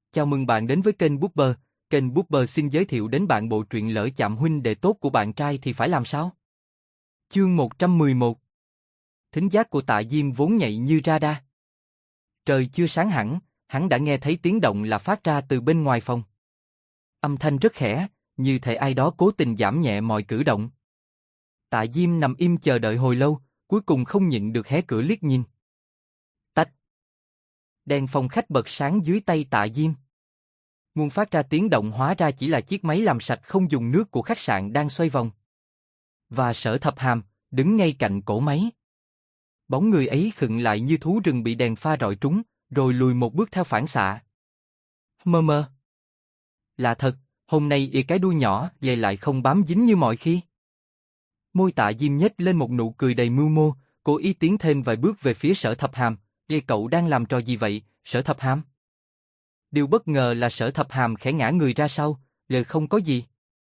Chào mừng bạn đến với kênh Booper. Kênh Booper xin giới thiệu đến bạn bộ truyện Lỡ chạm huynh đệ tốt của bạn trai thì phải làm sao? Chương 111. Thính giác của Tạ Diêm vốn nhạy như radar. Trời chưa sáng hẳn, hắn đã nghe thấy tiếng động là phát ra từ bên ngoài phòng. Âm thanh rất khẽ, như thể ai đó cố tình giảm nhẹ mọi cử động. Tạ Diêm nằm im chờ đợi hồi lâu, cuối cùng không nhịn được hé cửa liếc nhìn. Tách. Đèn phòng khách bật sáng dưới tay Tạ Diêm. Nguồn phát ra tiếng động hóa ra chỉ là chiếc máy làm sạch không dùng nước của khách sạn đang xoay vòng. Và Sở Thập Hàm, đứng ngay cạnh cổ máy. Bóng người ấy khựng lại như thú rừng bị đèn pha rọi trúng, rồi lùi một bước theo phản xạ. Mơ mơ. Là thật, hôm nay cái đuôi nhỏ vậy lại không bám dính như mọi khi. Môi Tạ Diêm nhếch lên một nụ cười đầy mưu mô, cố ý tiến thêm vài bước về phía Sở Thập Hàm. Cậu đang làm trò gì vậy, Sở Thập Hàm? Điều bất ngờ là Sở Thập Hàm khẽ ngã người ra sau, lời không có gì.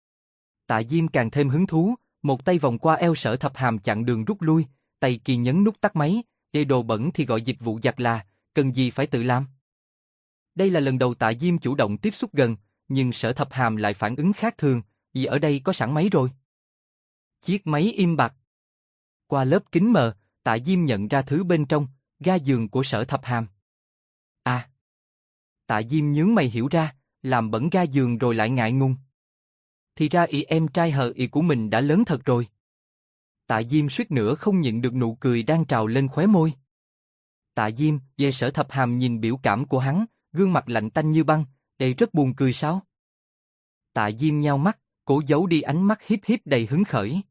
Tạ Diêm càng thêm hứng thú, một tay vòng qua eo Sở Thập Hàm chặn đường rút lui, tay kia nhấn nút tắt máy, đồ bẩn thì gọi dịch vụ giặt là, cần gì phải tự làm. Đây là lần đầu Tạ Diêm chủ động tiếp xúc gần, nhưng Sở Thập Hàm lại phản ứng khác thường, vì ở đây có sẵn máy rồi. Chiếc máy im bặt. Qua lớp kính mờ, Tạ Diêm nhận ra thứ bên trong, ga giường của Sở Thập Hàm. À! Tạ Diêm nhướng mày hiểu ra, làm bẩn ga giường rồi lại ngại ngùng. Thì ra em trai hờ của mình đã lớn thật rồi. Tạ Diêm suýt nữa không nhịn được nụ cười đang trào lên khóe môi. Tạ Diêm, về Sở Thập Hàm nhìn biểu cảm của hắn, gương mặt lạnh tanh như băng, rất buồn cười sao? Tạ Diêm nhao mắt, cố giấu đi ánh mắt hiếp hiếp đầy hứng khởi.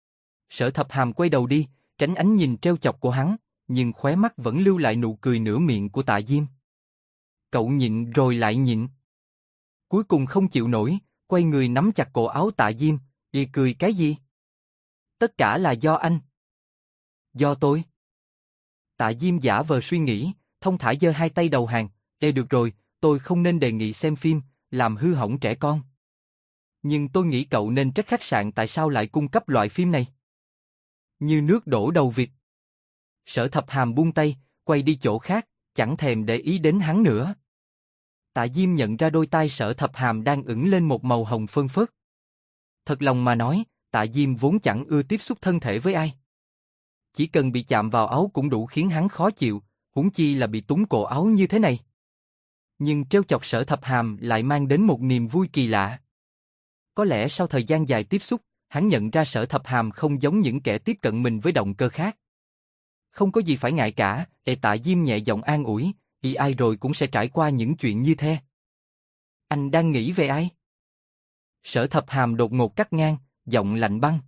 Sở Thập Hàm quay đầu đi, tránh ánh nhìn trêu chọc của hắn, nhưng khóe mắt vẫn lưu lại nụ cười nửa miệng của Tạ Diêm. Cậu nhịn rồi lại nhịn. Cuối cùng không chịu nổi, quay người nắm chặt cổ áo Tạ Diêm, cười cái gì? Tất cả là do anh. Do tôi? Tạ Diêm giả vờ suy nghĩ, thông thả giơ hai tay đầu hàng, được rồi, tôi không nên đề nghị xem phim, làm hư hỏng trẻ con. Nhưng tôi nghĩ cậu nên trách khách sạn tại sao lại cung cấp loại phim này. Như nước đổ đầu vịt. Sở Thập Hàm buông tay, quay đi chỗ khác, chẳng thèm để ý đến hắn nữa. Tạ Diêm nhận ra đôi tai Sở Thập Hàm đang ửng lên một màu hồng phơn phớt. Thật lòng mà nói, Tạ Diêm vốn chẳng ưa tiếp xúc thân thể với ai. Chỉ cần bị chạm vào áo cũng đủ khiến hắn khó chịu, huống chi là bị túm cổ áo như thế này. Nhưng trêu chọc Sở Thập Hàm lại mang đến một niềm vui kỳ lạ. Có lẽ sau thời gian dài tiếp xúc, hắn nhận ra Sở Thập Hàm không giống những kẻ tiếp cận mình với động cơ khác. Không có gì phải ngại cả, Tạ Diêm nhẹ giọng an ủi, ai rồi cũng sẽ trải qua những chuyện như thế. Anh đang nghĩ về ai? Sở Thập Hàm đột ngột cắt ngang, giọng lạnh băng.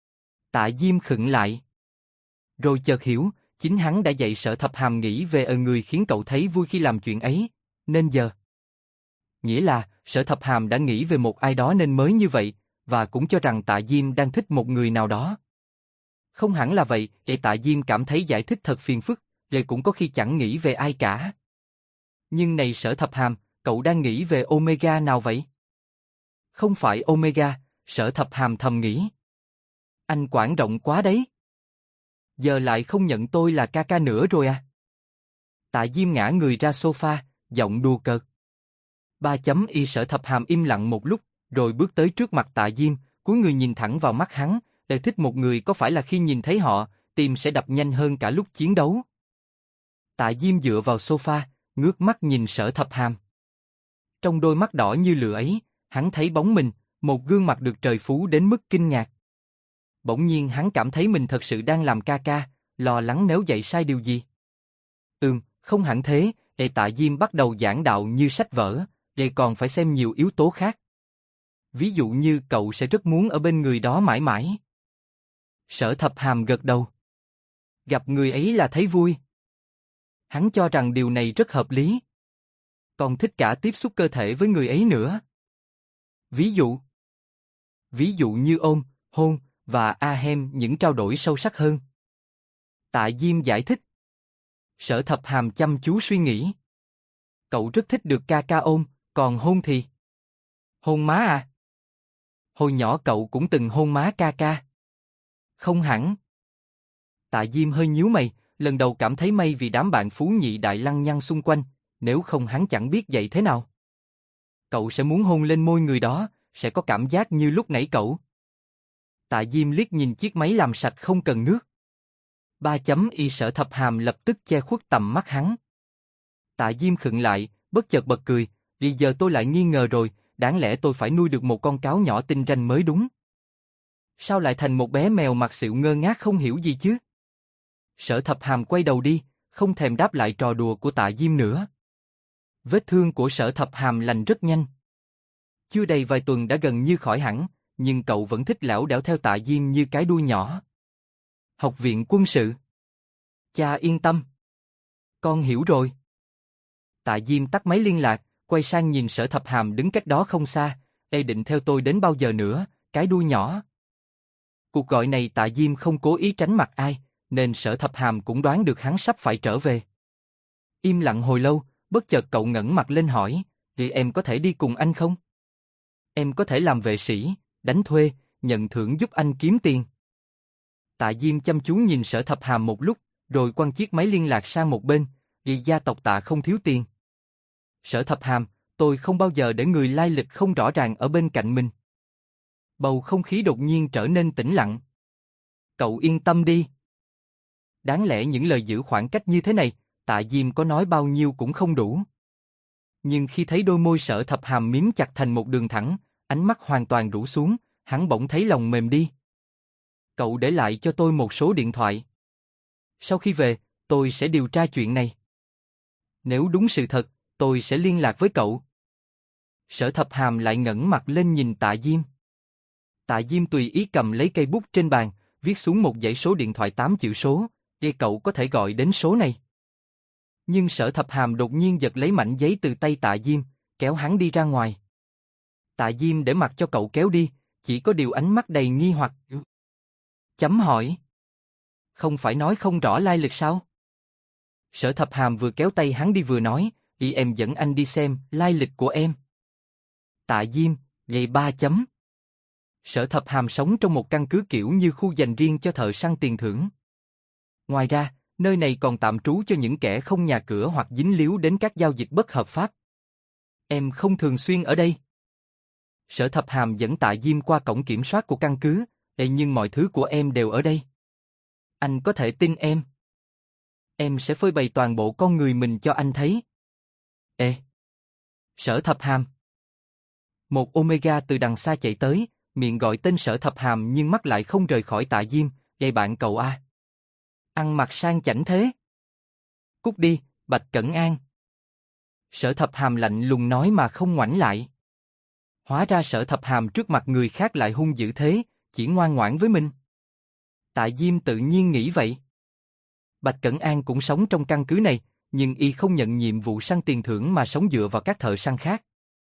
Tạ Diêm khựng lại. Rồi chợt hiểu, chính hắn đã dạy Sở Thập Hàm nghĩ về người khiến cậu thấy vui khi làm chuyện ấy, nên giờ. Nghĩa là, Sở Thập Hàm đã nghĩ về một ai đó nên mới như vậy, và cũng cho rằng Tạ Diêm đang thích một người nào đó. Không hẳn là vậy, Tạ Diêm cảm thấy giải thích thật phiền phức, cũng có khi chẳng nghĩ về ai cả. Nhưng này Sở Thập Hàm, cậu đang nghĩ về Omega nào vậy? Không phải Omega, Sở Thập Hàm thầm nghĩ. Anh quảng rộng quá đấy. Giờ lại không nhận tôi là ca ca nữa rồi à? Tạ Diêm ngã người ra sofa, giọng đùa cợt. Sở Thập Hàm im lặng một lúc, rồi bước tới trước mặt Tạ Diêm, cúi người nhìn thẳng vào mắt hắn, để thích một người có phải là khi nhìn thấy họ, tim sẽ đập nhanh hơn cả lúc chiến đấu. Tạ Diêm dựa vào sofa, ngước mắt nhìn Sở Thập Hàm. Trong đôi mắt đỏ như lửa ấy, hắn thấy bóng mình, một gương mặt được trời phú đến mức kinh ngạc. Bỗng nhiên hắn cảm thấy mình thật sự đang làm ca ca, lo lắng nếu dạy sai điều gì. Không hẳn thế, Tạ Diêm bắt đầu giảng đạo như sách vở, còn phải xem nhiều yếu tố khác. Ví dụ như cậu sẽ rất muốn ở bên người đó mãi mãi. Sở Thập Hàm gật đầu. Gặp người ấy là thấy vui. Hắn cho rằng điều này rất hợp lý. Còn thích cả tiếp xúc cơ thể với người ấy nữa. Ví dụ như ôm, hôn, và những trao đổi sâu sắc hơn. Tạ Diêm giải thích. Sở Thập Hàm chăm chú suy nghĩ. Cậu rất thích được ca ca ôm, còn hôn thì? Hôn má à? Hồi nhỏ cậu cũng từng hôn má ca ca. Không hẳn. Tạ Diêm hơi nhíu mày, lần đầu cảm thấy may vì đám bạn phú nhị đại lăng nhăng xung quanh, nếu không hắn chẳng biết dạy thế nào. Cậu sẽ muốn hôn lên môi người đó, sẽ có cảm giác như lúc nãy cậu. Tạ Diêm liếc nhìn chiếc máy làm sạch không cần nước. 3.y Sở Thập Hàm lập tức che khuất tầm mắt hắn. Tạ Diêm khựng lại, bất chợt bật cười, vì giờ tôi lại nghi ngờ rồi, đáng lẽ tôi phải nuôi được một con cáo nhỏ tinh ranh mới đúng. Sao lại thành một bé mèo mặt xịu ngơ ngác không hiểu gì chứ? Sở Thập Hàm quay đầu đi, không thèm đáp lại trò đùa của Tạ Diêm nữa. Vết thương của Sở Thập Hàm lành rất nhanh. Chưa đầy vài tuần đã gần như khỏi hẳn, nhưng cậu vẫn thích lẻo đẻo theo Tạ Diêm như cái đuôi nhỏ. Học viện quân sự. Cha yên tâm. Con hiểu rồi. Tạ Diêm tắt máy liên lạc, quay sang nhìn Sở Thập Hàm đứng cách đó không xa. Ê, định theo tôi đến bao giờ nữa, cái đuôi nhỏ. Cuộc gọi này Tạ Diêm không cố ý tránh mặt ai, nên Sở Thập Hàm cũng đoán được hắn sắp phải trở về. Im lặng hồi lâu, bất chợt cậu ngẩng mặt lên hỏi, thì em có thể đi cùng anh không? Em có thể làm vệ sĩ, đánh thuê, nhận thưởng giúp anh kiếm tiền. Tạ Diêm chăm chú nhìn Sở Thập Hàm một lúc, rồi quăng chiếc máy liên lạc sang một bên, vì gia tộc Tạ không thiếu tiền. Sở Thập Hàm, tôi không bao giờ để người lai lịch không rõ ràng ở bên cạnh mình. Bầu không khí đột nhiên trở nên tĩnh lặng. Cậu yên tâm đi. Đáng lẽ những lời giữ khoảng cách như thế này, Tạ Diêm có nói bao nhiêu cũng không đủ. Nhưng khi thấy đôi môi Sở Thập Hàm mím chặt thành một đường thẳng, ánh mắt hoàn toàn rũ xuống, hắn bỗng thấy lòng mềm đi. Cậu để lại cho tôi một số điện thoại. Sau khi về, tôi sẽ điều tra chuyện này. Nếu đúng sự thật, tôi sẽ liên lạc với cậu. Sở Thập Hàm lại ngẩng mặt lên nhìn Tạ Diêm. Tạ Diêm tùy ý cầm lấy cây bút trên bàn, viết xuống một dãy số điện thoại 8 chữ số, để cậu có thể gọi đến số này. Nhưng Sở Thập Hàm đột nhiên giật lấy mảnh giấy từ tay Tạ Diêm, kéo hắn đi ra ngoài. Tạ Diêm để mặc cho cậu kéo đi, chỉ có điều ánh mắt đầy nghi hoặc. Chấm hỏi. Không phải nói không rõ lai lịch sao? Sở Thập Hàm vừa kéo tay hắn đi vừa nói, đi em dẫn anh đi xem lai lịch của em. Tạ Diêm, ngày 3 chấm. Sở Thập Hàm sống trong một căn cứ kiểu như khu dành riêng cho thợ săn tiền thưởng. Ngoài ra, nơi này còn tạm trú cho những kẻ không nhà cửa hoặc dính líu đến các giao dịch bất hợp pháp. Em không thường xuyên ở đây. Sở Thập Hàm dẫn Tạ Diêm qua cổng kiểm soát của căn cứ, nhưng mọi thứ của em đều ở đây. Anh có thể tin em. Em sẽ phơi bày toàn bộ con người mình cho anh thấy. Ê! Sở Thập Hàm. Một Omega từ đằng xa chạy tới, miệng gọi tên Sở Thập Hàm nhưng mắt lại không rời khỏi Tạ Diêm, "Đây bạn cậu à? Ăn mặc sang chảnh thế." "Cút đi, Bạch Cẩn An." Sở Thập Hàm lạnh lùng nói mà không ngoảnh lại. Hóa ra Sở Thập Hàm trước mặt người khác lại hung dữ thế, chỉ ngoan ngoãn với mình. Tạ Diêm tự nhiên nghĩ vậy. Bạch Cẩn An cũng sống trong căn cứ này, nhưng y không nhận nhiệm vụ săn tiền thưởng mà sống dựa vào các thợ săn khác.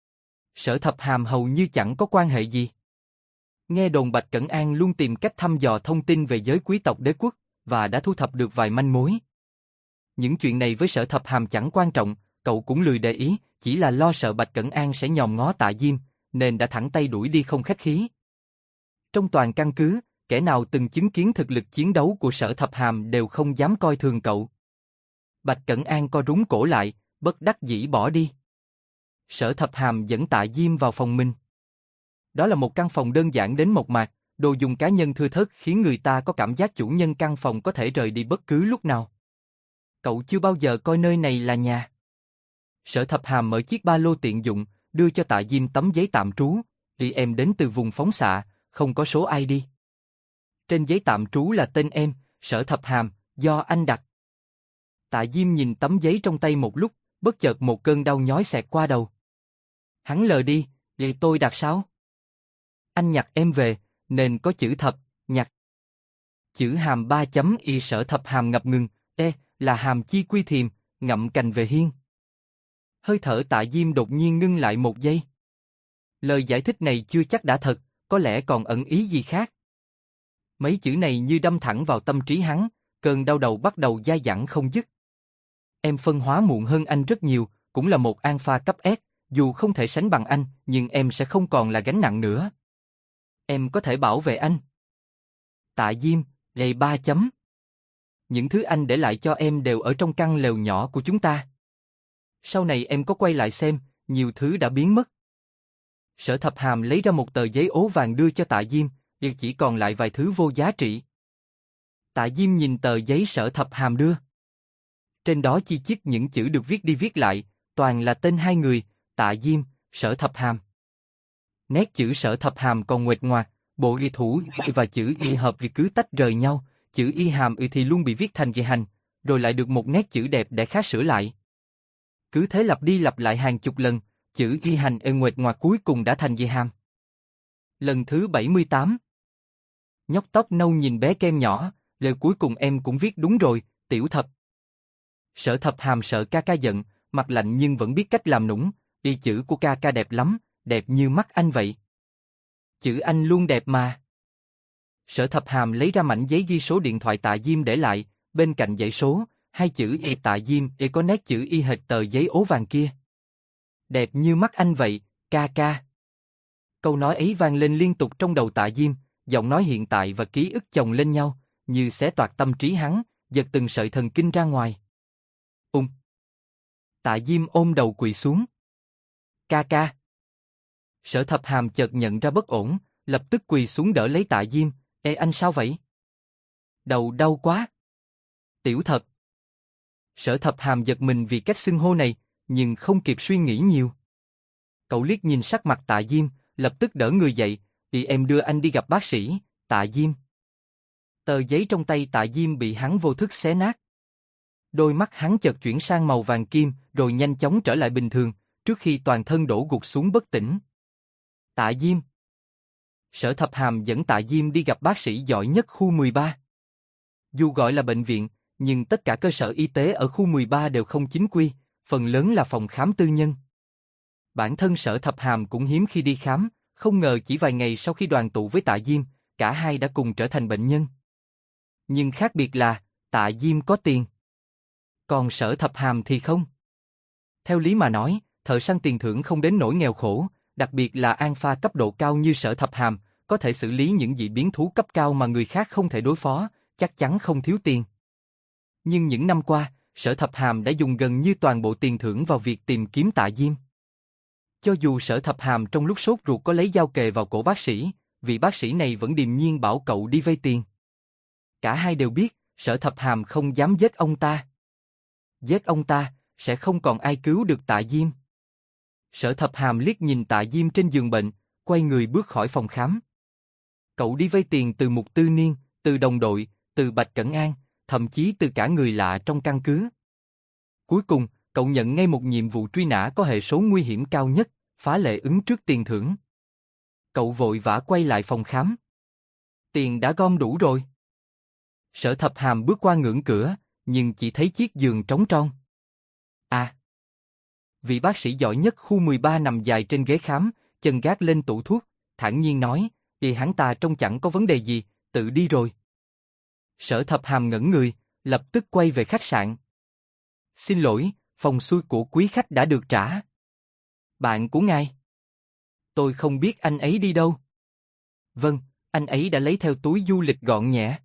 Sở Thập Hàm hầu như chẳng có quan hệ gì. Nghe đồn Bạch Cẩn An luôn tìm cách thăm dò thông tin về giới quý tộc đế quốc, và đã thu thập được vài manh mối. Những chuyện này với Sở Thập Hàm chẳng quan trọng, cậu cũng lười để ý, chỉ là lo sợ Bạch Cẩn An sẽ nhòm ngó Tạ Diêm, nên đã thẳng tay đuổi đi không khách khí. Trong toàn căn cứ, kẻ nào từng chứng kiến thực lực chiến đấu của Sở Thập Hàm đều không dám coi thường cậu. Bạch Cẩn An co rúm cổ lại, bất đắc dĩ bỏ đi. Sở Thập Hàm dẫn Tạ Diêm vào phòng mình. Đó là một căn phòng đơn giản đến mộc mạc, đồ dùng cá nhân thưa thớt khiến người ta có cảm giác chủ nhân căn phòng có thể rời đi bất cứ lúc nào. Cậu chưa bao giờ coi nơi này là nhà. Sở Thập Hàm mở chiếc ba lô tiện dụng, đưa cho Tạ Diêm tấm giấy tạm trú, "Đi em đến từ vùng phóng xạ, không có số ID." Trên giấy tạm trú là tên em, Sở Thập Hàm, do anh đặt. Tạ Diêm nhìn tấm giấy trong tay một lúc, bất chợt một cơn đau nhói xẹt qua đầu. Hắn lờ đi, "Vậy tôi đặt sao?" "Anh nhặt em về, nên có chữ Thập, nhặt." Chữ Hàm 3.y Sở Thập Hàm ngập ngừng, là hàm chi quy thiềm, ngậm cành về hiên. Hơi thở Tạ Diêm đột nhiên ngưng lại một giây. Lời giải thích này chưa chắc đã thật, có lẽ còn ẩn ý gì khác. Mấy chữ này như đâm thẳng vào tâm trí hắn, cơn đau đầu bắt đầu dai dẳng không dứt. Em phân hóa muộn hơn anh rất nhiều, cũng là một alpha cấp S, dù không thể sánh bằng anh, nhưng em sẽ không còn là gánh nặng nữa. Em có thể bảo vệ anh. Tạ Diêm, ngày 3 chấm. Những thứ anh để lại cho em đều ở trong căn lều nhỏ của chúng ta. Sau này em có quay lại xem, nhiều thứ đã biến mất. Sở Thập Hàm lấy ra một tờ giấy ố vàng đưa cho Tạ Diêm, nhưng chỉ còn lại vài thứ vô giá trị. Tạ Diêm nhìn tờ giấy Sở Thập Hàm đưa. Trên đó chi chít những chữ được viết đi viết lại, toàn là tên hai người, Tạ Diêm, Sở Thập Hàm. Nét chữ Sở Thập Hàm còn nguệch ngoạc, bộ ghi thủ và chữ y hợp vì cứ tách rời nhau, chữ y hàm thì luôn bị viết thành ghi hành, rồi lại được một nét chữ đẹp để khác sửa lại. Cứ thế lặp đi lặp lại hàng chục lần, chữ y hành nguệch ngoạc cuối cùng đã thành ghi hàm. Lần thứ 78. Nhóc tóc nâu nhìn bé Kem nhỏ, lời cuối cùng em cũng viết đúng rồi, Tiểu Thập. Sở Thập Hàm sợ ca ca giận, mặt lạnh nhưng vẫn biết cách làm nũng, y chữ của ca ca đẹp lắm, đẹp như mắt anh vậy. Chữ anh luôn đẹp mà. Sở Thập Hàm lấy ra mảnh giấy ghi số điện thoại Tạ Diêm để lại, bên cạnh dãy số, hai chữ y Tạ Diêm y có nét chữ y hệt tờ giấy ố vàng kia. Đẹp như mắt anh vậy, ca ca. Câu nói ấy vang lên liên tục trong đầu Tạ Diêm, giọng nói hiện tại và ký ức chồng lên nhau, như xé toạc tâm trí hắn, giật từng sợi thần kinh ra ngoài. Tạ Diêm ôm đầu quỳ xuống. Ca ca. Sở Thập Hàm chợt nhận ra bất ổn, lập tức quỳ xuống đỡ lấy Tạ Diêm. Ê anh sao vậy? Đầu đau quá. Tiểu Thập. Sở Thập Hàm giật mình vì cách xưng hô này, nhưng không kịp suy nghĩ nhiều. Cậu liếc nhìn sắc mặt Tạ Diêm, lập tức đỡ người dậy. Thì em đưa anh đi gặp bác sĩ, Tạ Diêm. Tờ giấy trong tay Tạ Diêm bị hắn vô thức xé nát. Đôi mắt hắn chợt chuyển sang màu vàng kim, rồi nhanh chóng trở lại bình thường, trước khi toàn thân đổ gục xuống bất tỉnh. Tạ Diêm. Sở Thập Hàm dẫn Tạ Diêm đi gặp bác sĩ giỏi nhất khu 13. Dù gọi là bệnh viện, nhưng tất cả cơ sở y tế ở khu 13 đều không chính quy, phần lớn là phòng khám tư nhân. Bản thân Sở Thập Hàm cũng hiếm khi đi khám, không ngờ chỉ vài ngày sau khi đoàn tụ với Tạ Diêm, cả hai đã cùng trở thành bệnh nhân. Nhưng khác biệt là, Tạ Diêm có tiền. Còn Sở Thập Hàm thì không. Theo lý mà nói, thợ săn tiền thưởng không đến nỗi nghèo khổ, đặc biệt là alpha cấp độ cao như Sở Thập Hàm, có thể xử lý những dị biến thú cấp cao mà người khác không thể đối phó, chắc chắn không thiếu tiền. Nhưng những năm qua, Sở Thập Hàm đã dùng gần như toàn bộ tiền thưởng vào việc tìm kiếm Tạ Diêm. Cho dù Sở Thập Hàm trong lúc sốt ruột có lấy dao kề vào cổ bác sĩ, vị bác sĩ này vẫn điềm nhiên bảo cậu đi vay tiền. Cả hai đều biết, Sở Thập Hàm không dám giết ông ta. Giết ông ta, sẽ không còn ai cứu được Tạ Diêm. Sở Thập Hàm liếc nhìn Tạ Diêm trên giường bệnh, quay người bước khỏi phòng khám. Cậu đi vay tiền từ Mục Tư Niên, từ đồng đội, từ Bạch Cẩn An, thậm chí từ cả người lạ trong căn cứ. Cuối cùng, cậu nhận ngay một nhiệm vụ truy nã có hệ số nguy hiểm cao nhất, phá lệ ứng trước tiền thưởng. Cậu vội vã quay lại phòng khám. Tiền đã gom đủ rồi. Sở Thập Hàm bước qua ngưỡng cửa, nhưng chỉ thấy chiếc giường trống trơn. À! Vị bác sĩ giỏi nhất khu 13 nằm dài trên ghế khám, chân gác lên tủ thuốc, thản nhiên nói, thì hắn ta trông chẳng có vấn đề gì, tự đi rồi. Sở Thập Hàm ngẩn người, lập tức quay về khách sạn. Xin lỗi, phòng xui của quý khách đã được trả. Bạn của ngài? Tôi không biết anh ấy đi đâu. Vâng, anh ấy đã lấy theo túi du lịch gọn nhẹ.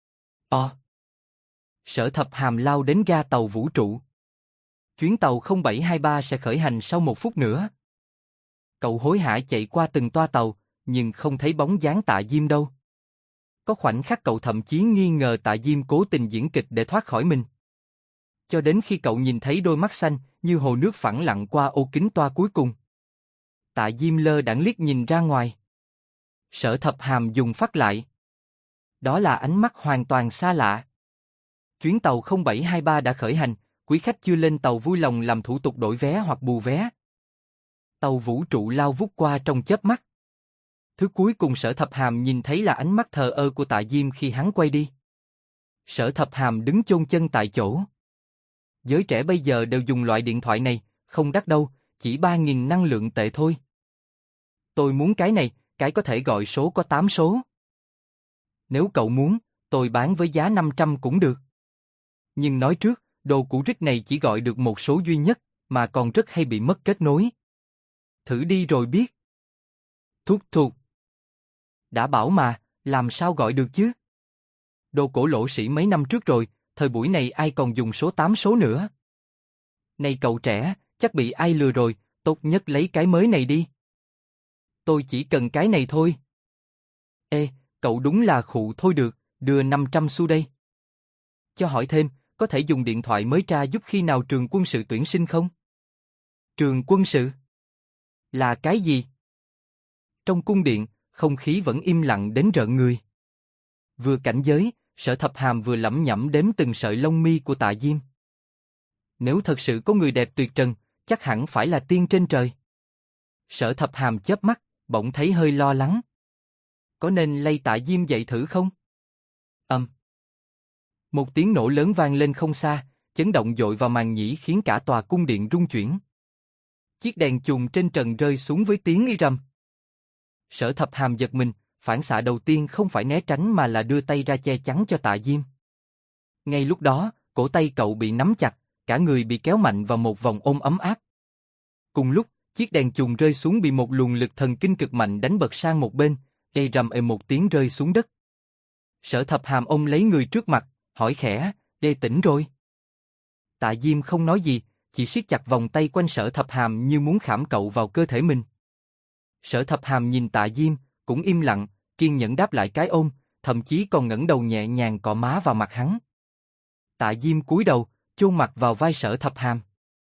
Sở Thập Hàm lao đến ga tàu vũ trụ. Chuyến tàu 0723 sẽ khởi hành sau 1 phút nữa. Cậu hối hả chạy qua từng toa tàu, nhưng không thấy bóng dáng Tạ Diêm đâu. Có khoảnh khắc cậu thậm chí nghi ngờ Tạ Diêm cố tình diễn kịch để thoát khỏi mình. Cho đến khi cậu nhìn thấy đôi mắt xanh như hồ nước phẳng lặng qua ô kính toa cuối cùng. Tạ Diêm lơ đãng liếc nhìn ra ngoài. Sở Thập Hàm dùng phát lại. Đó là ánh mắt hoàn toàn xa lạ. Chuyến tàu 0723 đã khởi hành, quý khách chưa lên tàu vui lòng làm thủ tục đổi vé hoặc bù vé. Tàu vũ trụ lao vút qua trong chớp mắt. Thứ cuối cùng Sở Thập Hàm nhìn thấy là ánh mắt thờ ơ của Tạ Diêm khi hắn quay đi. Sở Thập Hàm đứng chôn chân tại chỗ. Giới trẻ bây giờ đều dùng loại điện thoại này, không đắt đâu, chỉ 3.000 năng lượng tệ thôi. Tôi muốn cái này, cái có thể gọi số có 8 số. Nếu cậu muốn, tôi bán với giá 500 cũng được. Nhưng nói trước, đồ cũ rích này chỉ gọi được một số duy nhất, mà còn rất hay bị mất kết nối. Thử đi rồi biết. Thúc thục. Đã bảo mà, làm sao gọi được chứ? Đồ cổ lỗ sĩ mấy năm trước rồi, thời buổi này ai còn dùng số 8 số nữa. Này cậu trẻ, chắc bị ai lừa rồi, tốt nhất lấy cái mới này đi. tôi chỉ cần cái này thôi. Ê, cậu đúng là khụ thôi được, đưa 500 xu đây. Cho hỏi thêm, có thể dùng điện thoại mới tra giúp khi nào trường quân sự tuyển sinh không? Trường quân sự? Là cái gì? Trong cung điện, không khí vẫn im lặng đến rợn người. Vừa cảnh giới, Sở Thập Hàm vừa lẩm nhẩm đếm từng sợi lông mi của Tạ Diêm. Nếu thật sự có người đẹp tuyệt trần, chắc hẳn phải là tiên trên trời. Sở Thập Hàm chớp mắt, bỗng thấy hơi lo lắng. Có nên lay Tạ Diêm dậy thử không? Một tiếng nổ lớn vang lên không xa, chấn động dội vào màn nhĩ khiến cả tòa cung điện rung chuyển. Chiếc đèn chùm trên trần rơi xuống với tiếng y rầm. Sở Thập Hàm giật mình, phản xạ đầu tiên không phải né tránh mà là đưa tay ra che chắn cho Tạ Diêm. Ngay lúc đó, cổ tay cậu bị nắm chặt, cả người bị kéo mạnh vào một vòng ôm ấm áp. Cùng lúc, chiếc đèn chùm rơi xuống bị một luồng lực thần kinh cực mạnh đánh bật sang một bên, rầm ầm một tiếng rơi xuống đất. Sở Thập Hàm ôm lấy người trước mặt, hỏi khẽ, "Đê tỉnh rồi?" Tạ Diêm không nói gì, chỉ siết chặt vòng tay quanh Sở Thập Hàm như muốn khảm cậu vào cơ thể mình. Sở Thập Hàm nhìn Tạ Diêm, cũng im lặng, kiên nhẫn đáp lại cái ôm, thậm chí còn ngẩng đầu nhẹ nhàng cọ má vào mặt hắn. Tạ Diêm cúi đầu, chôn mặt vào vai Sở Thập Hàm.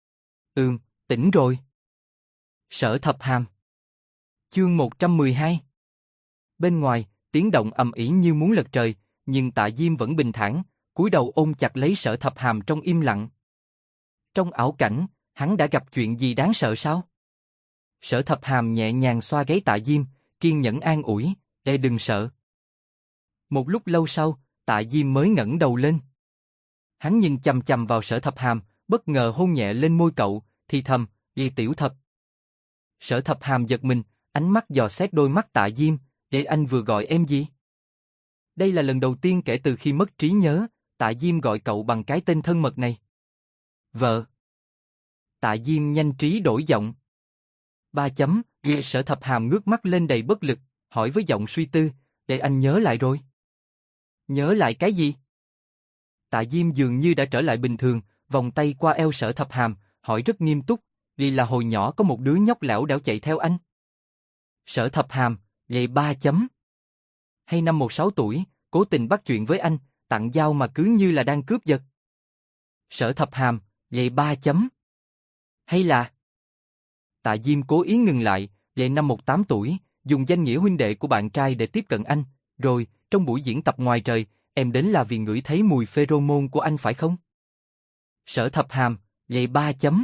Tỉnh rồi. Sở Thập Hàm. Chương 112. Bên ngoài, tiếng động ầm ĩ như muốn lật trời, nhưng Tạ Diêm vẫn bình thản, cúi đầu ôm chặt lấy Sở Thập Hàm trong im lặng. Trong ảo cảnh, hắn đã gặp chuyện gì đáng sợ sao? Sở Thập Hàm nhẹ nhàng xoa gáy Tạ Diêm, kiên nhẫn an ủi, đừng sợ. Một lúc lâu sau, Tạ Diêm mới ngẩng đầu lên. Hắn nhìn chằm chằm vào Sở Thập Hàm, bất ngờ hôn nhẹ lên môi cậu, thì thầm, Tiểu Thập. Sở Thập Hàm giật mình, ánh mắt dò xét đôi mắt Tạ Diêm, anh vừa gọi em gì? Đây là lần đầu tiên kể từ khi mất trí nhớ, Tạ Diêm gọi cậu bằng cái tên thân mật này. Vợ. Tạ Diêm nhanh trí đổi giọng. 3 chấm, Sở Thập Hàm ngước mắt lên đầy bất lực, hỏi với giọng suy tư, anh nhớ lại rồi. Nhớ lại cái gì? Tạ Diêm dường như đã trở lại bình thường, vòng tay qua eo Sở Thập Hàm, hỏi rất nghiêm túc, là hồi nhỏ có một đứa nhóc lẻo đẻo chạy theo anh. Sở Thập Hàm, 3 chấm. Hay năm 16 tuổi, cố tình bắt chuyện với anh, tặng dao mà cứ như là đang cướp giật. Sở Thập Hàm, 3 chấm. Hay là... Tạ Diêm cố ý ngừng lại, năm 18 tuổi, dùng danh nghĩa huynh đệ của bạn trai để tiếp cận anh, rồi, trong buổi diễn tập ngoài trời, em đến là vì ngửi thấy mùi pheromone của anh phải không? Sở Thập Hàm, 3 chấm.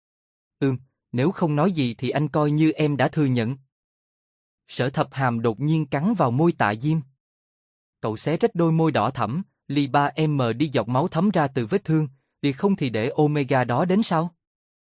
Nếu không nói gì thì anh coi như em đã thừa nhận. Sở Thập Hàm đột nhiên cắn vào môi Tạ Diêm. Cậu xé rách đôi môi đỏ thẫm, ly 3M đi giọt máu thấm ra từ vết thương, không thì để Omega đó đến sao?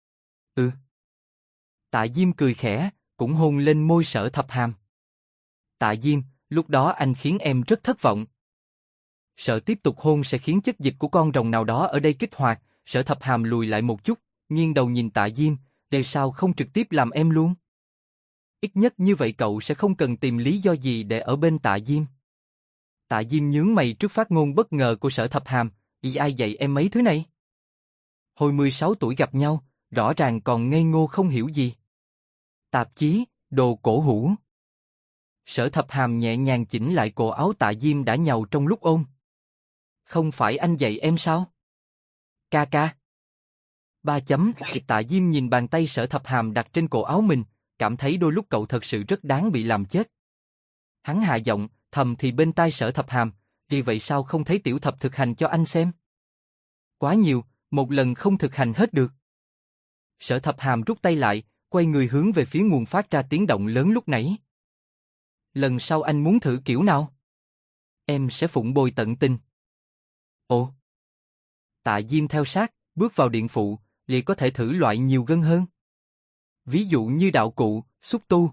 Tạ Diêm cười khẽ, cũng hôn lên môi Sở Thập Hàm. Tạ Diêm, lúc đó anh khiến em rất thất vọng. Sợ tiếp tục hôn sẽ khiến chất dịch của con rồng nào đó ở đây kích hoạt, Sở Thập Hàm lùi lại một chút, nghiêng đầu nhìn Tạ Diêm, sao không trực tiếp làm em luôn? Ít nhất như vậy cậu sẽ không cần tìm lý do gì để ở bên Tạ Diêm. Tạ Diêm nhướng mày trước phát ngôn bất ngờ của Sở Thập Hàm, ai dạy em mấy thứ này? Hồi 16 tuổi gặp nhau, rõ ràng còn ngây ngô không hiểu gì. Tạp chí, đồ cổ hủ. Sở Thập Hàm nhẹ nhàng chỉnh lại cổ áo Tạ Diêm đã nhàu trong lúc ôm. Không phải anh dạy em sao? Ca ca. 3 chấm, Tạ Diêm nhìn bàn tay Sở Thập Hàm đặt trên cổ áo mình, cảm thấy đôi lúc cậu thật sự rất đáng bị làm chết. Hắn hạ giọng, thầm thì bên tai Sở Thập Hàm, vậy sao không thấy Tiểu Thập thực hành cho anh xem? Quá nhiều, một lần không thực hành hết được. Sở Thập Hàm rút tay lại, quay người hướng về phía nguồn phát ra tiếng động lớn lúc nãy. Lần sau anh muốn thử kiểu nào? Em sẽ phụng bồi tận tình. Ồ. Tạ Diêm theo sát, bước vào điện phụ, có thể thử loại nhiều gân hơn. Ví dụ như đạo cụ, xúc tu.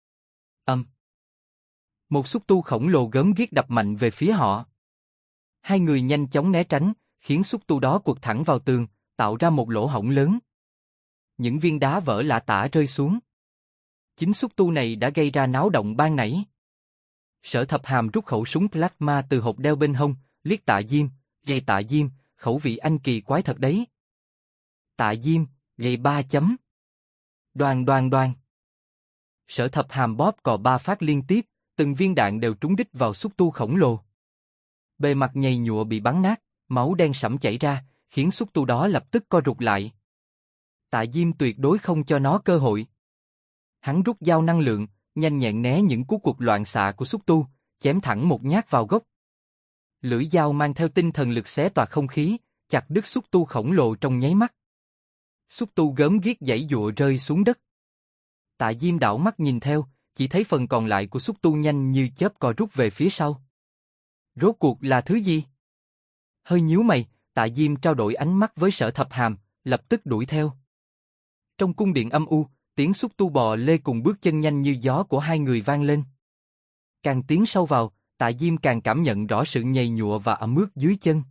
Một xúc tu khổng lồ gớm ghiếc đập mạnh về phía họ. Hai người nhanh chóng né tránh, khiến xúc tu đó quật thẳng vào tường, tạo ra một lỗ hổng lớn. Những viên đá vỡ lả tả rơi xuống. Chính xúc tu này đã gây ra náo động ban nãy. Sở Thập Hàm rút khẩu súng plasma từ hộp đeo bên hông, liếc Tạ Diêm, Tạ Diêm, khẩu vị anh kỳ quái thật đấy. Tạ Diêm, 3 chấm. Đoan đoan đoan. Sở Thập Hàm bóp cò 3 phát liên tiếp, từng viên đạn đều trúng đích vào xúc tu khổng lồ. Bề mặt nhầy nhụa bị bắn nát, máu đen sẫm chảy ra, khiến xúc tu đó lập tức co rụt lại. Tạ Diêm tuyệt đối không cho nó cơ hội. Hắn rút dao năng lượng, nhanh nhẹn né những cú cuộc loạn xạ của xúc tu, chém thẳng một nhát vào gốc. Lưỡi dao mang theo tinh thần lực xé toạc không khí, chặt đứt xúc tu khổng lồ trong nháy mắt. Xúc tu gớm ghiếc giãy giụa rơi xuống đất. Tạ Diêm đảo mắt nhìn theo, chỉ thấy phần còn lại của xúc tu nhanh như chớp co rút về phía sau. Rốt cuộc là thứ gì? Hơi nhíu mày, Tạ Diêm trao đổi ánh mắt với Sở Thập Hàm, lập tức đuổi theo. Trong cung điện âm u, tiếng xúc tu bò lê cùng bước chân nhanh như gió của hai người vang lên. Càng tiến sâu vào, Tạ Diêm càng cảm nhận rõ sự nhầy nhụa và ẩm ướt dưới chân.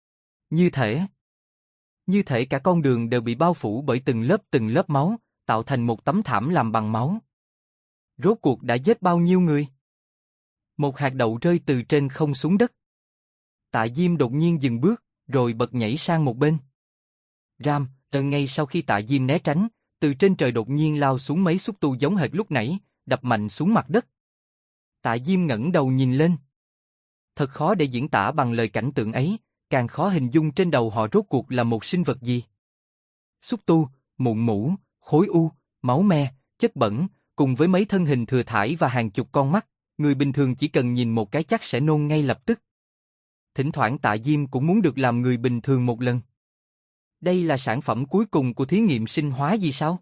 Như thể cả con đường đều bị bao phủ bởi từng lớp máu, tạo thành một tấm thảm làm bằng máu. Rốt cuộc đã giết bao nhiêu người? Một hạt đậu rơi từ trên không xuống đất. Tạ Diêm đột nhiên dừng bước, rồi bật nhảy sang một bên. Ram, ngay sau khi Tạ Diêm né tránh, từ trên trời đột nhiên lao xuống mấy xúc tu giống hệt lúc nãy, đập mạnh xuống mặt đất. Tạ Diêm ngẩng đầu nhìn lên. Thật khó để diễn tả bằng lời cảnh tượng ấy, càng khó hình dung trên đầu họ rốt cuộc là một sinh vật gì. Xúc tu, mụn mủ, khối u, máu me, chất bẩn, cùng với mấy thân hình thừa thải và hàng chục con mắt, người bình thường chỉ cần nhìn một cái chắc sẽ nôn ngay lập tức. Thỉnh thoảng Tạ Diêm cũng muốn được làm người bình thường một lần. Đây là sản phẩm cuối cùng của thí nghiệm sinh hóa gì sao?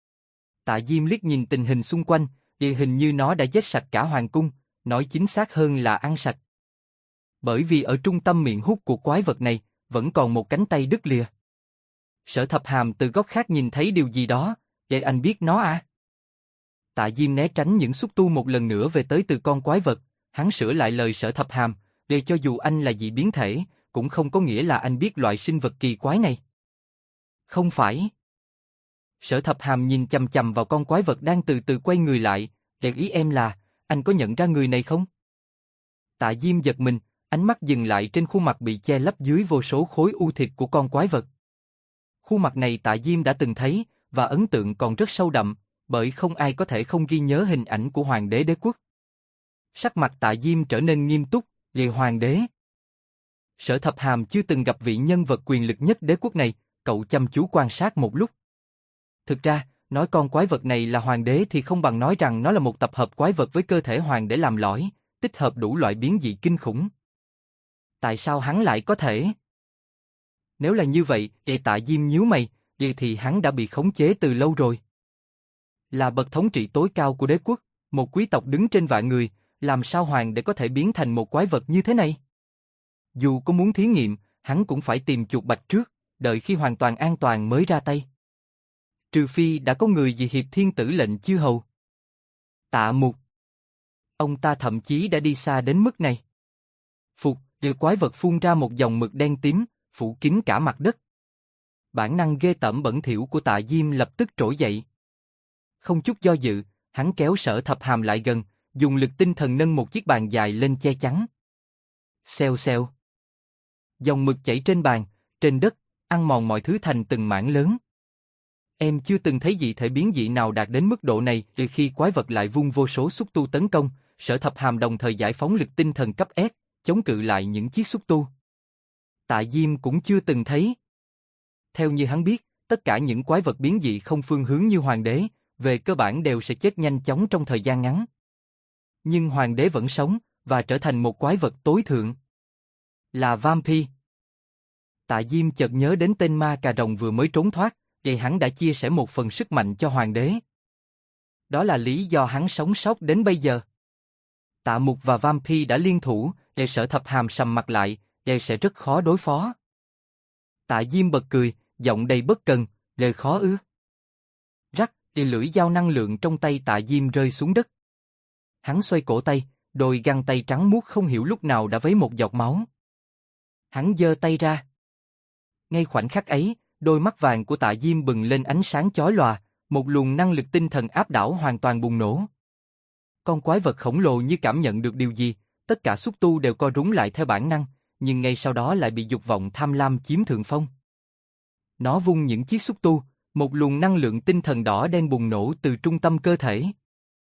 Tạ Diêm liếc nhìn tình hình xung quanh, thì hình như nó đã giết sạch cả hoàng cung, nói chính xác hơn là ăn sạch. Bởi vì ở trung tâm miệng hút của quái vật này, vẫn còn một cánh tay đứt lìa. Sở Thập Hàm từ góc khác nhìn thấy điều gì đó, vậy anh biết nó à? Tạ Diêm né tránh những xúc tu một lần nữa về tới từ con quái vật, hắn sửa lại lời Sở Thập Hàm, để cho dù anh là dị biến thể, cũng không có nghĩa là anh biết loại sinh vật kỳ quái này. Không phải. Sở Thập Hàm nhìn chằm chằm vào con quái vật đang từ từ quay người lại, để ý em là, anh có nhận ra người này không? Tạ Diêm giật mình, ánh mắt dừng lại trên khuôn mặt bị che lấp dưới vô số khối u thịt của con quái vật. Khuôn mặt này Tạ Diêm đã từng thấy, và ấn tượng còn rất sâu đậm, bởi không ai có thể không ghi nhớ hình ảnh của Hoàng đế đế quốc. Sắc mặt Tạ Diêm trở nên nghiêm túc, về Hoàng đế. Sở Thập Hàm chưa từng gặp vị nhân vật quyền lực nhất đế quốc này, cậu chăm chú quan sát một lúc. Thực ra, nói con quái vật này là hoàng đế thì không bằng nói rằng nó là một tập hợp quái vật với cơ thể hoàng để làm lõi, tích hợp đủ loại biến dị kinh khủng. Tại sao hắn lại có thể? Nếu là như vậy, Tạ Diêm nhíu mày, thì hắn đã bị khống chế từ lâu rồi. Là bậc thống trị tối cao của đế quốc, một quý tộc đứng trên vạn người, làm sao hoàng để có thể biến thành một quái vật như thế này? Dù có muốn thí nghiệm, hắn cũng phải tìm chuột bạch trước, đợi khi hoàn toàn an toàn mới ra tay. Trừ phi đã có người gì hiệp thiên tử lệnh chư hầu. Tạ Mục. Ông ta thậm chí đã đi xa đến mức này. Phục, quái vật phun ra một dòng mực đen tím, phủ kín cả mặt đất. Bản năng ghê tởm bẩn thỉu của Tạ Diêm lập tức trỗi dậy. Không chút do dự, hắn kéo Sở Thập Hàm lại gần, dùng lực tinh thần nâng một chiếc bàn dài lên che chắn. Xèo xèo. Dòng mực chảy trên bàn, trên đất, ăn mòn mọi thứ thành từng mảng lớn. Em chưa từng thấy dị thể biến dị nào đạt đến mức độ này. Từ khi quái vật lại vung vô số xúc tu tấn công, Sở Thập Hàm đồng thời giải phóng lực tinh thần cấp S, chống cự lại những chiếc xúc tu. Tạ Diêm cũng chưa từng thấy. Theo như hắn biết, tất cả những quái vật biến dị không phương hướng như hoàng đế, về cơ bản đều sẽ chết nhanh chóng trong thời gian ngắn. Nhưng hoàng đế vẫn sống, và trở thành một quái vật tối thượng. Là Vampire. Tạ Diêm chợt nhớ đến tên ma cà rồng vừa mới trốn thoát, vậy hắn đã chia sẻ một phần sức mạnh cho hoàng đế. Đó là lý do hắn sống sót đến bây giờ. Tạ Mục và Vampire đã liên thủ, để Sở Thập Hàm sầm mặt lại, để sẽ rất khó đối phó. Tạ Diêm bật cười, giọng đầy bất cần, lời khó ư? Rắc, lưỡi dao năng lượng trong tay Tạ Diêm rơi xuống đất. Hắn xoay cổ tay, đôi găng tay trắng muốt không hiểu lúc nào đã vấy một giọt máu. Hắn giơ tay ra. Ngay khoảnh khắc ấy, đôi mắt vàng của Tạ Diêm bừng lên ánh sáng chói lòa, một luồng năng lực tinh thần áp đảo hoàn toàn bùng nổ. Con quái vật khổng lồ như cảm nhận được điều gì, tất cả xúc tu đều co rúm lại theo bản năng, nhưng ngay sau đó lại bị dục vọng tham lam chiếm thượng phong. Nó vung những chiếc xúc tu, một luồng năng lượng tinh thần đỏ đen bùng nổ từ trung tâm cơ thể.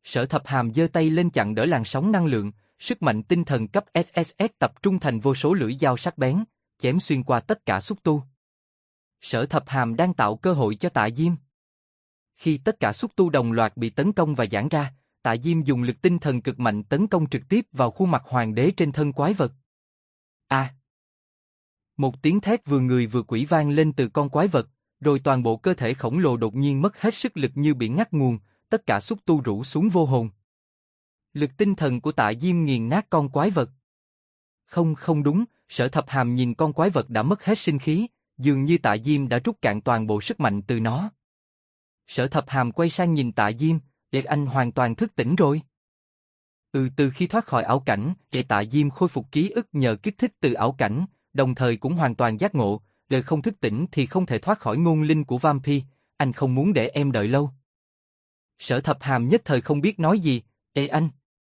Sở Thập Hàm giơ tay lên chặn đỡ làn sóng năng lượng, sức mạnh tinh thần cấp SSS tập trung thành vô số lưỡi dao sắc bén, chém xuyên qua tất cả xúc tu. Sở Thập Hàm đang tạo cơ hội cho Tạ Diêm. Khi tất cả xúc tu đồng loạt bị tấn công và giãn ra, Tạ Diêm dùng lực tinh thần cực mạnh tấn công trực tiếp vào khuôn mặt hoàng đế trên thân quái vật. A! Một tiếng thét vừa người vừa quỷ vang lên từ con quái vật, rồi toàn bộ cơ thể khổng lồ đột nhiên mất hết sức lực như bị ngắt nguồn, tất cả xúc tu rũ xuống vô hồn. Lực tinh thần của Tạ Diêm nghiền nát con quái vật. Không đúng, Sở Thập Hàm nhìn con quái vật đã mất hết sinh khí, dường như Tạ Diêm đã rút cạn toàn bộ sức mạnh từ nó. Sở Thập Hàm quay sang nhìn Tạ Diêm, để anh hoàn toàn thức tỉnh rồi. Từ khi thoát khỏi ảo cảnh, để Tạ Diêm khôi phục ký ức nhờ kích thích từ ảo cảnh, đồng thời cũng hoàn toàn giác ngộ, để không thức tỉnh thì không thể thoát khỏi ngôn linh của Vampire, anh không muốn để em đợi lâu. Sở Thập Hàm nhất thời không biết nói gì, anh.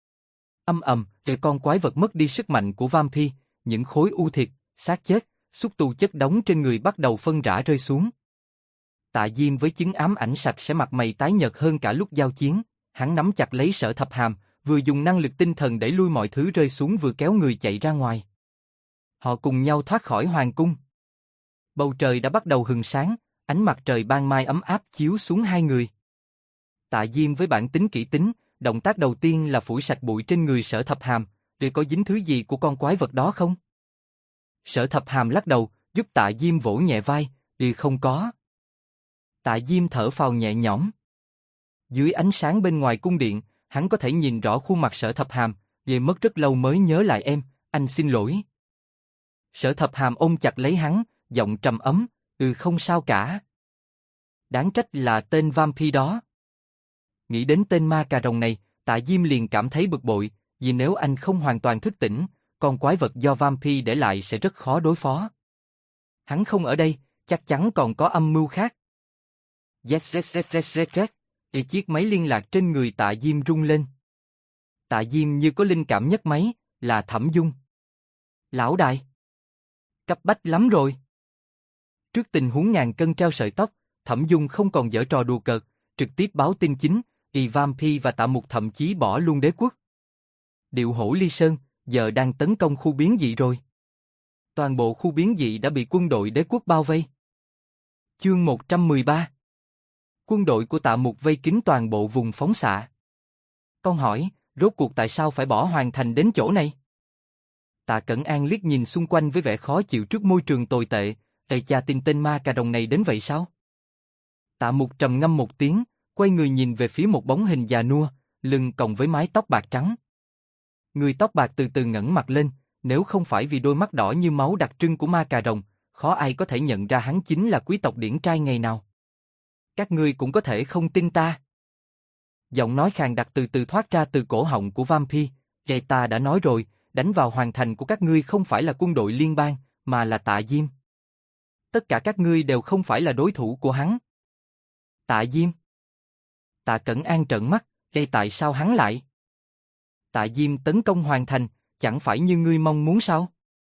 Để con quái vật mất đi sức mạnh của Vampire, những khối u thịt, xác chết, xúc tu chất đóng trên người bắt đầu phân rã rơi xuống. Tạ Diêm với chứng ám ảnh sạch sẽ mặt mày tái nhợt hơn cả lúc giao chiến, hắn nắm chặt lấy Sở Thập Hàm, vừa dùng năng lực tinh thần đẩy lui mọi thứ rơi xuống vừa kéo người chạy ra ngoài. Họ cùng nhau thoát khỏi hoàng cung. Bầu trời đã bắt đầu hừng sáng, ánh mặt trời ban mai ấm áp chiếu xuống hai người. Tạ Diêm với bản tính kỹ tính, động tác đầu tiên là phủi sạch bụi trên người Sở Thập Hàm, để có dính thứ gì của con quái vật đó không? Sở Thập Hàm lắc đầu, giúp Tạ Diêm vỗ nhẹ vai, không có. Tạ Diêm thở phào nhẹ nhõm. Dưới ánh sáng bên ngoài cung điện, hắn có thể nhìn rõ khuôn mặt Sở Thập Hàm, mất rất lâu mới nhớ lại em, anh xin lỗi. Sở Thập Hàm ôm chặt lấy hắn, giọng trầm ấm, không sao cả. Đáng trách là tên Vampire đó. Nghĩ đến tên ma cà rồng này, Tạ Diêm liền cảm thấy bực bội, vì nếu anh không hoàn toàn thức tỉnh, con quái vật do Vampire để lại sẽ rất khó đối phó. Hắn không ở đây, chắc chắn còn có âm mưu khác. Yes. Chiếc máy liên lạc trên người Tạ Diêm rung lên. Tạ Diêm như có linh cảm nhấc máy, là Thẩm Dung. Lão đại. Cấp bách lắm rồi. Trước tình huống ngàn cân treo sợi tóc, Thẩm Dung không còn giở trò đùa cợt, trực tiếp báo tin chính, Vampire và Tạ Mục thậm chí bỏ luôn đế quốc. Điệu hổ Ly Sơn, giờ đang tấn công khu biến dị rồi. Toàn bộ khu biến dị đã bị quân đội đế quốc bao vây. Chương 113. Quân đội của Tạ Mục vây kín toàn bộ vùng phóng xạ. Con hỏi, rốt cuộc tại sao phải bỏ hoàn thành đến chỗ này? Tạ Cẩn An liếc nhìn xung quanh với vẻ khó chịu trước môi trường tồi tệ, cha tin tên ma cà rồng này đến vậy sao? Tạ Mục trầm ngâm một tiếng, quay người nhìn về phía một bóng hình già nua, lưng còng với mái tóc bạc trắng. Người tóc bạc từ từ ngẩng mặt lên, nếu không phải vì đôi mắt đỏ như máu đặc trưng của ma cà rồng, khó ai có thể nhận ra hắn chính là quý tộc điển trai ngày nào. Các ngươi cũng có thể không tin ta. Giọng nói khàn đặc từ từ thoát ra từ cổ họng của Vampire, ta đã nói rồi, đánh vào hoàn thành của các ngươi không phải là quân đội liên bang, mà là Tạ Diêm. Tất cả các ngươi đều không phải là đối thủ của hắn. Tạ Diêm. Tạ Cẩn An trợn mắt, tại sao hắn lại? Tạ Diêm tấn công hoàn thành, chẳng phải như ngươi mong muốn sao?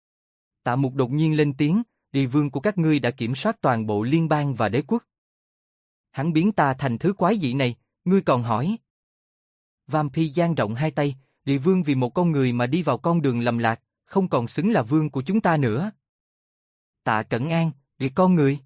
Tạ Mục đột nhiên lên tiếng, vương của các ngươi đã kiểm soát toàn bộ liên bang và đế quốc. Hắn biến ta thành thứ quái dị này, ngươi còn hỏi? Vampire dang rộng hai tay, vương vì một con người mà đi vào con đường lầm lạc, không còn xứng là vương của chúng ta nữa. Tạ Cẩn An, con người.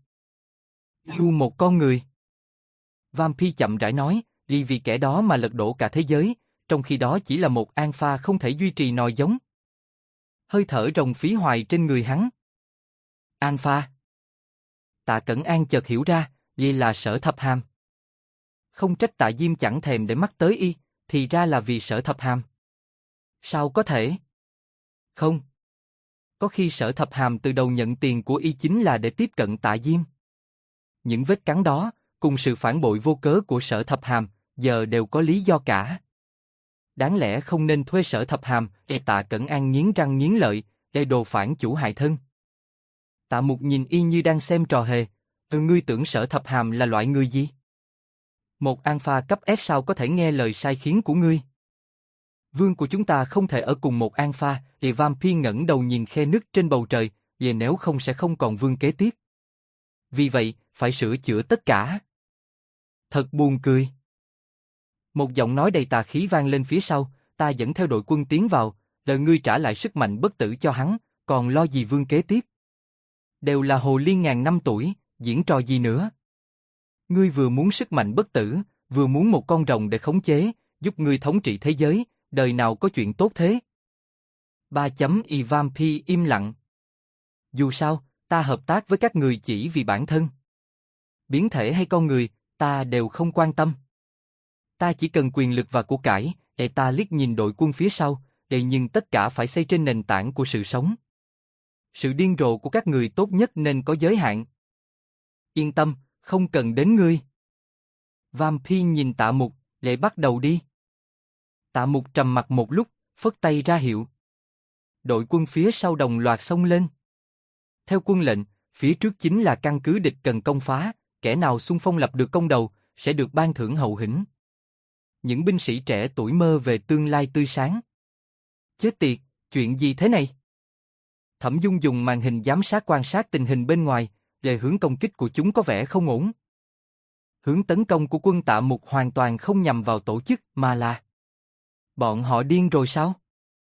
Một con người. Vampire chậm rãi nói, vì kẻ đó mà lật đổ cả thế giới, trong khi đó chỉ là một alpha không thể duy trì nòi giống. Hơi thở rồng phí hoài trên người hắn. Alpha. Tạ Cẩn An chợt hiểu ra, vậy là Sở Thập Hàm. Không trách Tạ Diêm chẳng thèm để mắt tới thì ra là vì Sở Thập Hàm. Sao có thể? Không. Có khi Sở Thập Hàm từ đầu nhận tiền của chính là để tiếp cận Tạ Diêm. Những vết cắn đó, cùng sự phản bội vô cớ của Sở Thập Hàm, giờ đều có lý do cả. Đáng lẽ không nên thuê Sở Thập Hàm, Tạ Cẩn An nghiến răng nghiến lợi, đồ phản chủ hại thân. Tạ Mục nhìn như đang xem trò hề, ngươi tưởng Sở Thập Hàm là loại người gì? Một alpha cấp S sao có thể nghe lời sai khiến của ngươi? Vương của chúng ta không thể ở cùng một alpha, Vampire ngẩng đầu nhìn khe nứt trên bầu trời, nếu không sẽ không còn vương kế tiếp. Vì vậy, phải sửa chữa tất cả. Thật buồn cười. Một giọng nói đầy tà khí vang lên phía sau, ta dẫn theo đội quân tiến vào, đợi ngươi trả lại sức mạnh bất tử cho hắn, còn lo gì vương kế tiếp. Đều là hồ ly ngàn năm tuổi, diễn trò gì nữa. Ngươi vừa muốn sức mạnh bất tử, vừa muốn một con rồng để khống chế, giúp ngươi thống trị thế giới, đời nào có chuyện tốt thế. 3. Vampy im lặng. Dù sao, ta hợp tác với các người chỉ vì bản thân. Biến thể hay con người, ta đều không quan tâm. Ta chỉ cần quyền lực và của cải, ta liếc nhìn đội quân phía sau, nhưng tất cả phải xây trên nền tảng của sự sống. Sự điên rồ của các người tốt nhất nên có giới hạn. Yên tâm, không cần đến ngươi. Vampy nhìn Tạ Mục, bắt đầu đi. Tạ Mục trầm mặt một lúc, phất tay ra hiệu. Đội quân phía sau đồng loạt xông lên. Theo quân lệnh, phía trước chính là căn cứ địch cần công phá, kẻ nào xung phong lập được công đầu, sẽ được ban thưởng hậu hĩnh. Những binh sĩ trẻ tuổi mơ về tương lai tươi sáng. Chết tiệt, chuyện gì thế này? Thẩm Dung dùng màn hình giám sát quan sát tình hình bên ngoài, hướng công kích của chúng có vẻ không ổn. Hướng tấn công của quân Tạ Mục hoàn toàn không nhằm vào tổ chức mà là... Bọn họ điên rồi sao?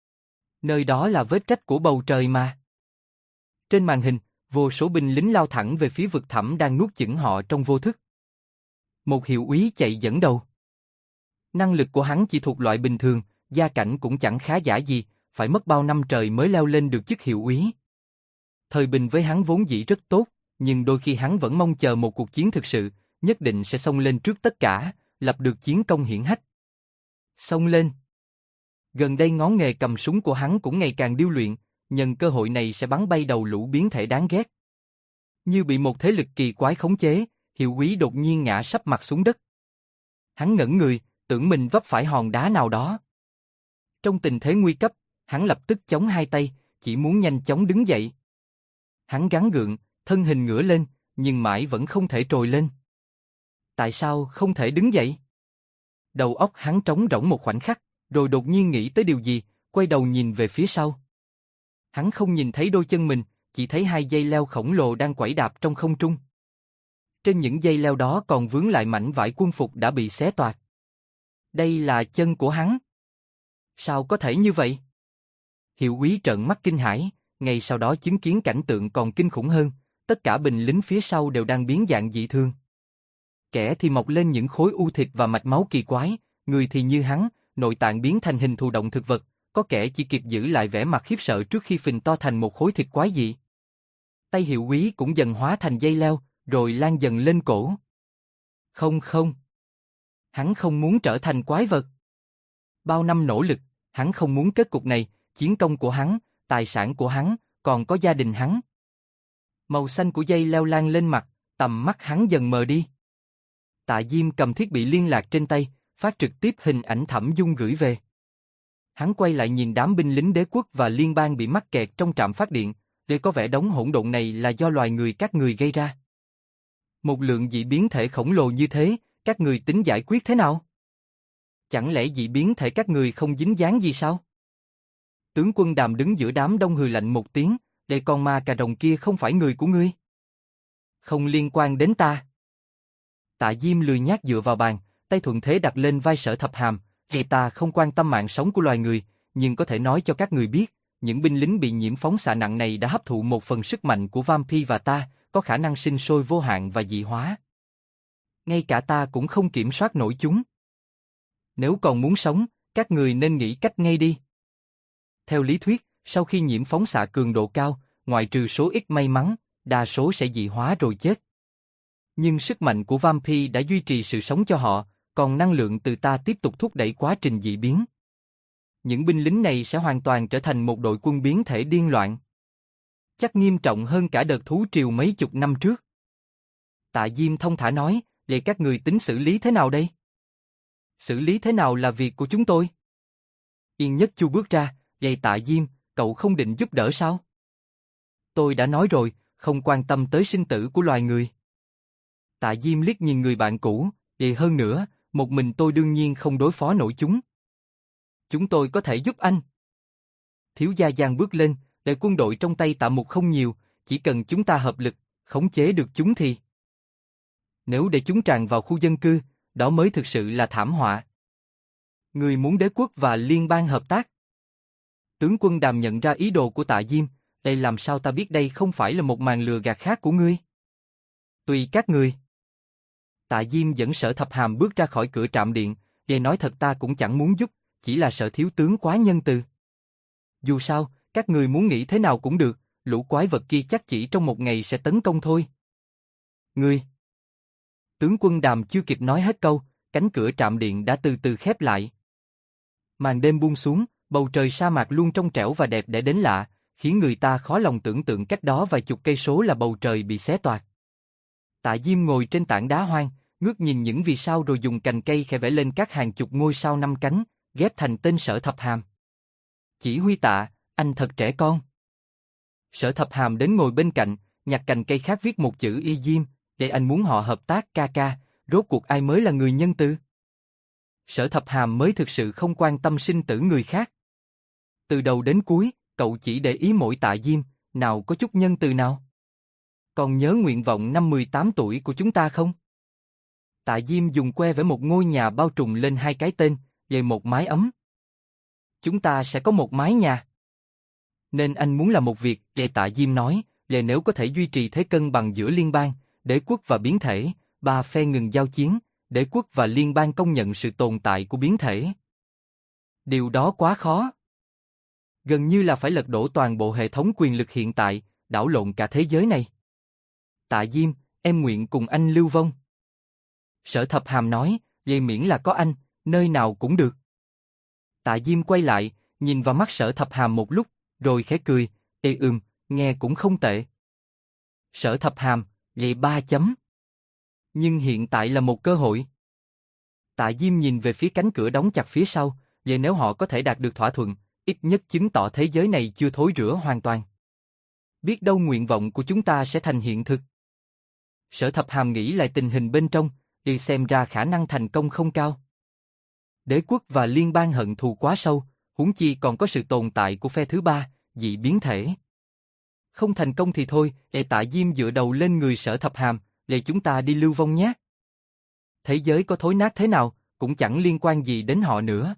Nơi đó là vết rách của bầu trời mà. Trên màn hình, vô số binh lính lao thẳng về phía vực thẳm đang nuốt chửng họ trong vô thức. Một hiệu úy chạy dẫn đầu. Năng lực của hắn chỉ thuộc loại bình thường, gia cảnh cũng chẳng khá giả gì, phải mất bao năm trời mới leo lên được chức hiệu úy. Thời bình với hắn vốn dĩ rất tốt, nhưng đôi khi hắn vẫn mong chờ một cuộc chiến thực sự, nhất định sẽ xông lên trước tất cả, lập được chiến công hiển hách. Xông lên. Gần đây ngón nghề cầm súng của hắn cũng ngày càng điêu luyện, nhân cơ hội này sẽ bắn bay đầu lũ biến thể đáng ghét. Như bị một thế lực kỳ quái khống chế, hiệu úy đột nhiên ngã sấp mặt xuống đất. Hắn ngẩn người, tưởng mình vấp phải hòn đá nào đó. Trong tình thế nguy cấp, hắn lập tức chống hai tay, chỉ muốn nhanh chóng đứng dậy. Hắn gắng gượng, thân hình ngửa lên, nhưng mãi vẫn không thể trồi lên. Tại sao không thể đứng dậy? Đầu óc hắn trống rỗng một khoảnh khắc, rồi đột nhiên nghĩ tới điều gì, quay đầu nhìn về phía sau. Hắn không nhìn thấy đôi chân mình, chỉ thấy hai dây leo khổng lồ đang quẩy đạp trong không trung. Trên những dây leo đó còn vướng lại mảnh vải quân phục đã bị xé toạc. Đây là chân của hắn. Sao có thể như vậy? Hiệu úy trợn mắt kinh hãi, ngay sau đó chứng kiến cảnh tượng còn kinh khủng hơn, tất cả binh lính phía sau đều đang biến dạng dị thường. Kẻ thì mọc lên những khối u thịt và mạch máu kỳ quái, người thì như hắn, nội tạng biến thành hình thù động thực vật, có kẻ chỉ kịp giữ lại vẻ mặt khiếp sợ trước khi phình to thành một khối thịt quái dị. Tay hiệu úy cũng dần hóa thành dây leo, rồi lan dần lên cổ. Không không. Hắn không muốn trở thành quái vật. Bao năm nỗ lực, hắn không muốn kết cục này, chiến công của hắn, tài sản của hắn, còn có gia đình hắn. Màu xanh của dây leo lan lên mặt, tầm mắt hắn dần mờ đi. Tạ Diêm cầm thiết bị liên lạc trên tay, phát trực tiếp hình ảnh Thẩm Dung gửi về. Hắn quay lại nhìn đám binh lính đế quốc và liên bang bị mắc kẹt trong trạm phát điện, để có vẻ đống hỗn độn này là do loài người các người gây ra. Một lượng dị biến thể khổng lồ như thế, các người tính giải quyết thế nào? Chẳng lẽ dị biến thể các người không dính dáng gì sao? Tướng quân Đàm đứng giữa đám đông hừ lạnh một tiếng, để con ma cà rồng kia không phải người của ngươi. Không liên quan đến ta. Tạ Diêm lười nhác dựa vào bàn, tay thuận thế đặt lên vai Sở Thập Hàm, ta không quan tâm mạng sống của loài người, nhưng có thể nói cho các người biết, những binh lính bị nhiễm phóng xạ nặng này đã hấp thụ một phần sức mạnh của Vampy và ta, có khả năng sinh sôi vô hạn và dị hóa. Ngay cả ta cũng không kiểm soát nổi chúng. Nếu còn muốn sống, các người nên nghĩ cách ngay đi. Theo lý thuyết, sau khi nhiễm phóng xạ cường độ cao, ngoại trừ số ít may mắn, đa số sẽ dị hóa rồi chết. Nhưng sức mạnh của Vampy đã duy trì sự sống cho họ, còn năng lượng từ ta tiếp tục thúc đẩy quá trình dị biến. Những binh lính này sẽ hoàn toàn trở thành một đội quân biến thể điên loạn. Chắc nghiêm trọng hơn cả đợt thú triều mấy chục năm trước. Tạ Diêm thông thả nói, vậy các người tính xử lý thế nào đây? Xử lý thế nào là việc của chúng tôi. Yên Nhất Chu bước ra, vậy Tạ Diêm, cậu không định giúp đỡ sao? Tôi đã nói rồi, không quan tâm tới sinh tử của loài người. Tạ Diêm liếc nhìn người bạn cũ, hơn nữa, một mình tôi đương nhiên không đối phó nổi chúng. Chúng tôi có thể giúp anh. Thiếu gia Giang bước lên, để quân đội trong tay Tạ Mục không nhiều, chỉ cần chúng ta hợp lực, khống chế được chúng thì. Nếu để chúng tràn vào khu dân cư, đó mới thực sự là thảm họa. Ngươi muốn đế quốc và liên bang hợp tác? Tướng quân Đàm nhận ra ý đồ của Tạ Diêm, đây làm sao ta biết đây không phải là một màn lừa gạt khác của ngươi? Tùy các ngươi. Tạ Diêm dẫn Sở Thập Hàm bước ra khỏi cửa trạm điện, để nói thật ta cũng chẳng muốn giúp, chỉ là sợ thiếu tướng quá nhân từ. Dù sao, các người muốn nghĩ thế nào cũng được, lũ quái vật kia chắc chỉ trong một ngày sẽ tấn công thôi. Ngươi! Tướng quân Đàm chưa kịp nói hết câu, cánh cửa trạm điện đã từ từ khép lại. Màn đêm buông xuống, bầu trời sa mạc luôn trong trẻo và đẹp để đến lạ, khiến người ta khó lòng tưởng tượng cách đó vài chục cây số là bầu trời bị xé toạc. Tạ Diêm ngồi trên tảng đá hoang, ngước nhìn những vì sao rồi dùng cành cây khẽ vẽ lên các hàng chục ngôi sao năm cánh, ghép thành tên Sở Thập Hàm. Chỉ huy Tạ, anh thật trẻ con. Sở Thập Hàm đến ngồi bên cạnh, nhặt cành cây khác viết một chữ Y Diêm, để anh muốn họ hợp tác ca ca, rốt cuộc ai mới là người nhân từ. Sở Thập Hàm mới thực sự không quan tâm sinh tử người khác. Từ đầu đến cuối, cậu chỉ để ý mỗi Tạ Diêm, nào có chút nhân từ nào. Còn nhớ nguyện vọng năm 18 tuổi của chúng ta không? Tạ Diêm dùng que vẽ một ngôi nhà bao trùm lên hai cái tên, về một mái ấm. Chúng ta sẽ có một mái nhà. Nên anh muốn làm một việc, Tạ Diêm nói, là nếu có thể duy trì thế cân bằng giữa liên bang, đế quốc và biến thể, ba phe ngừng giao chiến, đế quốc và liên bang công nhận sự tồn tại của biến thể. Điều đó quá khó. Gần như là phải lật đổ toàn bộ hệ thống quyền lực hiện tại, đảo lộn cả thế giới này. Tạ Diêm, em nguyện cùng anh lưu vong. Sở Thập Hàm nói, vậy miễn là có anh, nơi nào cũng được. Tạ Diêm quay lại, nhìn vào mắt Sở Thập Hàm một lúc, rồi khẽ cười, nghe cũng không tệ. Sở Thập Hàm, vậy 3 chấm. Nhưng hiện tại là một cơ hội. Tạ Diêm nhìn về phía cánh cửa đóng chặt phía sau, vậy nếu họ có thể đạt được thỏa thuận, ít nhất chứng tỏ thế giới này chưa thối rữa hoàn toàn. Biết đâu nguyện vọng của chúng ta sẽ thành hiện thực. Sở Thập Hàm nghĩ lại tình hình bên trong, xem ra khả năng thành công không cao. Đế quốc và liên bang hận thù quá sâu, huống chi còn có sự tồn tại của phe thứ ba, dị biến thể. Không thành công thì thôi, Tạ Diêm dựa đầu lên người Sở Thập Hàm, chúng ta đi lưu vong nhé. Thế giới có thối nát thế nào, cũng chẳng liên quan gì đến họ nữa.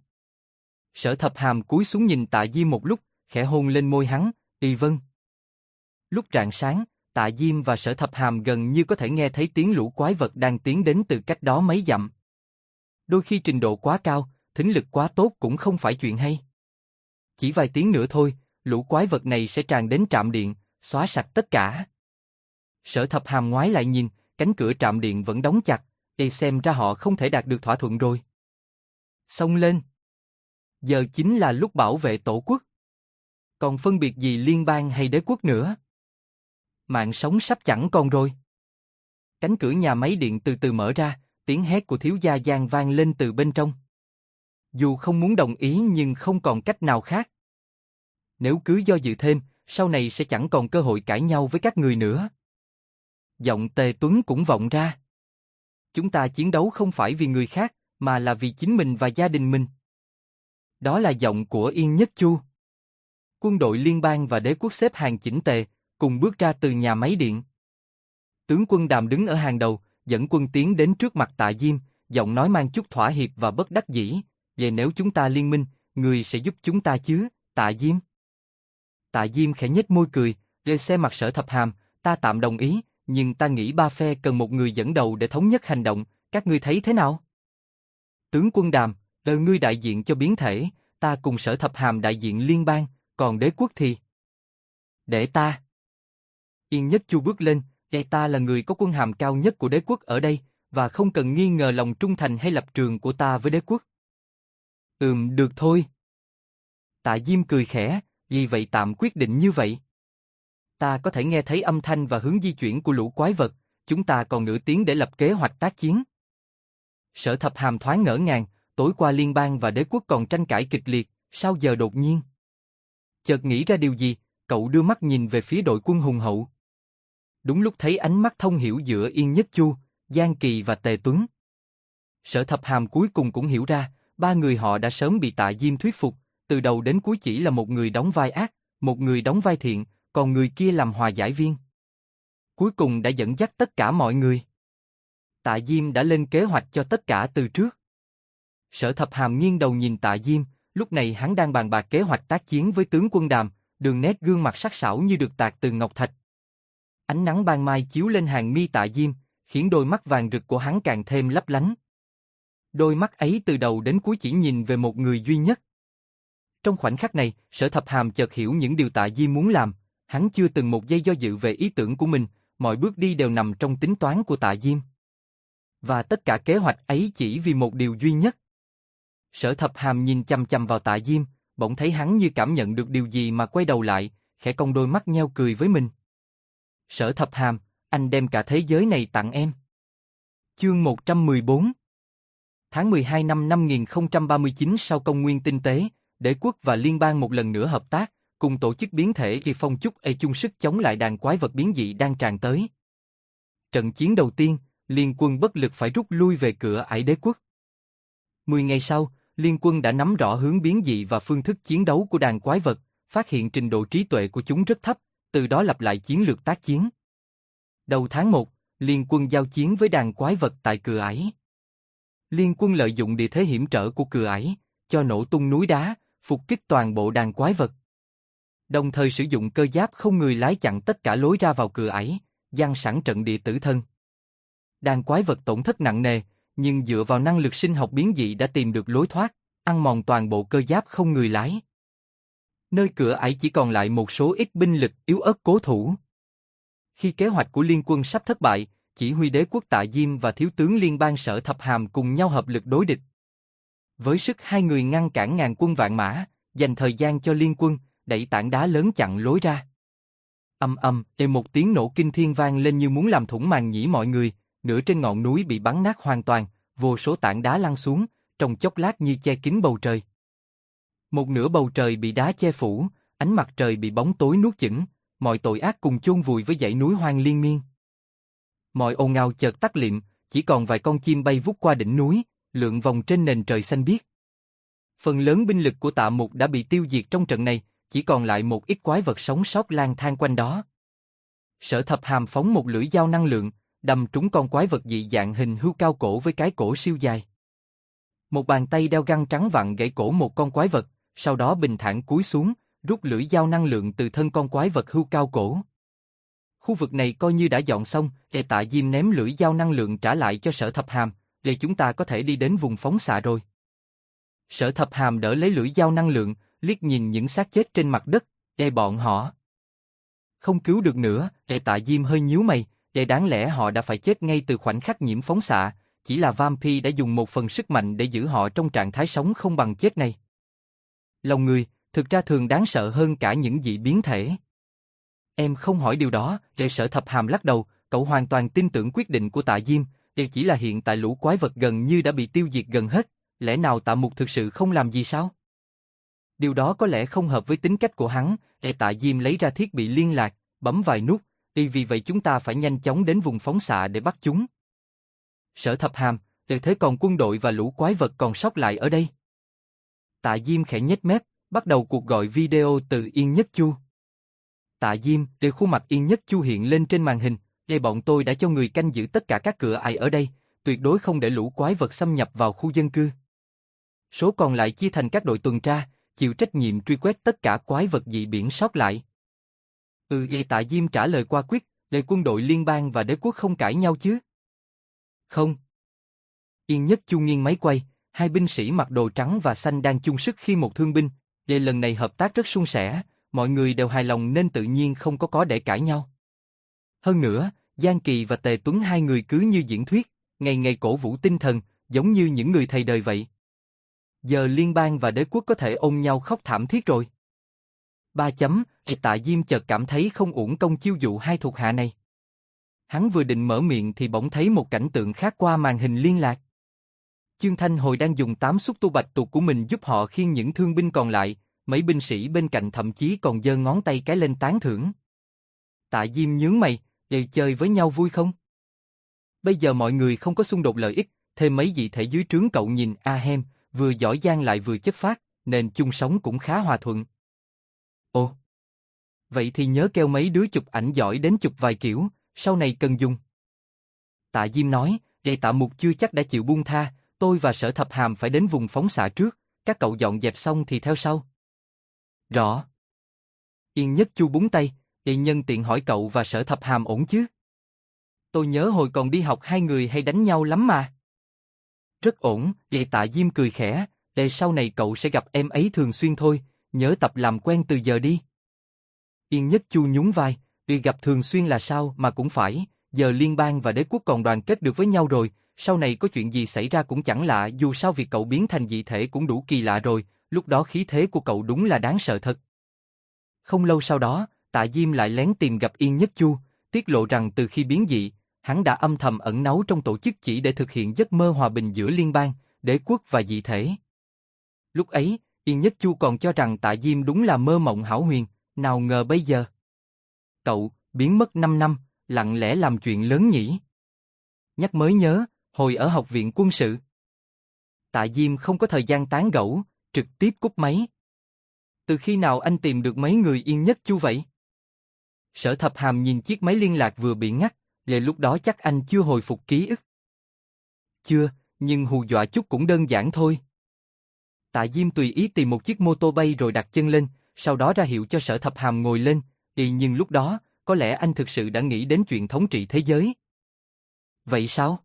Sở Thập Hàm cúi xuống nhìn Tạ Diêm một lúc, khẽ hôn lên môi hắn, vâng. Lúc rạng sáng, Tạ Diêm và Sở Thập Hàm gần như có thể nghe thấy tiếng lũ quái vật đang tiến đến từ cách đó mấy dặm. Đôi khi trình độ quá cao, thính lực quá tốt cũng không phải chuyện hay. Chỉ vài tiếng nữa thôi, lũ quái vật này sẽ tràn đến trạm điện, xóa sạch tất cả. Sở Thập Hàm ngoái lại nhìn, cánh cửa trạm điện vẫn đóng chặt, xem ra họ không thể đạt được thỏa thuận rồi. Xông lên! Giờ chính là lúc bảo vệ tổ quốc. Còn phân biệt gì liên bang hay đế quốc nữa? Mạng sống sắp chẳng còn rồi. Cánh cửa nhà máy điện từ từ mở ra, tiếng hét của thiếu gia Giang vang lên từ bên trong. Dù không muốn đồng ý nhưng không còn cách nào khác. Nếu cứ do dự thêm, sau này sẽ chẳng còn cơ hội cãi nhau với các người nữa. Giọng Tề Tuấn cũng vọng ra. Chúng ta chiến đấu không phải vì người khác, mà là vì chính mình và gia đình mình. Đó là giọng của Yên Nhất Chu. Quân đội liên bang và đế quốc xếp hàng chỉnh tề, cùng bước ra từ nhà máy điện. Tướng quân Đàm đứng ở hàng đầu, dẫn quân tiến đến trước mặt Tạ Diêm, giọng nói mang chút thỏa hiệp và bất đắc dĩ. Vậy nếu chúng ta liên minh, người sẽ giúp chúng ta chứ, Tạ Diêm? Tạ Diêm khẽ nhếch môi cười, lên xe mặt Sở Thập Hàm, ta tạm đồng ý, nhưng ta nghĩ ba phe cần một người dẫn đầu để thống nhất hành động, các ngươi thấy thế nào? Tướng quân Đàm, ngươi đại diện cho biến thể, ta cùng Sở Thập Hàm đại diện liên bang, còn đế quốc thì... Để ta. Yên Nhất Chu bước lên, ta là người có quân hàm cao nhất của đế quốc ở đây, và không cần nghi ngờ lòng trung thành hay lập trường của ta với đế quốc. Được thôi. Tạ Diêm cười khẽ, vì vậy tạm quyết định như vậy. Ta có thể nghe thấy âm thanh và hướng di chuyển của lũ quái vật, chúng ta còn nửa tiếng để lập kế hoạch tác chiến. Sở Thập Hàm thoáng ngỡ ngàng, tối qua liên bang và đế quốc còn tranh cãi kịch liệt, sao giờ đột nhiên? Chợt nghĩ ra điều gì, cậu đưa mắt nhìn về phía đội quân hùng hậu. Đúng lúc thấy ánh mắt thông hiểu giữa Yên Nhất Chu, Giang Kỳ và Tề Tuấn. Sở Thập Hàm cuối cùng cũng hiểu ra, ba người họ đã sớm bị Tạ Diêm thuyết phục, từ đầu đến cuối chỉ là một người đóng vai ác, một người đóng vai thiện, còn người kia làm hòa giải viên. Cuối cùng đã dẫn dắt tất cả mọi người. Tạ Diêm đã lên kế hoạch cho tất cả từ trước. Sở Thập Hàm nghiêng đầu nhìn Tạ Diêm, lúc này hắn đang bàn bạc kế hoạch tác chiến với tướng quân Đàm, đường nét gương mặt sắc sảo như được tạc từ ngọc thạch. Ánh nắng ban mai chiếu lên hàng mi Tạ Diêm, khiến đôi mắt vàng rực của hắn càng thêm lấp lánh. Đôi mắt ấy từ đầu đến cuối chỉ nhìn về một người duy nhất. Trong khoảnh khắc này, Sở Thập Hàm chợt hiểu những điều Tạ Diêm muốn làm, hắn chưa từng một giây do dự về ý tưởng của mình, mọi bước đi đều nằm trong tính toán của Tạ Diêm. Và tất cả kế hoạch ấy chỉ vì một điều duy nhất. Sở Thập Hàm nhìn chằm chằm vào Tạ Diêm, bỗng thấy hắn như cảm nhận được điều gì mà quay đầu lại, khẽ cong đôi mắt nheo cười với mình. Sở Thập Hàm, anh đem cả thế giới này tặng em. Chương 114 Tháng 12 năm 5039 sau công nguyên tinh tế, đế quốc và liên bang một lần nữa hợp tác, cùng tổ chức biến thể vì phong chúc chung sức chống lại đàn quái vật biến dị đang tràn tới. Trận chiến đầu tiên, liên quân bất lực phải rút lui về cửa ải đế quốc. 10 ngày sau, liên quân đã nắm rõ hướng biến dị và phương thức chiến đấu của đàn quái vật, phát hiện trình độ trí tuệ của chúng rất thấp, từ đó lập lại chiến lược tác chiến. Đầu tháng 1, liên quân giao chiến với đàn quái vật tại cửa ải. Liên quân lợi dụng địa thế hiểm trở của cửa ải, cho nổ tung núi đá, phục kích toàn bộ đàn quái vật. Đồng thời sử dụng cơ giáp không người lái chặn tất cả lối ra vào cửa ải, dang sẵn trận địa tử thân. Đàn quái vật tổn thất nặng nề, nhưng dựa vào năng lực sinh học biến dị đã tìm được lối thoát, ăn mòn toàn bộ cơ giáp không người lái. Nơi cửa ải chỉ còn lại một số ít binh lực yếu ớt cố thủ. Khi kế hoạch của liên quân sắp thất bại, chỉ huy đế quốc Tạ Diêm và thiếu tướng liên bang Sở Thập Hàm cùng nhau hợp lực đối địch. Với sức hai người ngăn cản ngàn quân vạn mã, dành thời gian cho liên quân, đẩy tảng đá lớn chặn lối ra. Một tiếng nổ kinh thiên vang lên như muốn làm thủng màng nhĩ mọi người, nửa trên ngọn núi bị bắn nát hoàn toàn, vô số tảng đá lăn xuống, trong chốc lát như che kín bầu trời. Một nửa bầu trời bị đá che phủ, ánh mặt trời bị bóng tối nuốt chửng, mọi tội ác cùng chôn vùi với dãy núi hoang liên miên. Mọi ồn ào chợt tắt lịm, chỉ còn vài con chim bay vút qua đỉnh núi, lượn vòng trên nền trời xanh biếc. Phần lớn binh lực của Tạ Mục đã bị tiêu diệt trong trận này, chỉ còn lại một ít quái vật sống sót lang thang quanh đó. Sở Thập Hàm phóng một lưỡi dao năng lượng, đâm trúng con quái vật dị dạng hình hươu cao cổ với cái cổ siêu dài. Một bàn tay đeo găng trắng vặn gãy cổ một con quái vật, sau đó bình thản cúi xuống, rút lưỡi dao năng lượng từ thân con quái vật hươu cao cổ. Khu vực này coi như đã dọn xong, để Tạ Diêm ném lưỡi dao năng lượng trả lại cho Sở Thập Hàm, để chúng ta có thể đi đến vùng phóng xạ rồi. Sở Thập Hàm đỡ lấy lưỡi dao năng lượng, liếc nhìn những xác chết trên mặt đất, bọn họ không cứu được nữa. Tạ Diêm hơi nhíu mày, đáng lẽ họ đã phải chết ngay từ khoảnh khắc nhiễm phóng xạ, chỉ là Vampire đã dùng một phần sức mạnh để giữ họ trong trạng thái sống không bằng chết này. Lòng người, thực ra thường đáng sợ hơn cả những dị biến thể. Em không hỏi điều đó, Sở Thập Hàm lắc đầu, cậu hoàn toàn tin tưởng quyết định của Tạ Diêm, chỉ là hiện tại lũ quái vật gần như đã bị tiêu diệt gần hết, lẽ nào Tạ Mục thực sự không làm gì sao? Điều đó có lẽ không hợp với tính cách của hắn. Tạ Diêm lấy ra thiết bị liên lạc, bấm vài nút, vì vậy chúng ta phải nhanh chóng đến vùng phóng xạ để bắt chúng. Sở Thập Hàm, thế còn quân đội và lũ quái vật còn sót lại ở đây? Tạ Diêm khẽ nhếch mép, bắt đầu cuộc gọi video từ Yên Nhất Chu. Tạ Diêm, khuôn mặt Yên Nhất Chu hiện lên trên màn hình, bọn tôi đã cho người canh giữ tất cả các cửa ải ở đây, tuyệt đối không để lũ quái vật xâm nhập vào khu dân cư. Số còn lại chia thành các đội tuần tra, chịu trách nhiệm truy quét tất cả quái vật dị biển sót lại. Tạ Diêm trả lời qua quyết, quân đội liên bang và đế quốc không cãi nhau chứ? Không. Yên Nhất Chu nghiêng máy quay, hai binh sĩ mặc đồ trắng và xanh đang chung sức khi một thương binh, lần này hợp tác rất suôn sẻ, mọi người đều hài lòng nên tự nhiên không có để cãi nhau. Hơn nữa, Giang Kỳ và Tề Tuấn hai người cứ như diễn thuyết, ngày ngày cổ vũ tinh thần, giống như những người thầy đời vậy. Giờ liên bang và đế quốc có thể ôm nhau khóc thảm thiết rồi. 3. Tạ Diêm chợt cảm thấy không uổng công chiêu dụ hai thuộc hạ này. Hắn vừa định mở miệng thì bỗng thấy một cảnh tượng khác qua màn hình liên lạc. Chương Thanh Hồi đang dùng 8 xúc tu bạch tuộc của mình giúp họ khiêng những thương binh còn lại, mấy binh sĩ bên cạnh thậm chí còn giơ ngón tay cái lên tán thưởng. Tạ Diêm nhướng mày, chơi với nhau vui không? Bây giờ mọi người không có xung đột lợi ích, thêm mấy dị thể dưới trướng cậu nhìn ahem, vừa giỏi giang lại vừa chất phác, nên chung sống cũng khá hòa thuận. Ồ, vậy thì nhớ kêu mấy đứa chụp ảnh giỏi đến chụp vài kiểu, sau này cần dùng. Tạ Diêm nói, Tạ Mục chưa chắc đã chịu buông tha, Tôi và Sở Thập Hàm phải đến vùng phóng xạ trước, các cậu dọn dẹp xong thì theo sau. Rõ. Yên Nhất Chu búng tay, y nhân tiện hỏi cậu và Sở Thập Hàm ổn chứ? Tôi nhớ hồi còn đi học hai người hay đánh nhau lắm mà. Rất ổn, vậy Tạ Diêm cười khẽ, để sau này cậu sẽ gặp em ấy thường xuyên thôi, nhớ tập làm quen từ giờ đi. Yên Nhất Chu nhún vai, đi gặp thường xuyên là sao mà cũng phải, giờ liên bang và đế quốc còn đoàn kết được với nhau rồi, sau này có chuyện gì xảy ra cũng chẳng lạ, dù sao việc cậu biến thành dị thể cũng đủ kỳ lạ rồi, lúc đó khí thế của cậu đúng là đáng sợ thật. Không lâu sau đó, Tạ Diêm lại lén tìm gặp Yên Nhất Chu, tiết lộ rằng từ khi biến dị, hắn đã âm thầm ẩn náu trong tổ chức chỉ để thực hiện giấc mơ hòa bình giữa liên bang, đế quốc và dị thể. Lúc ấy, Yên Nhất Chu còn cho rằng Tạ Diêm đúng là mơ mộng hão huyền, nào ngờ bây giờ. Cậu, biến mất 5 năm, lặng lẽ làm chuyện lớn nhỉ. Nhắc mới nhớ, hồi ở học viện quân sự. Tạ Diêm không có thời gian tán gẫu, trực tiếp cúp máy. Từ khi nào anh tìm được mấy người Yên Nhất Chu vậy? Sở Thập Hàm nhìn chiếc máy liên lạc vừa bị ngắt, về lúc đó chắc anh chưa hồi phục ký ức. Chưa, nhưng hù dọa chút cũng đơn giản thôi. Tạ Diêm tùy ý tìm một chiếc mô tô bay rồi đặt chân lên, sau đó ra hiệu cho Sở Thập Hàm ngồi lên, nhưng lúc đó, có lẽ anh thực sự đã nghĩ đến chuyện thống trị thế giới. Vậy sao?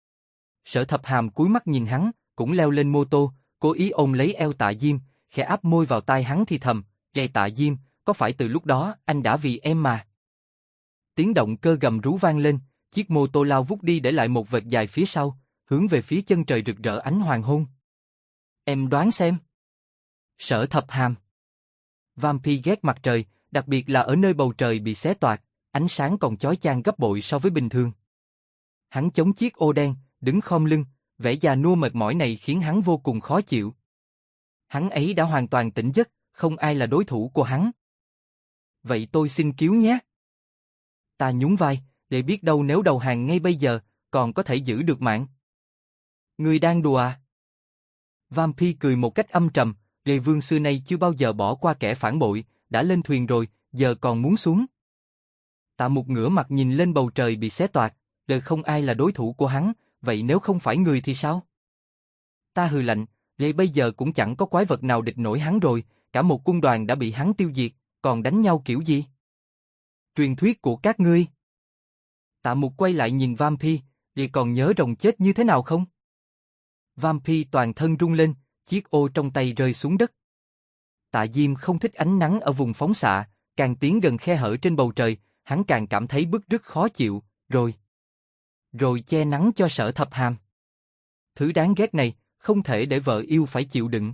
Sở Thập Hàm cúi mắt nhìn hắn, cũng leo lên mô tô, cố ý ôm lấy eo Tạ Diêm, khẽ áp môi vào tai hắn thì thầm, "Ê Tạ Diêm, có phải từ lúc đó anh đã vì em mà?" Tiếng động cơ gầm rú vang lên, chiếc mô tô lao vút đi để lại một vệt dài phía sau, hướng về phía chân trời rực rỡ ánh hoàng hôn. Em đoán xem. Sở Thập Hàm. Vampire ghét mặt trời, đặc biệt là ở nơi bầu trời bị xé toạc, ánh sáng còn chói chang gấp bội so với bình thường. Hắn chống chiếc ô đen, đứng khom lưng, vẻ già nua mệt mỏi này khiến hắn vô cùng khó chịu. Hắn ấy đã hoàn toàn tỉnh giấc, không ai là đối thủ của hắn. Vậy tôi xin cứu nhé. Ta nhún vai, để biết đâu nếu đầu hàng ngay bây giờ, còn có thể giữ được mạng. Ngươi đang đùa à? Vampire cười một cách âm trầm, Lê Vương xưa nay chưa bao giờ bỏ qua kẻ phản bội, đã lên thuyền rồi, giờ còn muốn xuống. Tạ Mục ngửa mặt nhìn lên bầu trời bị xé toạc, đời không ai là đối thủ của hắn, vậy nếu không phải người thì sao? Ta hừ lạnh, Lê bây giờ cũng chẳng có quái vật nào địch nổi hắn rồi, cả một quân đoàn đã bị hắn tiêu diệt, còn đánh nhau kiểu gì? Truyền thuyết của các ngươi. Tạ Mục quay lại nhìn Vampire, Lê còn nhớ rồng chết như thế nào không? Vampire toàn thân rung lên, chiếc ô trong tay rơi xuống đất. Tạ Diêm không thích ánh nắng ở vùng phóng xạ, càng tiến gần khe hở trên bầu trời, hắn càng cảm thấy bức rứt khó chịu, rồi che nắng cho Sở Thập Hàm. Thứ đáng ghét này, không thể để vợ yêu phải chịu đựng.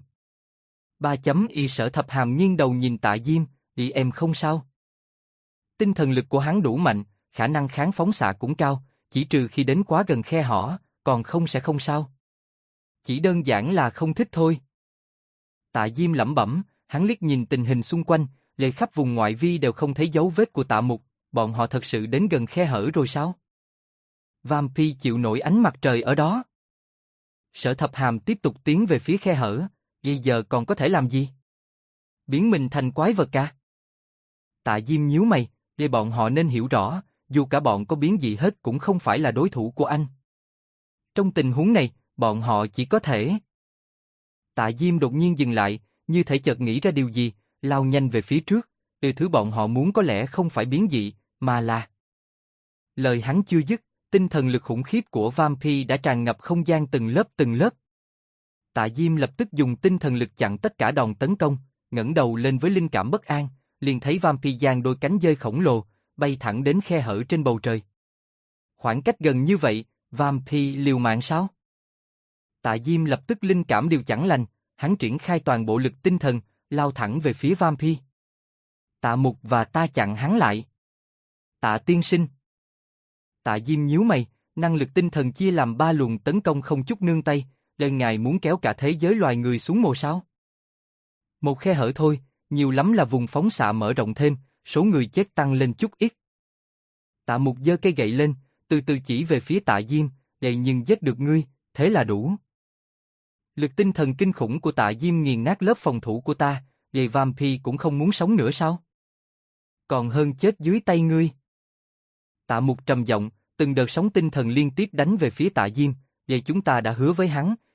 Sở Thập Hàm nghiêng đầu nhìn Tạ Diêm, em không sao. Tinh thần lực của hắn đủ mạnh, khả năng kháng phóng xạ cũng cao, chỉ trừ khi đến quá gần khe hở, còn không sẽ không sao. Chỉ đơn giản là không thích thôi. Tạ Diêm lẩm bẩm, hắn liếc nhìn tình hình xung quanh, lệ khắp vùng ngoại vi đều không thấy dấu vết của Tạ Mục, bọn họ thật sự đến gần khe hở rồi sao? Vampire chịu nổi ánh mặt trời ở đó. Sở Thập Hàm tiếp tục tiến về phía khe hở, bây giờ còn có thể làm gì? Biến mình thành quái vật à? Tạ Diêm nhíu mày, để bọn họ nên hiểu rõ, dù cả bọn có biến gì hết cũng không phải là đối thủ của anh. Trong tình huống này, bọn họ chỉ có thể... Tạ Diêm đột nhiên dừng lại, như thể chợt nghĩ ra điều gì, lao nhanh về phía trước, thứ bọn họ muốn có lẽ không phải biến dị, mà là... Lời hắn chưa dứt, tinh thần lực khủng khiếp của Vampire đã tràn ngập không gian từng lớp. Tạ Diêm lập tức dùng tinh thần lực chặn tất cả đòn tấn công, ngẩng đầu lên với linh cảm bất an, liền thấy Vampire giang đôi cánh dơi khổng lồ, bay thẳng đến khe hở trên bầu trời. Khoảng cách gần như vậy, Vampire liều mạng sao? Tạ Diêm lập tức linh cảm điều chẳng lành, hắn triển khai toàn bộ lực tinh thần, lao thẳng về phía Vampire. Tạ Mục và ta chặn hắn lại. Tạ tiên sinh. Tạ Diêm nhíu mày, năng lực tinh thần chia làm 3 luồng tấn công không chút nương tay, lần ngài muốn kéo cả thế giới loài người xuống mồ sao? Một khe hở thôi, nhiều lắm là vùng phóng xạ mở rộng thêm, số người chết tăng lên chút ít. Tạ Mục giơ cây gậy lên, từ từ chỉ về phía Tạ Diêm, nhưng giết được ngươi, thế là đủ. Lực tinh thần kinh khủng của Tạ Diêm nghiền nát lớp phòng thủ của ta, vậy Vampire cũng không muốn sống nữa sao? Còn hơn chết dưới tay ngươi. Tạ Mục trầm giọng, từng đợt sóng tinh thần liên tiếp đánh về phía Tạ Diêm, vậy chúng ta đã hứa với hắn,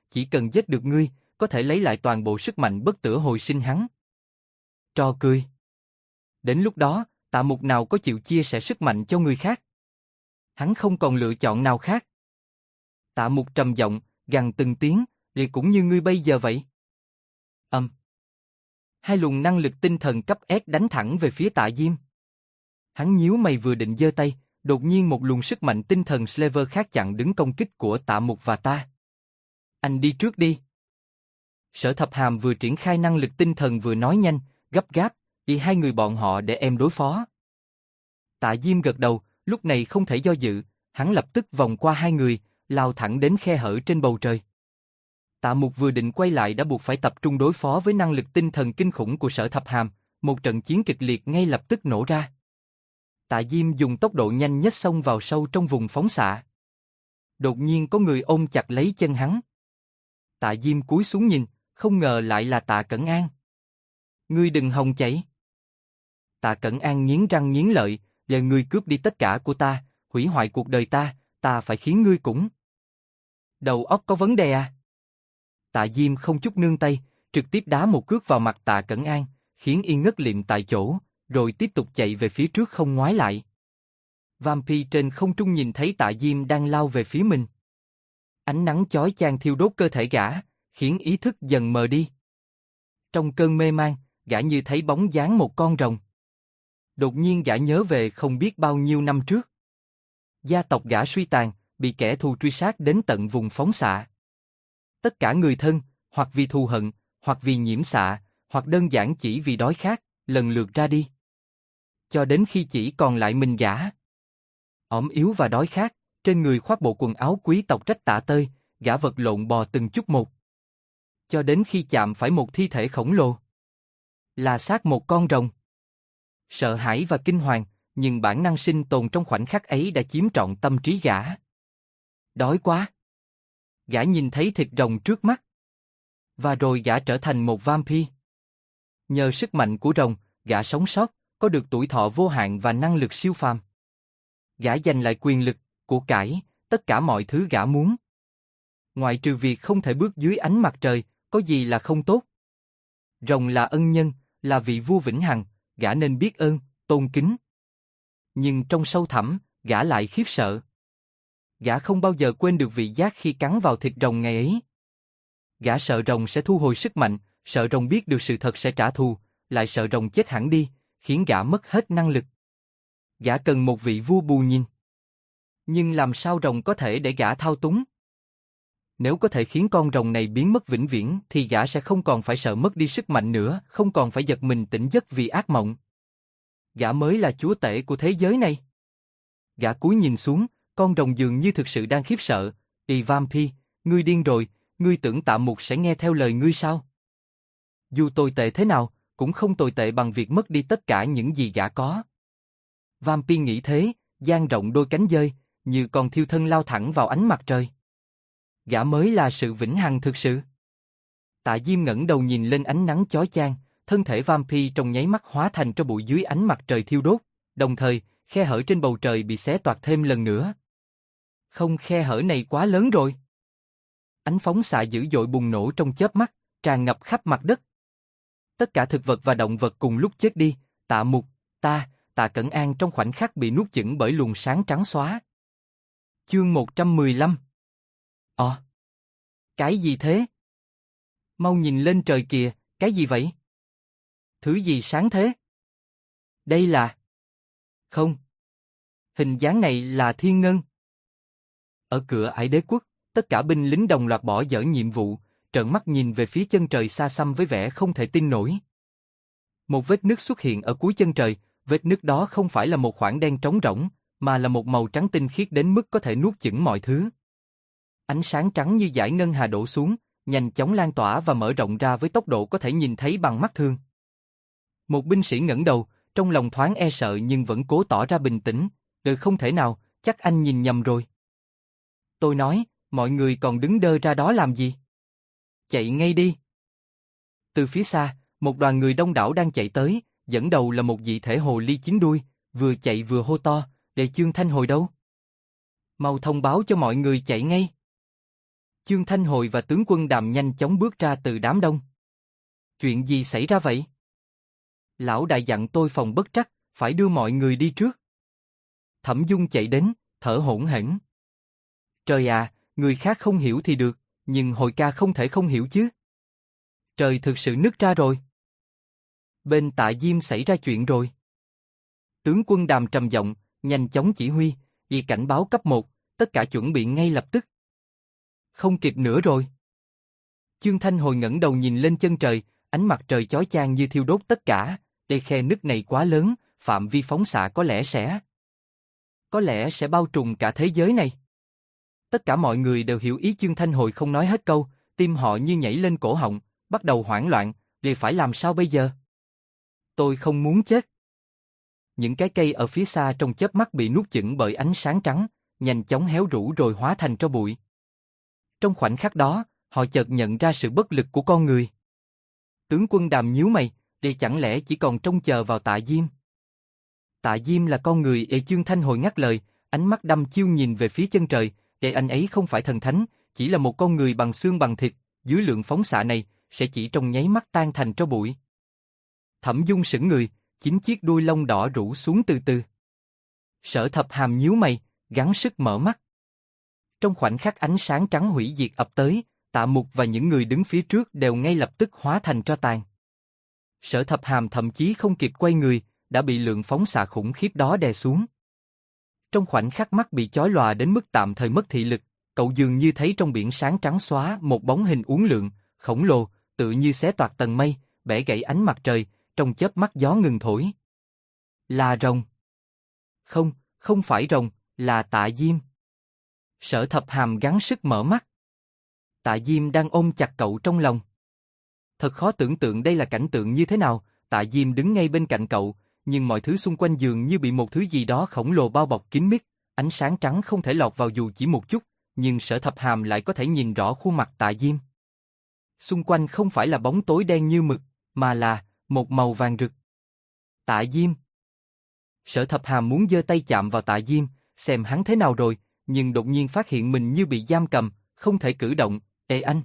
chỉ cần giết được ngươi, có thể lấy lại toàn bộ sức mạnh bất tử hồi sinh hắn. Trò cười. Đến lúc đó, Tạ Mục nào có chịu chia sẻ sức mạnh cho người khác. Hắn không còn lựa chọn nào khác. Tạ Mục trầm giọng, gằn từng tiếng, thì cũng như ngươi bây giờ vậy. Hai luồng năng lực tinh thần cấp S đánh thẳng về phía Tạ Diêm. Hắn nhíu mày vừa định giơ tay, đột nhiên một luồng sức mạnh tinh thần Slaver khác chặn đứng công kích của Tạ Mục và ta. Anh đi trước đi. Sở Thập Hàm vừa triển khai năng lực tinh thần vừa nói nhanh, gấp gáp, vì hai người bọn họ để em đối phó. Tạ Diêm gật đầu, lúc này không thể do dự, hắn lập tức vòng qua hai người, lao thẳng đến khe hở trên bầu trời. Tạ Mục vừa định quay lại đã buộc phải tập trung đối phó với năng lực tinh thần kinh khủng của Sở Thập Hàm, một trận chiến kịch liệt ngay lập tức nổ ra. Tạ Diêm dùng tốc độ nhanh nhất xông vào sâu trong vùng phóng xạ. Đột nhiên có người ôm chặt lấy chân hắn. Tạ Diêm cúi xuống nhìn, không ngờ lại là Tạ Cẩn An. Ngươi đừng hòng chạy. Tạ Cẩn An nghiến răng nghiến lợi, giờ ngươi cướp đi tất cả của ta, hủy hoại cuộc đời ta phải khiến ngươi cũng. Đầu óc có vấn đề à? Tạ Diêm không chút nương tay, trực tiếp đá một cước vào mặt Tạ Cẩn An, khiến y ngất liệm tại chỗ, rồi tiếp tục chạy về phía trước không ngoái lại. Vampire trên không trung nhìn thấy Tạ Diêm đang lao về phía mình. Ánh nắng chói chang thiêu đốt cơ thể gã, khiến ý thức dần mờ đi. Trong cơn mê man, gã như thấy bóng dáng một con rồng. Đột nhiên gã nhớ về không biết bao nhiêu năm trước. Gia tộc gã suy tàn, bị kẻ thù truy sát đến tận vùng phóng xạ. Tất cả người thân, hoặc vì thù hận, hoặc vì nhiễm xạ, hoặc đơn giản chỉ vì đói khát, lần lượt ra đi. Cho đến khi chỉ còn lại mình gã. Ỏm yếu và đói khát, trên người khoác bộ quần áo quý tộc rách tả tơi, gã vật lộn bò từng chút một. Cho đến khi chạm phải một thi thể khổng lồ. Là xác một con rồng. Sợ hãi và kinh hoàng, nhưng bản năng sinh tồn trong khoảnh khắc ấy đã chiếm trọn tâm trí gã. Đói quá. Gã nhìn thấy thịt rồng trước mắt. Và rồi gã trở thành một vampire. Nhờ sức mạnh của rồng, gã sống sót, có được tuổi thọ vô hạn và năng lực siêu phàm. Gã giành lại quyền lực, của cải, tất cả mọi thứ gã muốn. Ngoại trừ việc không thể bước dưới ánh mặt trời, có gì là không tốt. Rồng là ân nhân, là vị vua vĩnh hằng, gã nên biết ơn, tôn kính. Nhưng trong sâu thẳm, gã lại khiếp sợ. Gã không bao giờ quên được vị giác khi cắn vào thịt rồng ngày ấy. Gã sợ rồng sẽ thu hồi sức mạnh, sợ rồng biết được sự thật sẽ trả thù, lại sợ rồng chết hẳn đi, khiến gã mất hết năng lực. Gã cần một vị vua bù nhìn. Nhưng làm sao rồng có thể để gã thao túng? Nếu có thể khiến con rồng này biến mất vĩnh viễn thì gã sẽ không còn phải sợ mất đi sức mạnh nữa, không còn phải giật mình tỉnh giấc vì ác mộng. Gã mới là chúa tể của thế giới này. Gã cúi nhìn xuống, con rồng dường như thực sự đang khiếp sợ. Ì Vampire, ngươi điên rồi, ngươi tưởng Tạ Mục sẽ nghe theo lời ngươi sao? Dù tồi tệ thế nào, cũng không tồi tệ bằng việc mất đi tất cả những gì gã có. Vampire nghĩ thế, dang rộng đôi cánh dơi, như con thiêu thân lao thẳng vào ánh mặt trời. Gã mới là sự vĩnh hằng thực sự. Tạ Diêm ngẩng đầu nhìn lên ánh nắng chói chang, thân thể vampire trong nháy mắt hóa thành tro bụi dưới ánh mặt trời thiêu đốt, đồng thời, khe hở trên bầu trời bị xé toạc thêm lần nữa. Không, khe hở này quá lớn rồi. Ánh phóng xạ dữ dội bùng nổ trong chớp mắt, tràn ngập khắp mặt đất. Tất cả thực vật và động vật cùng lúc chết đi, Tạ Mục, Tạ Cẩn An trong khoảnh khắc bị nuốt chửng bởi luồng sáng trắng xóa. Chương 115. Cái gì thế? Mau nhìn lên trời kìa, cái gì vậy? Thứ gì sáng thế? Đây là... Không. Hình dáng này là thiên ngân. Ở cửa ải đế quốc, tất cả binh lính đồng loạt bỏ dở nhiệm vụ, trợn mắt nhìn về phía chân trời xa xăm với vẻ không thể tin nổi. Một vết nứt xuất hiện ở cuối chân trời, vết nứt đó không phải là một khoảng đen trống rỗng, mà là một màu trắng tinh khiết đến mức có thể nuốt chửng mọi thứ. Ánh sáng trắng như dải ngân hà đổ xuống, nhanh chóng lan tỏa và mở rộng ra với tốc độ có thể nhìn thấy bằng mắt thường. Một binh sĩ ngẩng đầu, trong lòng thoáng e sợ nhưng vẫn cố tỏ ra bình tĩnh. Không thể nào, chắc anh nhìn nhầm rồi. Tôi nói, mọi người còn đứng đơ ra đó làm gì? Chạy ngay đi. Từ phía xa, một đoàn người đông đảo đang chạy tới, dẫn đầu là một dị thể hồ ly chín đuôi, vừa chạy vừa hô to, Đề Chương Thanh hồi đâu? Mau thông báo cho mọi người chạy ngay. Chương Thanh Hồi và tướng quân Đàm nhanh chóng bước ra từ đám đông. Chuyện gì xảy ra vậy? Lão đại dặn tôi phòng bất trắc, phải đưa mọi người đi trước. Thẩm Dung chạy đến, thở hổn hển. Trời à, người khác không hiểu thì được, nhưng Hồi ca không thể không hiểu chứ. Trời thực sự nứt ra rồi. Bên Tạ Diêm xảy ra chuyện rồi. Tướng quân Đàm trầm giọng, nhanh chóng chỉ huy, y cảnh báo cấp 1, tất cả chuẩn bị ngay lập tức. Không kịp nữa rồi. Chương Thanh Hồi ngẩng đầu nhìn lên chân trời, ánh mặt trời chói chang như thiêu đốt tất cả, khe nứt này quá lớn, phạm vi phóng xạ có lẽ sẽ bao trùm cả thế giới này. Tất cả mọi người đều hiểu ý Chương Thanh Hồi không nói hết câu, tim họ như nhảy lên cổ họng, bắt đầu hoảng loạn, phải làm sao bây giờ? Tôi không muốn chết. Những cái cây ở phía xa trong chớp mắt bị nuốt chửng bởi ánh sáng trắng, nhanh chóng héo rũ rồi hóa thành tro bụi. Trong khoảnh khắc đó, họ chợt nhận ra sự bất lực của con người. Tướng quân Đàm nhíu mày, chẳng lẽ chỉ còn trông chờ vào Tạ Diêm? Tạ Diêm là con người. Chương Thanh Hồi ngắt lời, ánh mắt đăm chiêu nhìn về phía chân trời. Anh ấy không phải thần thánh, chỉ là một con người bằng xương bằng thịt, dưới lượng phóng xạ này, sẽ chỉ trong nháy mắt tan thành tro bụi. Thẩm Dung sững người, 9 chiếc đuôi lông đỏ rủ xuống từ từ. Sở Thập Hàm nhíu mày, gắng sức mở mắt. Trong khoảnh khắc ánh sáng trắng hủy diệt ập tới, Tạ Mục và những người đứng phía trước đều ngay lập tức hóa thành tro tàn. Sở Thập Hàm thậm chí không kịp quay người, đã bị lượng phóng xạ khủng khiếp đó đè xuống. Trong khoảnh khắc mắt bị chói lòa đến mức tạm thời mất thị lực, cậu dường như thấy trong biển sáng trắng xóa một bóng hình uốn lượn, khổng lồ, tự như xé toạc tầng mây, bẻ gãy ánh mặt trời, trong chớp mắt gió ngừng thổi. Là rồng. Không, không phải rồng, là Tạ Diêm. Sở Thập Hàm gắng sức mở mắt. Tạ Diêm đang ôm chặt cậu trong lòng. Thật khó tưởng tượng đây là cảnh tượng như thế nào. Tạ Diêm đứng ngay bên cạnh cậu, nhưng mọi thứ xung quanh dường như bị một thứ gì đó khổng lồ bao bọc kín mít, ánh sáng trắng không thể lọt vào dù chỉ một chút, nhưng Sở Thập Hàm lại có thể nhìn rõ khuôn mặt Tạ Diêm. Xung quanh không phải là bóng tối đen như mực, mà là một màu vàng rực. Tạ Diêm. Sở Thập Hàm muốn giơ tay chạm vào Tạ Diêm, xem hắn thế nào rồi, nhưng đột nhiên phát hiện mình như bị giam cầm, không thể cử động. Anh.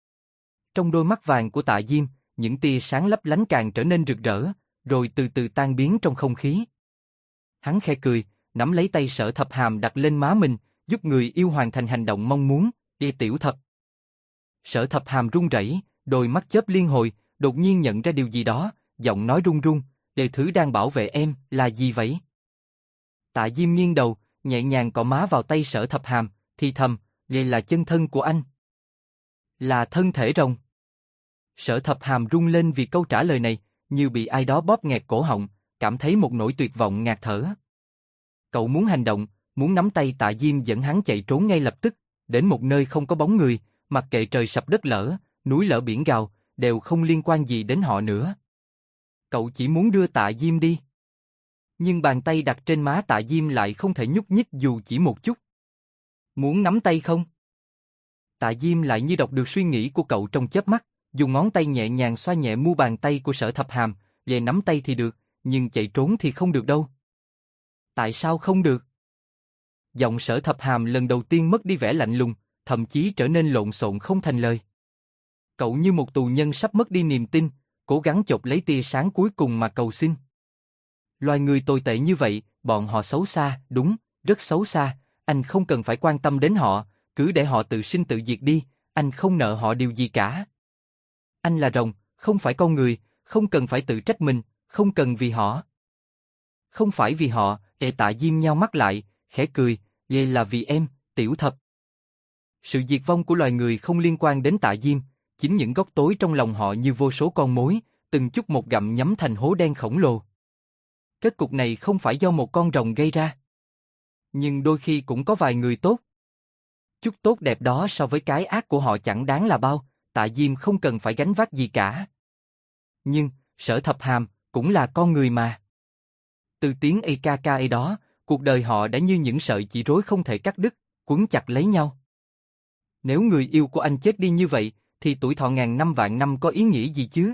Trong đôi mắt vàng của Tạ Diêm, những tia sáng lấp lánh càng trở nên rực rỡ, rồi từ từ tan biến trong không khí. Hắn khẽ cười, nắm lấy tay Sở Thập Hàm đặt lên má mình, giúp người yêu hoàn thành hành động mong muốn. Tiểu Thập. Sở Thập Hàm run rẩy, đôi mắt chớp liên hồi, đột nhiên nhận ra điều gì đó, giọng nói run run. Thứ đang bảo vệ em là gì vậy? Tạ Diêm nghiêng đầu, nhẹ nhàng cọ má vào tay Sở Thập Hàm, thì thầm, là chân thân của anh. Là thân thể rồng. Sở Thập Hàm run lên vì câu trả lời này, như bị ai đó bóp nghẹt cổ họng, cảm thấy một nỗi tuyệt vọng ngạt thở. Cậu muốn hành động, muốn nắm tay Tạ Diêm dẫn hắn chạy trốn ngay lập tức, đến một nơi không có bóng người, mặc kệ trời sập đất lở, núi lở biển gào, đều không liên quan gì đến họ nữa. Cậu chỉ muốn đưa Tạ Diêm đi. Nhưng bàn tay đặt trên má Tạ Diêm lại không thể nhúc nhích dù chỉ một chút. Muốn nắm tay không? Tạ Diêm lại như đọc được suy nghĩ của cậu trong chớp mắt, dùng ngón tay nhẹ nhàng xoa nhẹ mu bàn tay của Sở Thập Hàm, về nắm tay thì được, nhưng chạy trốn thì không được đâu. Tại sao không được? Giọng Sở Thập Hàm lần đầu tiên mất đi vẻ lạnh lùng, thậm chí trở nên lộn xộn không thành lời. Cậu như một tù nhân sắp mất đi niềm tin, cố gắng chộp lấy tia sáng cuối cùng mà cầu xin. Loài người tồi tệ như vậy, bọn họ xấu xa, đúng, rất xấu xa, anh không cần phải quan tâm đến họ, cứ để họ tự sinh tự diệt đi, anh không nợ họ điều gì cả. Anh là rồng, không phải con người, không cần phải tự trách mình, không cần vì họ. Không phải vì họ. Tạ Diêm nheo mắt lại, khẽ cười, là vì em, Tiểu Thập. Sự diệt vong của loài người không liên quan đến Tạ Diêm, chính những góc tối trong lòng họ như vô số con mối, từng chút một gặm nhấm thành hố đen khổng lồ. Kết cục này không phải do một con rồng gây ra. Nhưng đôi khi cũng có vài người tốt. Chút tốt đẹp đó so với cái ác của họ chẳng đáng là bao, Tạ Diêm không cần phải gánh vác gì cả. Nhưng, Sở Thập Hàm, cũng là con người mà. Từ tiếng AKK đó, cuộc đời họ đã như những sợi chỉ rối không thể cắt đứt, quấn chặt lấy nhau. Nếu người yêu của anh chết đi như vậy, thì tuổi thọ ngàn năm vạn năm có ý nghĩa gì chứ?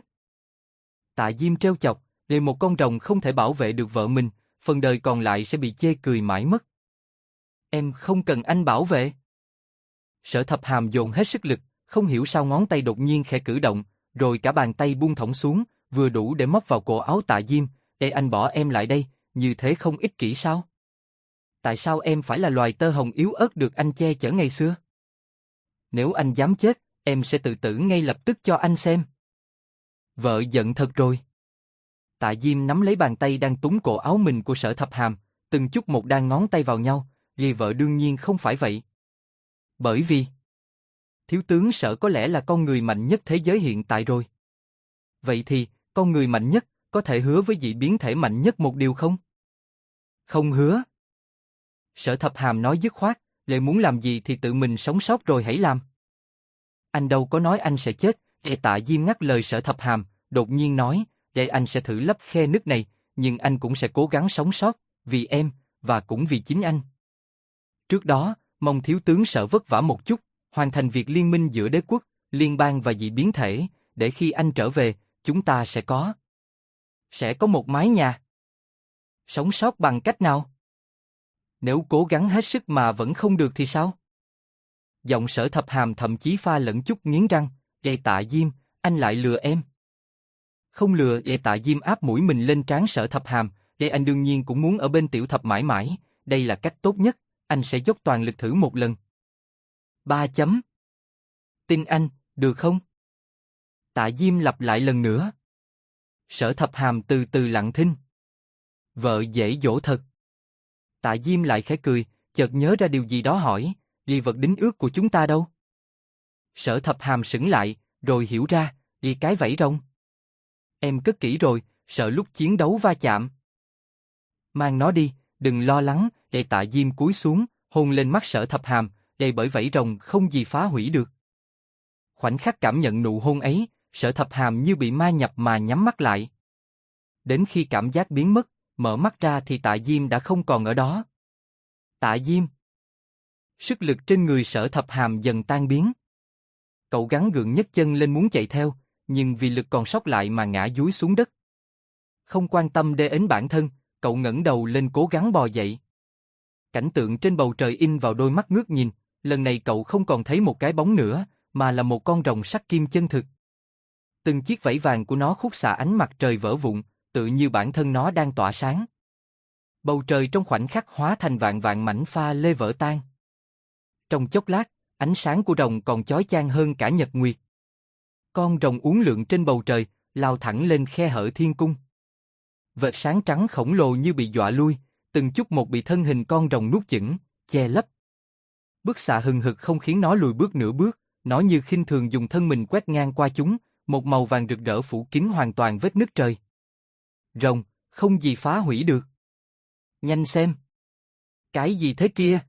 Tạ Diêm trêu chọc, một con rồng không thể bảo vệ được vợ mình, phần đời còn lại sẽ bị chê cười mãi mất. Em không cần anh bảo vệ. Sở Thập Hàm dồn hết sức lực, không hiểu sao ngón tay đột nhiên khẽ cử động, rồi cả bàn tay buông thõng xuống, vừa đủ để móc vào cổ áo Tạ Diêm. Ê, anh bỏ em lại đây, như thế không ích kỷ sao? Tại sao em phải là loài tơ hồng yếu ớt được anh che chở ngày xưa? Nếu anh dám chết, em sẽ tự tử ngay lập tức cho anh xem. Vợ giận thật rồi. Tạ Diêm nắm lấy bàn tay đang túm cổ áo mình của Sở Thập Hàm, từng chút một đan ngón tay vào nhau, vì vợ đương nhiên không phải vậy. Bởi vì thiếu tướng Sở có lẽ là con người mạnh nhất thế giới hiện tại rồi. Vậy thì, con người mạnh nhất, có thể hứa với dị biến thể mạnh nhất một điều không? Không hứa. Sở Thập Hàm nói dứt khoát, Lệ muốn làm gì thì tự mình sống sót rồi hãy làm. Anh đâu có nói anh sẽ chết. Tạ Diêm ngắt lời Sở Thập Hàm, đột nhiên nói, để anh sẽ thử lấp khe nứt này, nhưng anh cũng sẽ cố gắng sống sót, vì em, và cũng vì chính anh. Trước đó, mong thiếu tướng Sở vất vả một chút, hoàn thành việc liên minh giữa đế quốc, liên bang và dị biến thể, để khi anh trở về, chúng ta sẽ có một mái nhà. Sống sót bằng cách nào? Nếu cố gắng hết sức mà vẫn không được thì sao? Giọng Sở Thập Hàm thậm chí pha lẫn chút nghiến răng, Tạ Diêm, anh lại lừa em. Không lừa. Tạ Diêm áp mũi mình lên trán Sở Thập Hàm, anh đương nhiên cũng muốn ở bên Tiểu Thập mãi mãi, đây là cách tốt nhất, anh sẽ dốc toàn lực thử một lần. 3 chấm. Tin anh, được không? Tạ Diêm lặp lại lần nữa. Sở Thập Hàm từ từ lặng thinh. Vợ dễ dỗ thật. Tạ Diêm lại khẽ cười, chợt nhớ ra điều gì đó hỏi, vì vật đính ước của chúng ta đâu? Sở Thập Hàm sững lại, rồi hiểu ra, vì cái vảy rồng. Em cất kỹ rồi, sợ lúc chiến đấu va chạm. Mang nó đi, đừng lo lắng. Tạ Diêm cúi xuống, hôn lên mắt Sở Thập Hàm, bởi vảy rồng không gì phá hủy được. Khoảnh khắc cảm nhận nụ hôn ấy, Sở Thập Hàm như bị ma nhập mà nhắm mắt lại. Đến khi cảm giác biến mất, mở mắt ra thì Tạ Diêm đã không còn ở đó. Tạ Diêm. Sức lực trên người Sở Thập Hàm dần tan biến. Cậu gắng gượng nhấc chân lên muốn chạy theo, nhưng vì lực còn sót lại mà ngã dúi xuống đất. Không quan tâm đến bản thân, cậu ngẩng đầu lên cố gắng bò dậy. Cảnh tượng trên bầu trời in vào đôi mắt ngước nhìn, lần này cậu không còn thấy một cái bóng nữa, mà là một con rồng sắt kim chân thực. Từng chiếc vảy vàng của nó khúc xạ ánh mặt trời vỡ vụn, tự như bản thân nó đang tỏa sáng. Bầu trời trong khoảnh khắc hóa thành vạn vạn mảnh pha lê vỡ tan. Trong chốc lát, ánh sáng của rồng còn chói chang hơn cả nhật nguyệt. Con rồng uốn lượn trên bầu trời, lao thẳng lên khe hở thiên cung. Vệt sáng trắng khổng lồ như bị dọa lui, từng chút một bị thân hình con rồng nuốt chửng, che lấp. Bức xạ hừng hực không khiến nó lùi bước nửa bước, nó như khinh thường dùng thân mình quét ngang qua chúng, một màu vàng rực rỡ phủ kín hoàn toàn vết nứt trời. Rồng, không gì phá hủy được. Nhanh xem. Cái gì thế kia?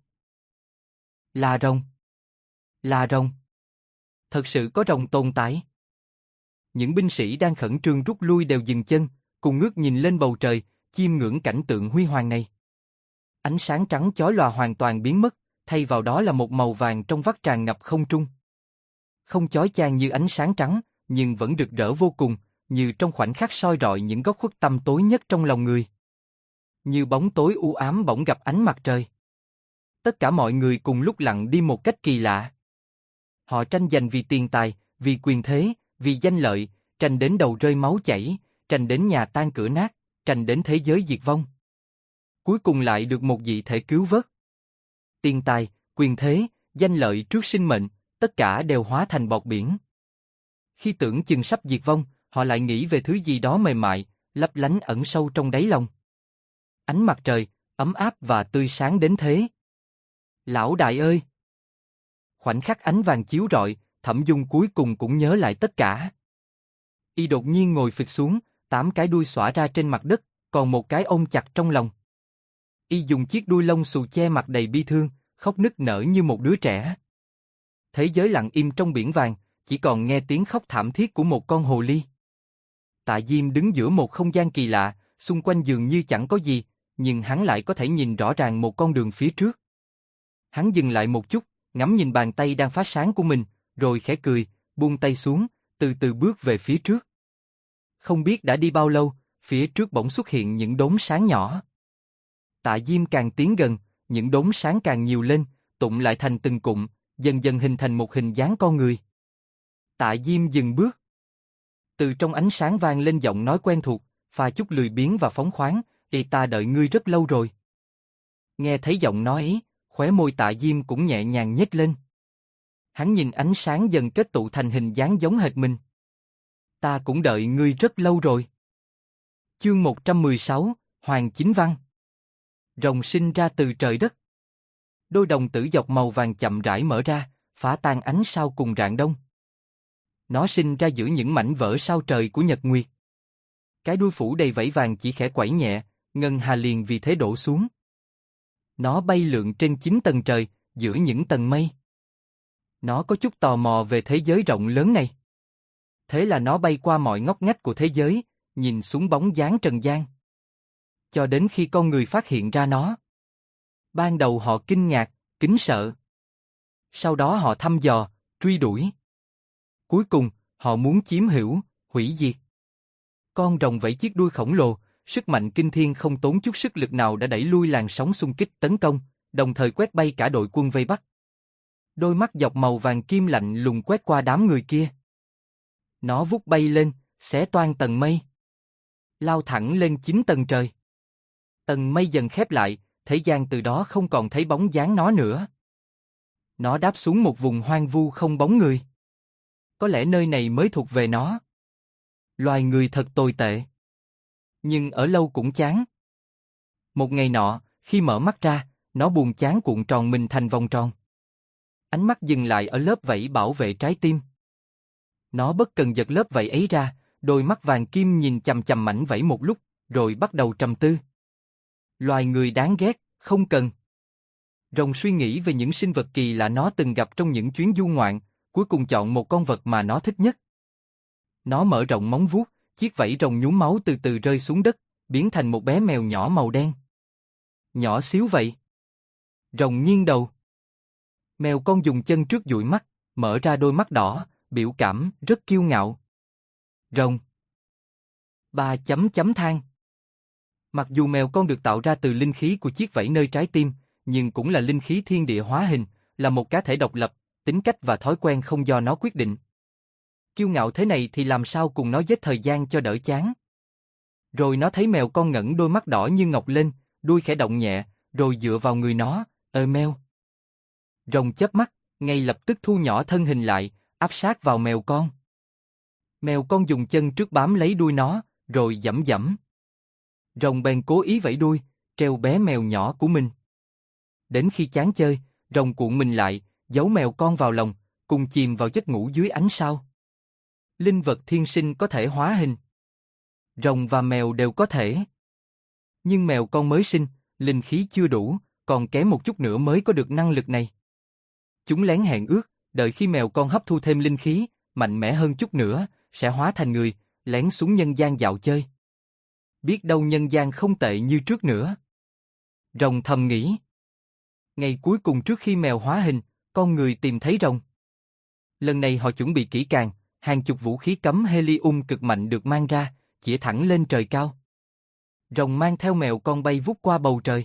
Là rồng. Là rồng. Thật sự có rồng tồn tại. Những binh sĩ đang khẩn trương rút lui đều dừng chân, cùng ngước nhìn lên bầu trời, chiêm ngưỡng cảnh tượng huy hoàng này. Ánh sáng trắng chói lòa hoàn toàn biến mất, thay vào đó là một màu vàng trong vắt tràn ngập không trung. Không chói chang như ánh sáng trắng, nhưng vẫn rực rỡ vô cùng, như trong khoảnh khắc soi rọi những góc khuất tăm tối nhất trong lòng người. Như bóng tối u ám bỗng gặp ánh mặt trời. Tất cả mọi người cùng lúc lặng đi một cách kỳ lạ. Họ tranh giành vì tiền tài, vì quyền thế, vì danh lợi, tranh đến đầu rơi máu chảy, tranh đến nhà tan cửa nát, tranh đến thế giới diệt vong. Cuối cùng lại được một vị thể cứu vớt. Tiền tài, quyền thế, danh lợi trước sinh mệnh, tất cả đều hóa thành bọt biển. Khi tưởng chừng sắp diệt vong, họ lại nghĩ về thứ gì đó mềm mại, lấp lánh ẩn sâu trong đáy lòng. Ánh mặt trời, ấm áp và tươi sáng đến thế. Lão đại ơi! Khoảnh khắc ánh vàng chiếu rọi, Thẩm Dung cuối cùng cũng nhớ lại tất cả. Y đột nhiên ngồi phịch xuống, 8 cái đuôi xõa ra trên mặt đất, còn một cái ôm chặt trong lòng. Y dùng chiếc đuôi lông xù che mặt đầy bi thương, khóc nức nở như một đứa trẻ. Thế giới lặng im trong biển vàng, chỉ còn nghe tiếng khóc thảm thiết của một con hồ ly. Tạ Diêm đứng giữa một không gian kỳ lạ, xung quanh dường như chẳng có gì, nhưng hắn lại có thể nhìn rõ ràng một con đường phía trước. Hắn dừng lại một chút, ngắm nhìn bàn tay đang phát sáng của mình, rồi khẽ cười, buông tay xuống, từ từ bước về phía trước. Không biết đã đi bao lâu, phía trước bỗng xuất hiện những đốm sáng nhỏ. Tạ Diêm càng tiến gần, những đốm sáng càng nhiều lên, tụm lại thành từng cụm, dần dần hình thành một hình dáng con người. Tạ Diêm dừng bước. Từ trong ánh sáng vang lên giọng nói quen thuộc, pha chút lười biếng và phóng khoáng, ta đợi ngươi rất lâu rồi. Nghe thấy giọng nói ấy, khóe môi Tạ Diêm cũng nhẹ nhàng nhếch lên. Hắn nhìn ánh sáng dần kết tụ thành hình dáng giống hệt mình. Ta cũng đợi ngươi rất lâu rồi. Chương 116, Hoàng Chính Văn. Rồng sinh ra từ trời đất. Đôi đồng tử dọc màu vàng chậm rãi mở ra, phá tan ánh sao cùng rạng đông. Nó sinh ra giữa những mảnh vỡ sao trời của nhật nguyệt. Cái đuôi phủ đầy vảy vàng chỉ khẽ quẩy nhẹ, ngân hà liền vì thế đổ xuống. Nó bay lượn trên 9 tầng trời, giữa những tầng mây. Nó có chút tò mò về thế giới rộng lớn này. Thế là nó bay qua mọi ngóc ngách của thế giới, nhìn xuống bóng dáng trần gian. Cho đến khi con người phát hiện ra nó. Ban đầu họ kinh ngạc, kính sợ. Sau đó họ thăm dò, truy đuổi. Cuối cùng, họ muốn chiếm hữu, hủy diệt. Con rồng vẫy chiếc đuôi khổng lồ, sức mạnh kinh thiên không tốn chút sức lực nào đã đẩy lui làn sóng xung kích tấn công, đồng thời quét bay cả đội quân vây bắt. Đôi mắt dọc màu vàng kim lạnh lùng quét qua đám người kia. Nó vút bay lên, xé toang tầng mây. Lao thẳng lên 9 tầng trời. Tầng mây dần khép lại, thế gian từ đó không còn thấy bóng dáng nó nữa. Nó đáp xuống một vùng hoang vu không bóng người. Có lẽ nơi này mới thuộc về nó. Loài người thật tồi tệ. Nhưng ở lâu cũng chán. Một ngày nọ, khi mở mắt ra, nó buồn chán cuộn tròn mình thành vòng tròn. Ánh mắt dừng lại ở lớp vảy bảo vệ trái tim. Nó bất cần giật lớp vảy ấy ra, đôi mắt vàng kim nhìn chằm chằm mảnh vảy một lúc, rồi bắt đầu trầm tư. Loài người đáng ghét, không cần. Rồng suy nghĩ về những sinh vật kỳ lạ nó từng gặp trong những chuyến du ngoạn, cuối cùng chọn một con vật mà nó thích nhất. Nó mở rộng móng vuốt, chiếc vảy rồng nhúm máu từ từ rơi xuống đất, biến thành một bé mèo nhỏ màu đen. Nhỏ xíu vậy. Rồng nghiêng đầu. Mèo con dùng chân trước dụi mắt, mở ra đôi mắt đỏ, biểu cảm rất kiêu ngạo. Rồng. Ba chấm chấm than. Mặc dù mèo con được tạo ra từ linh khí của chiếc vảy nơi trái tim, nhưng cũng là linh khí thiên địa hóa hình, là một cá thể độc lập, tính cách và thói quen không do nó quyết định. Kiêu ngạo thế này thì làm sao cùng nó giết thời gian cho đỡ chán. Rồi nó thấy mèo con ngẩng đôi mắt đỏ như ngọc lên, đuôi khẽ động nhẹ, rồi dựa vào người nó, meo. Rồng chớp mắt, ngay lập tức thu nhỏ thân hình lại, áp sát vào mèo con. Mèo con dùng chân trước bám lấy đuôi nó, rồi giẫm giẫm. Rồng bèn cố ý vẫy đuôi, treo bé mèo nhỏ của mình. Đến khi chán chơi, rồng cuộn mình lại, giấu mèo con vào lòng, cùng chìm vào giấc ngủ dưới ánh sao. Linh vật thiên sinh có thể hóa hình. Rồng và mèo đều có thể. Nhưng mèo con mới sinh, linh khí chưa đủ, còn kém một chút nữa mới có được năng lực này. Chúng lén hẹn ước, đợi khi mèo con hấp thu thêm linh khí, mạnh mẽ hơn chút nữa, sẽ hóa thành người, lén xuống nhân gian dạo chơi. Biết đâu nhân gian không tệ như trước nữa. Rồng thầm nghĩ. Ngày cuối cùng trước khi mèo hóa hình, con người tìm thấy rồng. Lần này họ chuẩn bị kỹ càng, hàng chục vũ khí cấm helium cực mạnh được mang ra, chĩa thẳng lên trời cao. Rồng mang theo mèo con bay vút qua bầu trời.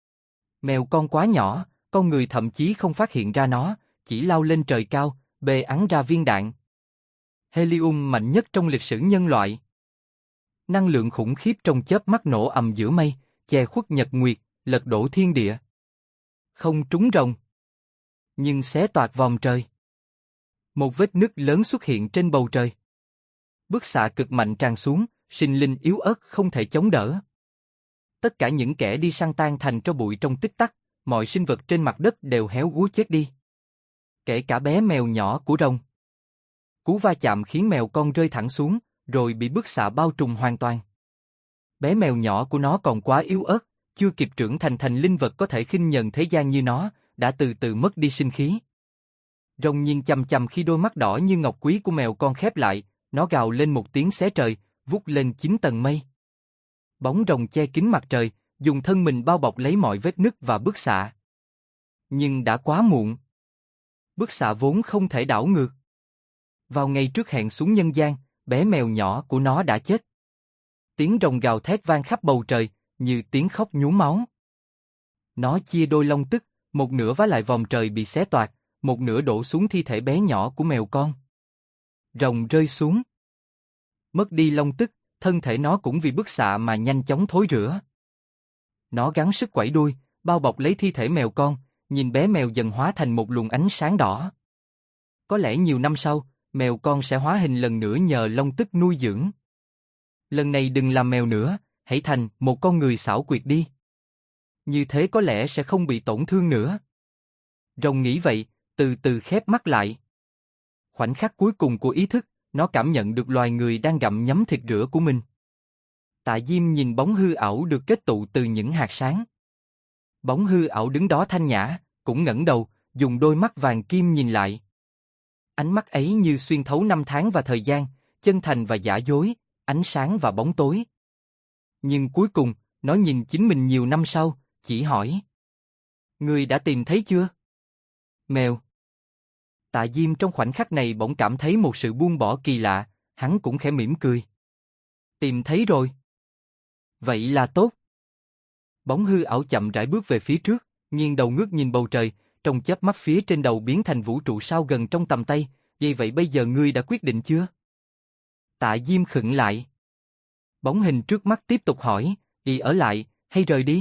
Mèo con quá nhỏ, con người thậm chí không phát hiện ra nó, chỉ lao lên trời cao, bê ẵn ra viên đạn. Helium mạnh nhất trong lịch sử nhân loại. Năng lượng khủng khiếp trong chớp mắt nổ ầm giữa mây, che khuất nhật nguyệt, lật đổ thiên địa. Không trúng rồng, nhưng xé toạc vòm trời. Một vết nứt lớn xuất hiện trên bầu trời. Bức xạ cực mạnh tràn xuống, sinh linh yếu ớt không thể chống đỡ. Tất cả những kẻ đi săn tan thành tro bụi trong tích tắc, mọi sinh vật trên mặt đất đều héo úa chết đi. Kể cả bé mèo nhỏ của rồng. Cú va chạm khiến mèo con rơi thẳng xuống, rồi bị bức xạ bao trùm hoàn toàn. Bé mèo nhỏ của nó còn quá yếu ớt, chưa kịp trưởng thành linh vật có thể khinh nhờn thế gian như nó, đã từ từ mất đi sinh khí. Rồng nhìn chằm chằm khi đôi mắt đỏ như ngọc quý của mèo con khép lại, nó gào lên một tiếng xé trời, vút lên 9 tầng mây. Bóng rồng che kín mặt trời, dùng thân mình bao bọc lấy mọi vết nứt và bức xạ. Nhưng đã quá muộn. Bức xạ vốn không thể đảo ngược. Vào ngày trước hẹn xuống nhân gian, bé mèo nhỏ của nó đã chết. Tiếng rồng gào thét vang khắp bầu trời, như tiếng khóc nhuốm máu. Nó chia đôi long tức, một nửa vá lại vòng trời bị xé toạc, một nửa đổ xuống thi thể bé nhỏ của mèo con. Rồng rơi xuống. Mất đi long tức, thân thể nó cũng vì bức xạ mà nhanh chóng thối rữa. Nó gắng sức quẩy đuôi, bao bọc lấy thi thể mèo con, nhìn bé mèo dần hóa thành một luồng ánh sáng đỏ. Có lẽ nhiều năm sau, mèo con sẽ hóa hình lần nữa nhờ long tức nuôi dưỡng. Lần này đừng làm mèo nữa, hãy thành một con người xảo quyệt đi. Như thế có lẽ sẽ không bị tổn thương nữa. Rồng nghĩ vậy, từ từ khép mắt lại. Khoảnh khắc cuối cùng của ý thức, nó cảm nhận được loài người đang gặm nhấm thịt rữa của mình. Tạ Diêm nhìn bóng hư ảo được kết tụ từ những hạt sáng. Bóng hư ảo đứng đó thanh nhã, cũng ngẩng đầu, dùng đôi mắt vàng kim nhìn lại. Ánh mắt ấy như xuyên thấu năm tháng và thời gian, chân thành và giả dối, ánh sáng và bóng tối. Nhưng cuối cùng, nó nhìn chính mình nhiều năm sau, chỉ hỏi. Ngươi đã tìm thấy chưa? Mèo. Tạ Diêm trong khoảnh khắc này bỗng cảm thấy một sự buông bỏ kỳ lạ, hắn cũng khẽ mỉm cười. Tìm thấy rồi. Vậy là tốt. Bóng hư ảo chậm rãi bước về phía trước, nghiêng đầu ngước nhìn bầu trời, trong chớp mắt phía trên đầu biến thành vũ trụ sao gần trong tầm tay, vậy bây giờ ngươi đã quyết định chưa? Tạ Diêm khựng lại. Bóng hình trước mắt tiếp tục hỏi, đi ở lại, hay rời đi?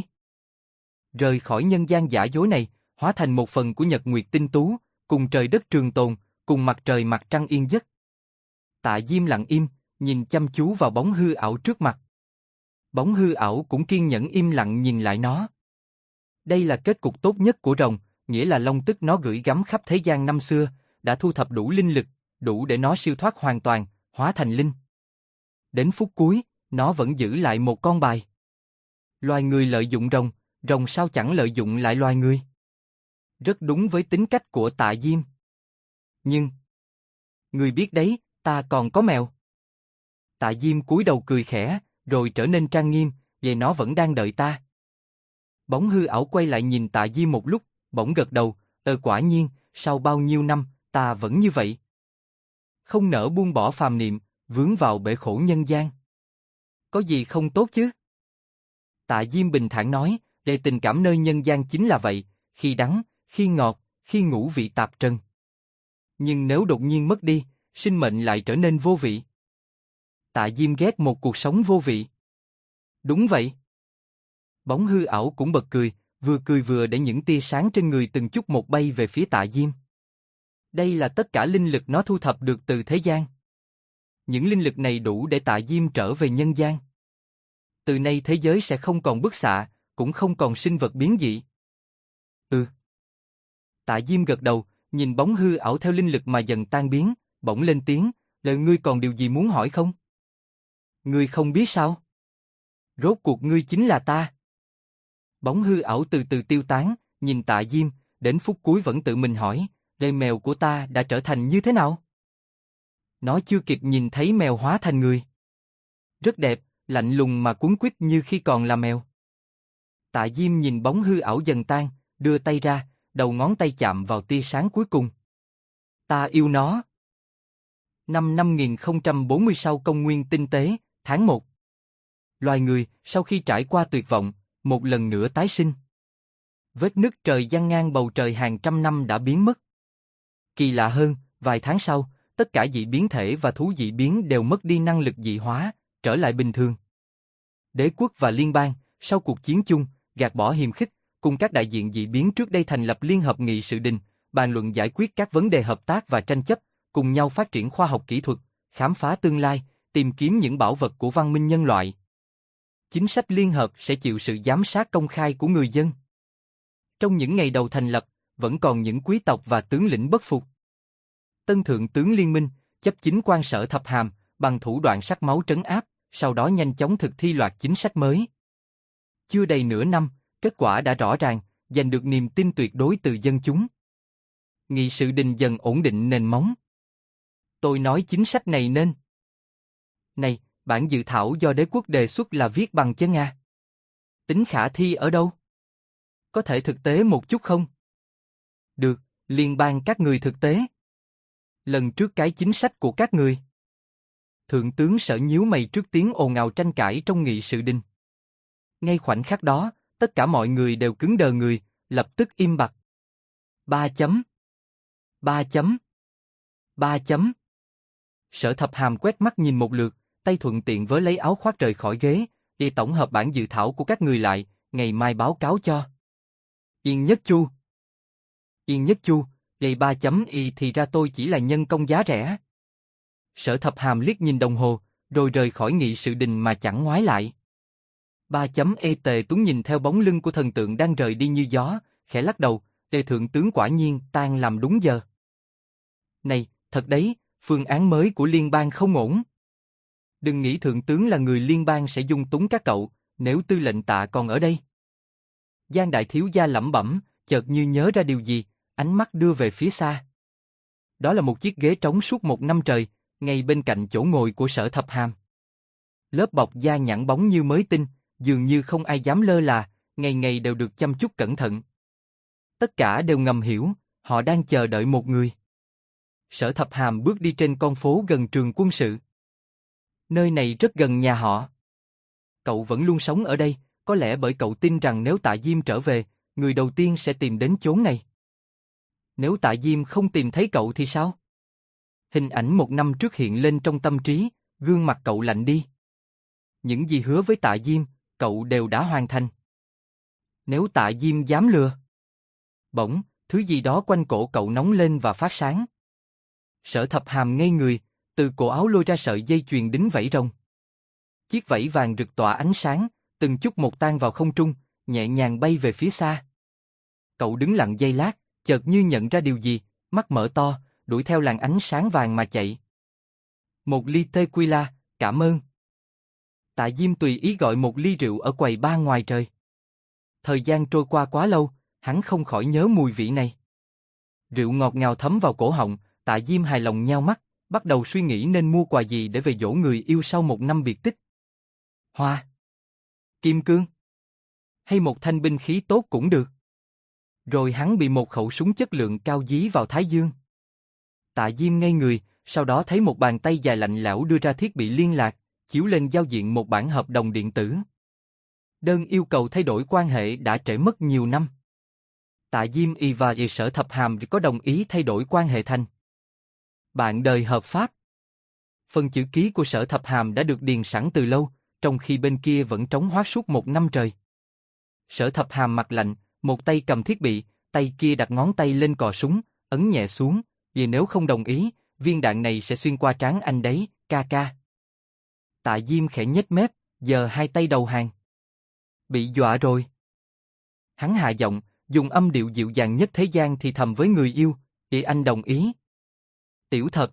Rời khỏi nhân gian giả dối này, hóa thành một phần của nhật nguyệt tinh tú, cùng trời đất trường tồn, cùng mặt trời mặt trăng yên giấc. Tạ Diêm lặng im, nhìn chăm chú vào bóng hư ảo trước mặt. Bóng hư ảo cũng kiên nhẫn im lặng nhìn lại nó. Đây là kết cục tốt nhất của rồng, nghĩa là long tức nó gửi gắm khắp thế gian năm xưa, đã thu thập đủ linh lực, đủ để nó siêu thoát hoàn toàn, hóa thành linh. Đến phút cuối, nó vẫn giữ lại một con bài. Loài người lợi dụng rồng, rồng sao chẳng lợi dụng lại loài người? Rất đúng với tính cách của Tạ Diêm. Nhưng, người biết đấy, ta còn có mèo. Tạ Diêm cúi đầu cười khẽ, rồi trở nên trang nghiêm, vậy nó vẫn đang đợi ta. Bóng hư ảo quay lại nhìn Tạ Diêm một lúc, bỗng gật đầu, quả nhiên, sau bao nhiêu năm, ta vẫn như vậy. Không nỡ buông bỏ phàm niệm, vướng vào bể khổ nhân gian. Có gì không tốt chứ? Tạ Diêm bình thản nói, để tình cảm nơi nhân gian chính là vậy, khi đắng, khi ngọt, khi ngũ vị tạp trần. Nhưng nếu đột nhiên mất đi, sinh mệnh lại trở nên vô vị. Tạ Diêm ghét một cuộc sống vô vị. Đúng vậy. Bóng hư ảo cũng bật cười vừa để những tia sáng trên người từng chút một bay về phía Tạ Diêm. Đây là tất cả linh lực nó thu thập được từ thế gian. Những linh lực này đủ để Tạ Diêm trở về nhân gian. Từ nay thế giới sẽ không còn bức xạ, cũng không còn sinh vật biến dị. Tạ Diêm gật đầu, nhìn bóng hư ảo theo linh lực mà dần tan biến, bỗng lên tiếng, lời ngươi còn điều gì muốn hỏi không? Ngươi không biết sao? Rốt cuộc ngươi chính là ta. Bóng hư ảo từ từ tiêu tán, nhìn Tạ Diêm, đến phút cuối vẫn tự mình hỏi, đời mèo của ta đã trở thành như thế nào? Nó chưa kịp nhìn thấy mèo hóa thành người. Rất đẹp, lạnh lùng mà cuống quýt như khi còn là mèo. Tạ Diêm nhìn bóng hư ảo dần tan, đưa tay ra, đầu ngón tay chạm vào tia sáng cuối cùng. Ta yêu nó. Năm 5040 sau công nguyên tinh tế, tháng 1. Loài người, sau khi trải qua tuyệt vọng, một lần nữa tái sinh. Vết nứt trời giăng ngang bầu trời hàng trăm năm đã biến mất. Kỳ lạ hơn, vài tháng sau, tất cả dị biến thể và thú dị biến đều mất đi năng lực dị hóa, trở lại bình thường. Đế quốc và liên bang, sau cuộc chiến chung, gạt bỏ hiềm khích, cùng các đại diện dị biến trước đây thành lập Liên hợp nghị sự đình, bàn luận giải quyết các vấn đề hợp tác và tranh chấp, cùng nhau phát triển khoa học kỹ thuật, khám phá tương lai, tìm kiếm những bảo vật của văn minh nhân loại. Chính sách liên hợp sẽ chịu sự giám sát công khai của người dân. Trong những ngày đầu thành lập, vẫn còn những quý tộc và tướng lĩnh bất phục. Tân thượng tướng liên minh, chấp chính quan sở thập hàm, bằng thủ đoạn sắc máu trấn áp, sau đó nhanh chóng thực thi loạt chính sách mới. Chưa đầy nửa năm, kết quả đã rõ ràng, giành được niềm tin tuyệt đối từ dân chúng. Nghị sự đình dần ổn định nền móng. Tôi nói chính sách này nên. Này, bản dự thảo do đế quốc đề xuất là viết bằng chân Nga. Tính khả thi ở đâu? Có thể thực tế một chút không? Được, liên bang các người thực tế. Lần trước cái chính sách của các người. Thượng tướng Sở nhíu mày trước tiếng ồn ào tranh cãi trong nghị sự đình. Ngay khoảnh khắc đó, tất cả mọi người đều cứng đờ người, lập tức im bặt. 3 chấm. 3 chấm. 3 chấm. Sở Thập Hàm quét mắt nhìn một lượt, tay thuận tiện vớ lấy áo khoác rời khỏi ghế, đi tổng hợp bản dự thảo của các người lại, ngày mai báo cáo cho. Yên Nhất Chu. Yên Nhất Chu, đây 3 chấm y thì ra tôi chỉ là nhân công giá rẻ. Sở Thập Hàm liếc nhìn đồng hồ, rồi rời khỏi nghị sự đình mà chẳng ngoái lại. 3 chấm e Tề Tuấn nhìn theo bóng lưng của thần tượng đang rời đi như gió, khẽ lắc đầu, Tề thượng tướng quả nhiên tan làm đúng giờ. Này, thật đấy, phương án mới của liên bang không ổn. Đừng nghĩ thượng tướng là người liên bang sẽ dung túng các cậu, nếu tư lệnh Tạ còn ở đây. Giang đại thiếu gia lẩm bẩm, chợt như nhớ ra điều gì, ánh mắt đưa về phía xa. Đó là một chiếc ghế trống suốt 1 năm trời, ngay bên cạnh chỗ ngồi của Sở Thập Hàm. Lớp bọc da nhẵn bóng như mới tinh, dường như không ai dám lơ là, ngày ngày đều được chăm chút cẩn thận. Tất cả đều ngầm hiểu, họ đang chờ đợi một người. Sở Thập Hàm bước đi trên con phố gần trường quân sự. Nơi này rất gần nhà họ. Cậu vẫn luôn sống ở đây, có lẽ bởi cậu tin rằng nếu Tạ Diêm trở về, người đầu tiên sẽ tìm đến chốn này. Nếu Tạ Diêm không tìm thấy cậu thì sao? Hình ảnh 1 năm trước hiện lên trong tâm trí, gương mặt cậu lạnh đi. Những gì hứa với Tạ Diêm, cậu đều đã hoàn thành. Nếu Tạ Diêm dám lừa. Bỗng, thứ gì đó quanh cổ cậu nóng lên và phát sáng. Sở Thập Hàm ngây người, từ cổ áo lôi ra sợi dây chuyền đính vảy rồng. Chiếc vảy vàng rực tỏa ánh sáng, từng chút một tan vào không trung, nhẹ nhàng bay về phía xa. Cậu đứng lặng giây lát, chợt như nhận ra điều gì, mắt mở to, đuổi theo làn ánh sáng vàng mà chạy. 1 ly tequila, cảm ơn. Tạ Diêm tùy ý gọi 1 ly rượu ở quầy bar ngoài trời. Thời gian trôi qua quá lâu, hắn không khỏi nhớ mùi vị này. Rượu ngọt ngào thấm vào cổ họng, Tạ Diêm hài lòng nheo mắt, bắt đầu suy nghĩ nên mua quà gì để về dỗ người yêu sau 1 năm biệt tích. Hoa, kim cương, hay một thanh binh khí tốt cũng được. Rồi hắn bị một khẩu súng chất lượng cao dí vào thái dương. Tạ Diêm ngây người, sau đó thấy một bàn tay dài lạnh lẽo đưa ra thiết bị liên lạc, chiếu lên giao diện một bản hợp đồng điện tử. Đơn yêu cầu thay đổi quan hệ đã trễ mất nhiều năm. Tạ Diêm và Sở Thập Hàm có đồng ý thay đổi quan hệ thành bạn đời hợp pháp. Phần chữ ký của Sở Thập Hàm đã được điền sẵn từ lâu, trong khi bên kia vẫn trống hoác suốt 1 năm trời. Sở Thập Hàm mặt lạnh, một tay cầm thiết bị, tay kia đặt ngón tay lên cò súng, ấn nhẹ xuống, vì nếu không đồng ý, viên đạn này sẽ xuyên qua trán anh đấy, ca ca. Tạ Diêm khẽ nhếch mép, giơ 2 tay đầu hàng. Bị dọa rồi. Hắn hạ giọng, dùng âm điệu dịu dàng nhất thế gian thì thầm với người yêu, anh đồng ý. Tiểu thật.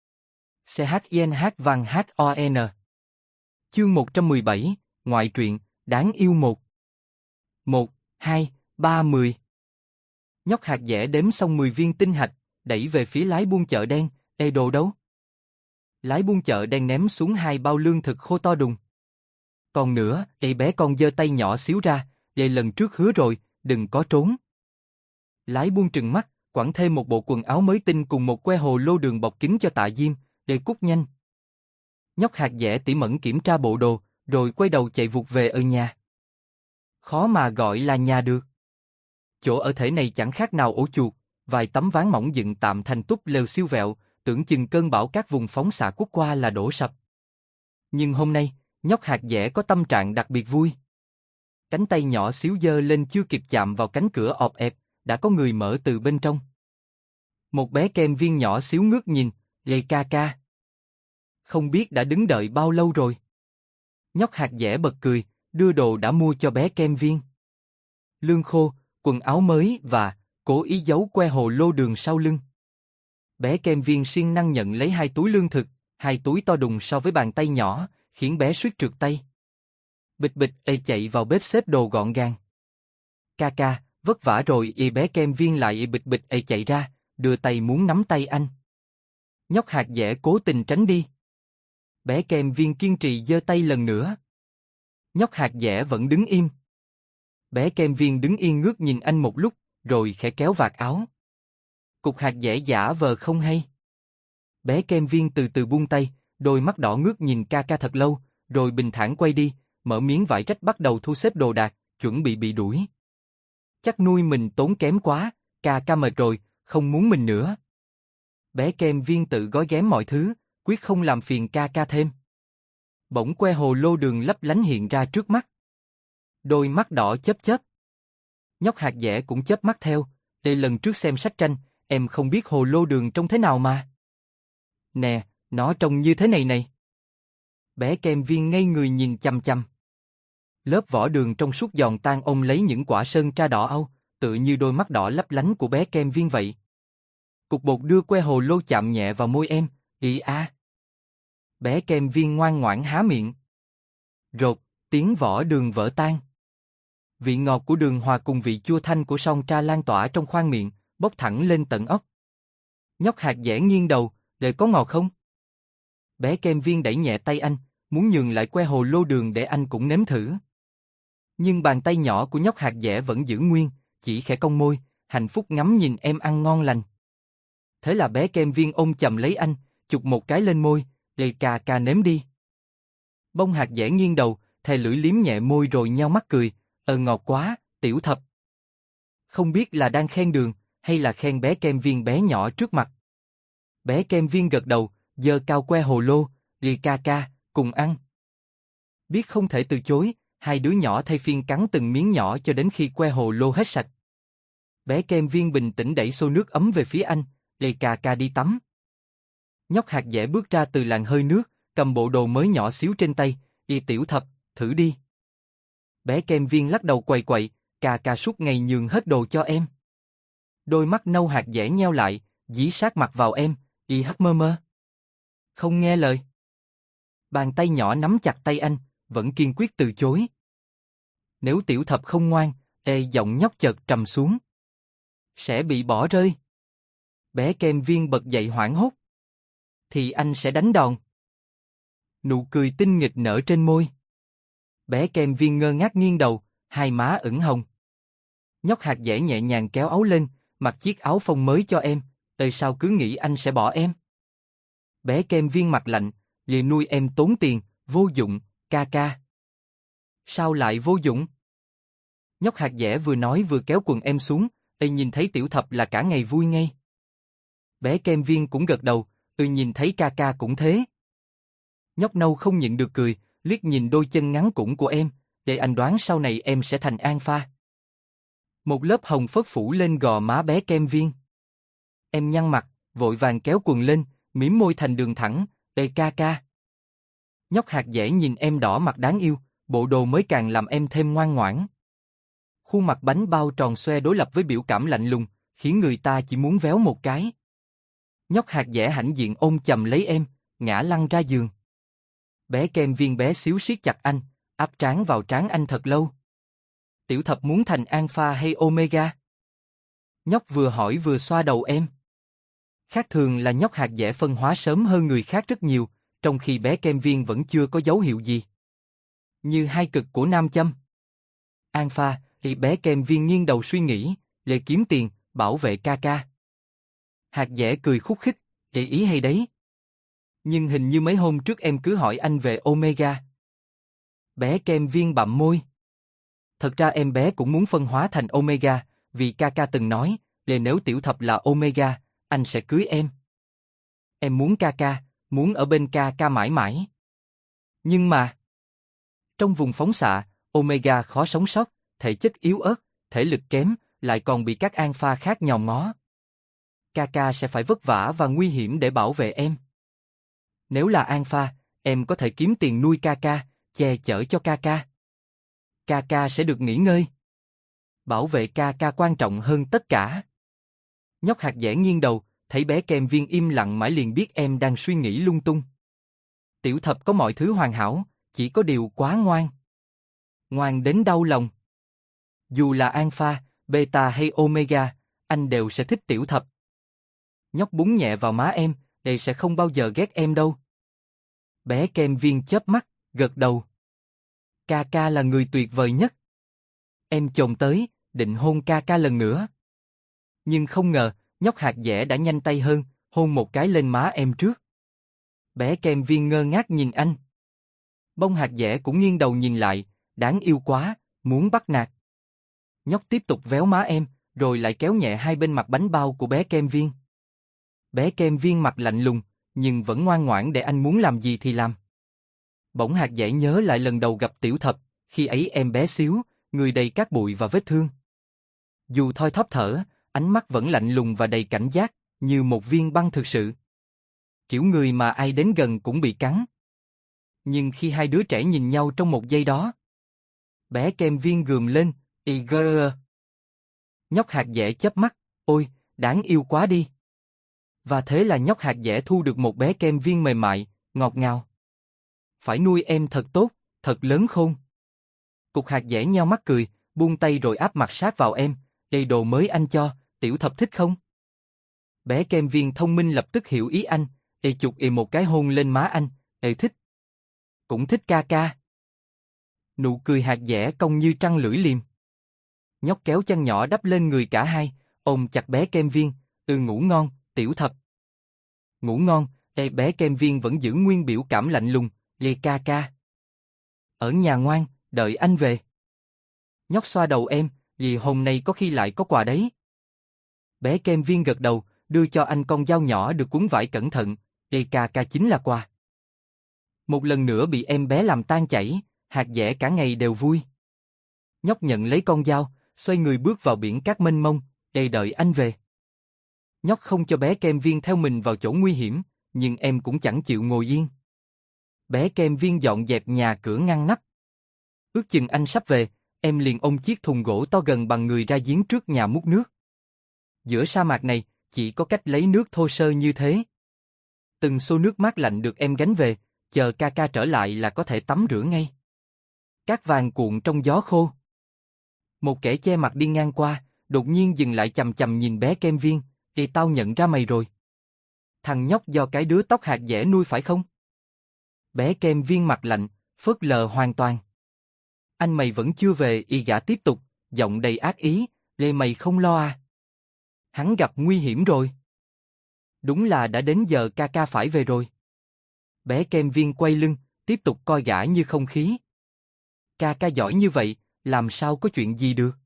CHINH Văn HON. Chương 117, ngoại truyện, đáng yêu 1. 1, 2, 3, 10. Nhóc hạt dẻ đếm xong 10 viên tinh hạch, đẩy về phía lái buôn chợ đen, đồ đâu? Lái buôn chợ đen ném xuống 2 bao lương thực khô to đùng. Còn nữa, bé con giơ tay nhỏ xíu ra, lần trước hứa rồi, đừng có trốn. Lái buôn trừng mắt, quẳng thêm một bộ quần áo mới tinh cùng một que hồ lô đường bọc kín cho Tạ Diêm, cút nhanh. Nhóc hạt dẻ tỉ mẩn kiểm tra bộ đồ, rồi quay đầu chạy vụt về ở nhà. Khó mà gọi là nhà được. Chỗ ở thể này chẳng khác nào ổ chuột, vài tấm ván mỏng dựng tạm thành túp lều siêu vẹo, tưởng chừng cơn bão các vùng phóng xạ quất qua là đổ sập. Nhưng hôm nay, nhóc hạt dẻ có tâm trạng đặc biệt vui. Cánh tay nhỏ xíu giơ lên chưa kịp chạm vào cánh cửa ọp ẹp, đã có người mở từ bên trong. Một bé kem viên nhỏ xíu ngước nhìn, ca ca. Không biết đã đứng đợi bao lâu rồi. Nhóc hạt dẻ bật cười, đưa đồ đã mua cho bé kem viên. Lương khô, quần áo mới và cố ý giấu que hồ lô đường sau lưng. Bé kem viên siêng năng nhận lấy 2 túi lương thực, 2 túi to đùng so với bàn tay nhỏ, khiến bé suýt trượt tay. Bịch bịch chạy vào bếp xếp đồ gọn gàng. Ca ca, vất vả rồi. Bé kem viên lại bịch bịch chạy ra, đưa tay muốn nắm tay anh. Nhóc hạt dẻ cố tình tránh đi. Bé kem viên kiên trì giơ tay lần nữa. Nhóc hạt dẻ vẫn đứng im. Bé kem viên đứng yên ngước nhìn anh một lúc, rồi khẽ kéo vạt áo. Cục hạt dẻ giả vờ không hay. Bé kem viên từ từ buông tay, đôi mắt đỏ ngước nhìn ca ca thật lâu, rồi bình thản quay đi, mở miếng vải rách bắt đầu thu xếp đồ đạc, chuẩn bị đuổi. Chắc nuôi mình tốn kém quá, ca ca mệt rồi, không muốn mình nữa. Bé kem viên tự gói ghém mọi thứ, quyết không làm phiền ca ca thêm. Bỗng que hồ lô đường lấp lánh hiện ra trước mắt. Đôi mắt đỏ chớp chớp. Nhóc hạt dẻ cũng chớp mắt theo, đây lần trước xem sách tranh, em không biết hồ lô đường trông thế nào mà. Nè, nó trông như thế này này. Bé kem viên ngây người nhìn chăm chăm. Lớp vỏ đường trong suốt giòn tan ông lấy những quả sơn tra đỏ au, tựa như đôi mắt đỏ lấp lánh của bé kem viên vậy. Cục bột đưa que hồ lô chạm nhẹ vào môi em, ý a. Bé kem viên ngoan ngoãn há miệng. Rột, tiếng vỏ đường vỡ tan. Vị ngọt của đường hòa cùng vị chua thanh của son tra lan tỏa trong khoang miệng, bốc thẳng lên tận óc. Nhóc hạt dẻ nghiêng đầu, để có ngọt không? Bé kem viên đẩy nhẹ tay anh, muốn nhường lại que hồ lô đường để anh cũng nếm thử. Nhưng bàn tay nhỏ của nhóc hạt dẻ vẫn giữ nguyên, chỉ khẽ cong môi, hạnh phúc ngắm nhìn em ăn ngon lành. Thế là bé kem viên ôm chầm lấy anh, chụp một cái lên môi, để cà cà nếm đi. Bông hạt dẻ nghiêng đầu, thè lưỡi liếm nhẹ môi rồi nheo mắt cười, ngọt quá, tiểu thập. Không biết là đang khen đường, hay là khen bé kem viên bé nhỏ trước mặt. Bé kem viên gật đầu, giơ cao que hồ lô, đi ca ca, cùng ăn. Biết không thể từ chối, hai đứa nhỏ thay phiên cắn từng miếng nhỏ cho đến khi que hồ lô hết sạch. Bé kem viên bình tĩnh đẩy xô nước ấm về phía anh, để ca ca đi tắm. Nhóc hạt dẻ bước ra từ làn hơi nước, cầm bộ đồ mới nhỏ xíu trên tay, đi tiểu thập, thử đi. Bé kem viên lắc đầu quậy quậy, ca ca suốt ngày nhường hết đồ cho em. Đôi mắt nâu hạt dẻ nheo lại, dí sát mặt vào em, y hắt mơ mơ. Không nghe lời. Bàn tay nhỏ nắm chặt tay anh, vẫn kiên quyết từ chối. Nếu tiểu thập không ngoan, giọng nhóc chợt trầm xuống. Sẽ bị bỏ rơi. Bé kem viên bật dậy hoảng hốt. Thì anh sẽ đánh đòn. Nụ cười tinh nghịch nở trên môi. Bé kem viên ngơ ngác nghiêng đầu, hai má ửng hồng. Nhóc hạt dẻ nhẹ nhàng kéo áo lên, mặc chiếc áo phông mới cho em, sao cứ nghĩ anh sẽ bỏ em. Bé kem viên mặt lạnh, lìa nuôi em tốn tiền, vô dụng, ca ca. Sao lại vô dụng? Nhóc hạt dẻ vừa nói vừa kéo quần em xuống, nhìn thấy tiểu thập là cả ngày vui ngay. Bé kem viên cũng gật đầu, nhìn thấy ca ca cũng thế. Nhóc nâu không nhịn được cười, liếc nhìn đôi chân ngắn cũn của em, để anh đoán sau này em sẽ thành An Pha. Một lớp hồng phớt phủ lên gò má bé kem viên. Em nhăn mặt, vội vàng kéo quần lên, mím môi thành đường thẳng, ca ca. Nhóc hạt dẻ nhìn em đỏ mặt đáng yêu, bộ đồ mới càng làm em thêm ngoan ngoãn. Khuôn mặt bánh bao tròn xoe đối lập với biểu cảm lạnh lùng, khiến người ta chỉ muốn véo một cái. Nhóc hạt dẻ hãnh diện ôm chầm lấy em, ngã lăn ra giường. Bé kem viên bé xíu siết chặt anh, áp trán vào trán anh thật lâu. Tiểu thập muốn thành Alpha hay Omega? Nhóc vừa hỏi vừa xoa đầu em. Khác thường là nhóc hạt dẻ phân hóa sớm hơn người khác rất nhiều, trong khi bé kem viên vẫn chưa có dấu hiệu gì. Như hai cực của nam châm. Alpha, thì bé kem viên nghiêng đầu suy nghĩ, để kiếm tiền, bảo vệ ca ca. Hạt dẻ cười khúc khích, ý hay đấy. Nhưng hình như mấy hôm trước em cứ hỏi anh về Omega. Bé kem viên bặm môi. Thật ra em bé cũng muốn phân hóa thành Omega, vì ca ca từng nói, nếu tiểu thập là Omega, anh sẽ cưới em. Em muốn ca ca, muốn ở bên ca ca mãi mãi. Nhưng mà, trong vùng phóng xạ, Omega khó sống sót, thể chất yếu ớt, thể lực kém, lại còn bị các Alpha khác nhòm ngó. Ca ca sẽ phải vất vả và nguy hiểm để bảo vệ em. Nếu là Alpha, em có thể kiếm tiền nuôi ca ca, che chở cho ca ca. Ca ca sẽ được nghỉ ngơi. Bảo vệ ca ca quan trọng hơn tất cả. Nhóc hạt dẻ nghiêng đầu, thấy bé kem viên im lặng mãi liền biết em đang suy nghĩ lung tung. Tiểu thập có mọi thứ hoàn hảo, chỉ có điều quá ngoan. Ngoan đến đau lòng. Dù là Alpha, Beta hay Omega, anh đều sẽ thích tiểu thập. Nhóc búng nhẹ vào má em, đây sẽ không bao giờ ghét em đâu. Bé kem viên chớp mắt, gật đầu. Ca ca là người tuyệt vời nhất. Em chồm tới, định hôn ca ca lần nữa. Nhưng không ngờ, nhóc hạt dẻ đã nhanh tay hơn, hôn một cái lên má em trước. Bé kem viên ngơ ngác nhìn anh. Bông hạt dẻ cũng nghiêng đầu nhìn lại, đáng yêu quá, muốn bắt nạt. Nhóc tiếp tục véo má em, rồi lại kéo nhẹ hai bên mặt bánh bao của bé kem viên. Bé kem viên mặt lạnh lùng, nhưng vẫn ngoan ngoãn để anh muốn làm gì thì làm. Bỗng hạt dẻ nhớ lại lần đầu gặp Tiểu Thập, khi ấy em bé xíu, người đầy cát bụi và vết thương. Dù thoi thóp thở, ánh mắt vẫn lạnh lùng và đầy cảnh giác, như một viên băng thực sự. Kiểu người mà ai đến gần cũng bị cắn. Nhưng khi hai đứa trẻ nhìn nhau trong một giây đó, bé kem viên gườm lên, "Igơ." Nhóc hạt dẻ chớp mắt, "Ôi, đáng yêu quá đi." Và thế là nhóc hạt dẻ thu được một bé kem viên mềm mại, ngọt ngào. "Phải nuôi em thật tốt, thật lớn khôn." Cục hạt dẻ nheo mắt cười, buông tay rồi áp mặt sát vào em, "Đây đồ mới anh cho, Tiểu Thập thích không?" Bé kem viên thông minh lập tức hiểu ý anh, chụp một cái hôn lên má anh, thích. Cũng thích ca ca. Nụ cười hạt dẻ cong như trăng lưỡi liềm. Nhóc kéo chăn nhỏ đắp lên người cả hai, ôm chặt bé kem viên, "Ngủ ngon, Tiểu Thập." "Ngủ ngon." Bé kem viên vẫn giữ nguyên biểu cảm lạnh lùng, ca ca." "Ở nhà ngoan, đợi anh về." Nhóc xoa đầu em, "Vì hôm nay có khi lại có quà đấy." Bé kem viên gật đầu, đưa cho anh con dao nhỏ được cuốn vải cẩn thận, ca ca chính là quà." Một lần nữa bị em bé làm tan chảy, hạt dẻ cả ngày đều vui. Nhóc nhận lấy con dao, xoay người bước vào biển cát mênh mông, đợi anh về." Nhóc không cho bé kem viên theo mình vào chỗ nguy hiểm, nhưng em cũng chẳng chịu ngồi yên. Bé kem viên dọn dẹp nhà cửa ngăn nắp. Ước chừng anh sắp về, em liền ôm chiếc thùng gỗ to gần bằng người ra giếng trước nhà múc nước. Giữa sa mạc này, chỉ có cách lấy nước thô sơ như thế. Từng xô nước mát lạnh được em gánh về, chờ ca ca trở lại là có thể tắm rửa ngay. Cát vàng cuộn trong gió khô. Một kẻ che mặt đi ngang qua, đột nhiên dừng lại chằm chằm nhìn bé kem viên, tao nhận ra mày rồi. Thằng nhóc do cái đứa tóc hạt dẻ nuôi phải không?" Bé kem viên mặt lạnh, phớt lờ hoàn toàn. "Anh mày vẫn chưa về." Gã tiếp tục, giọng đầy ác ý, mày không lo à? Hắn gặp nguy hiểm rồi." "Đúng là đã đến giờ ca ca phải về rồi." Bé kem viên quay lưng, tiếp tục coi gã như không khí. "Ca ca giỏi như vậy, làm sao có chuyện gì được?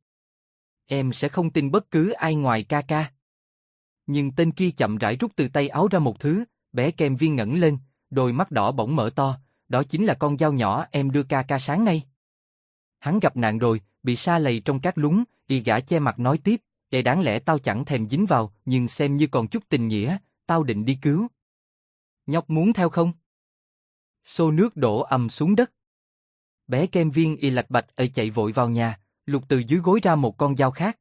Em sẽ không tin bất cứ ai ngoài ca ca." Nhưng tên kia chậm rãi rút từ tay áo ra một thứ, bé kem viên ngẩng lên, đôi mắt đỏ bỗng mở to, "Đó chính là con dao nhỏ em đưa ca ca sáng nay." Hắn gặp nạn rồi, bị sa lầy trong cát lún, gã che mặt nói tiếp, đáng lẽ tao chẳng thèm dính vào, nhưng xem như còn chút tình nghĩa, tao định đi cứu." "Nhóc muốn theo không?" Xô nước đổ ầm xuống đất. Bé kem viên lạch bạch chạy vội vào nhà, lục từ dưới gối ra một con dao khác.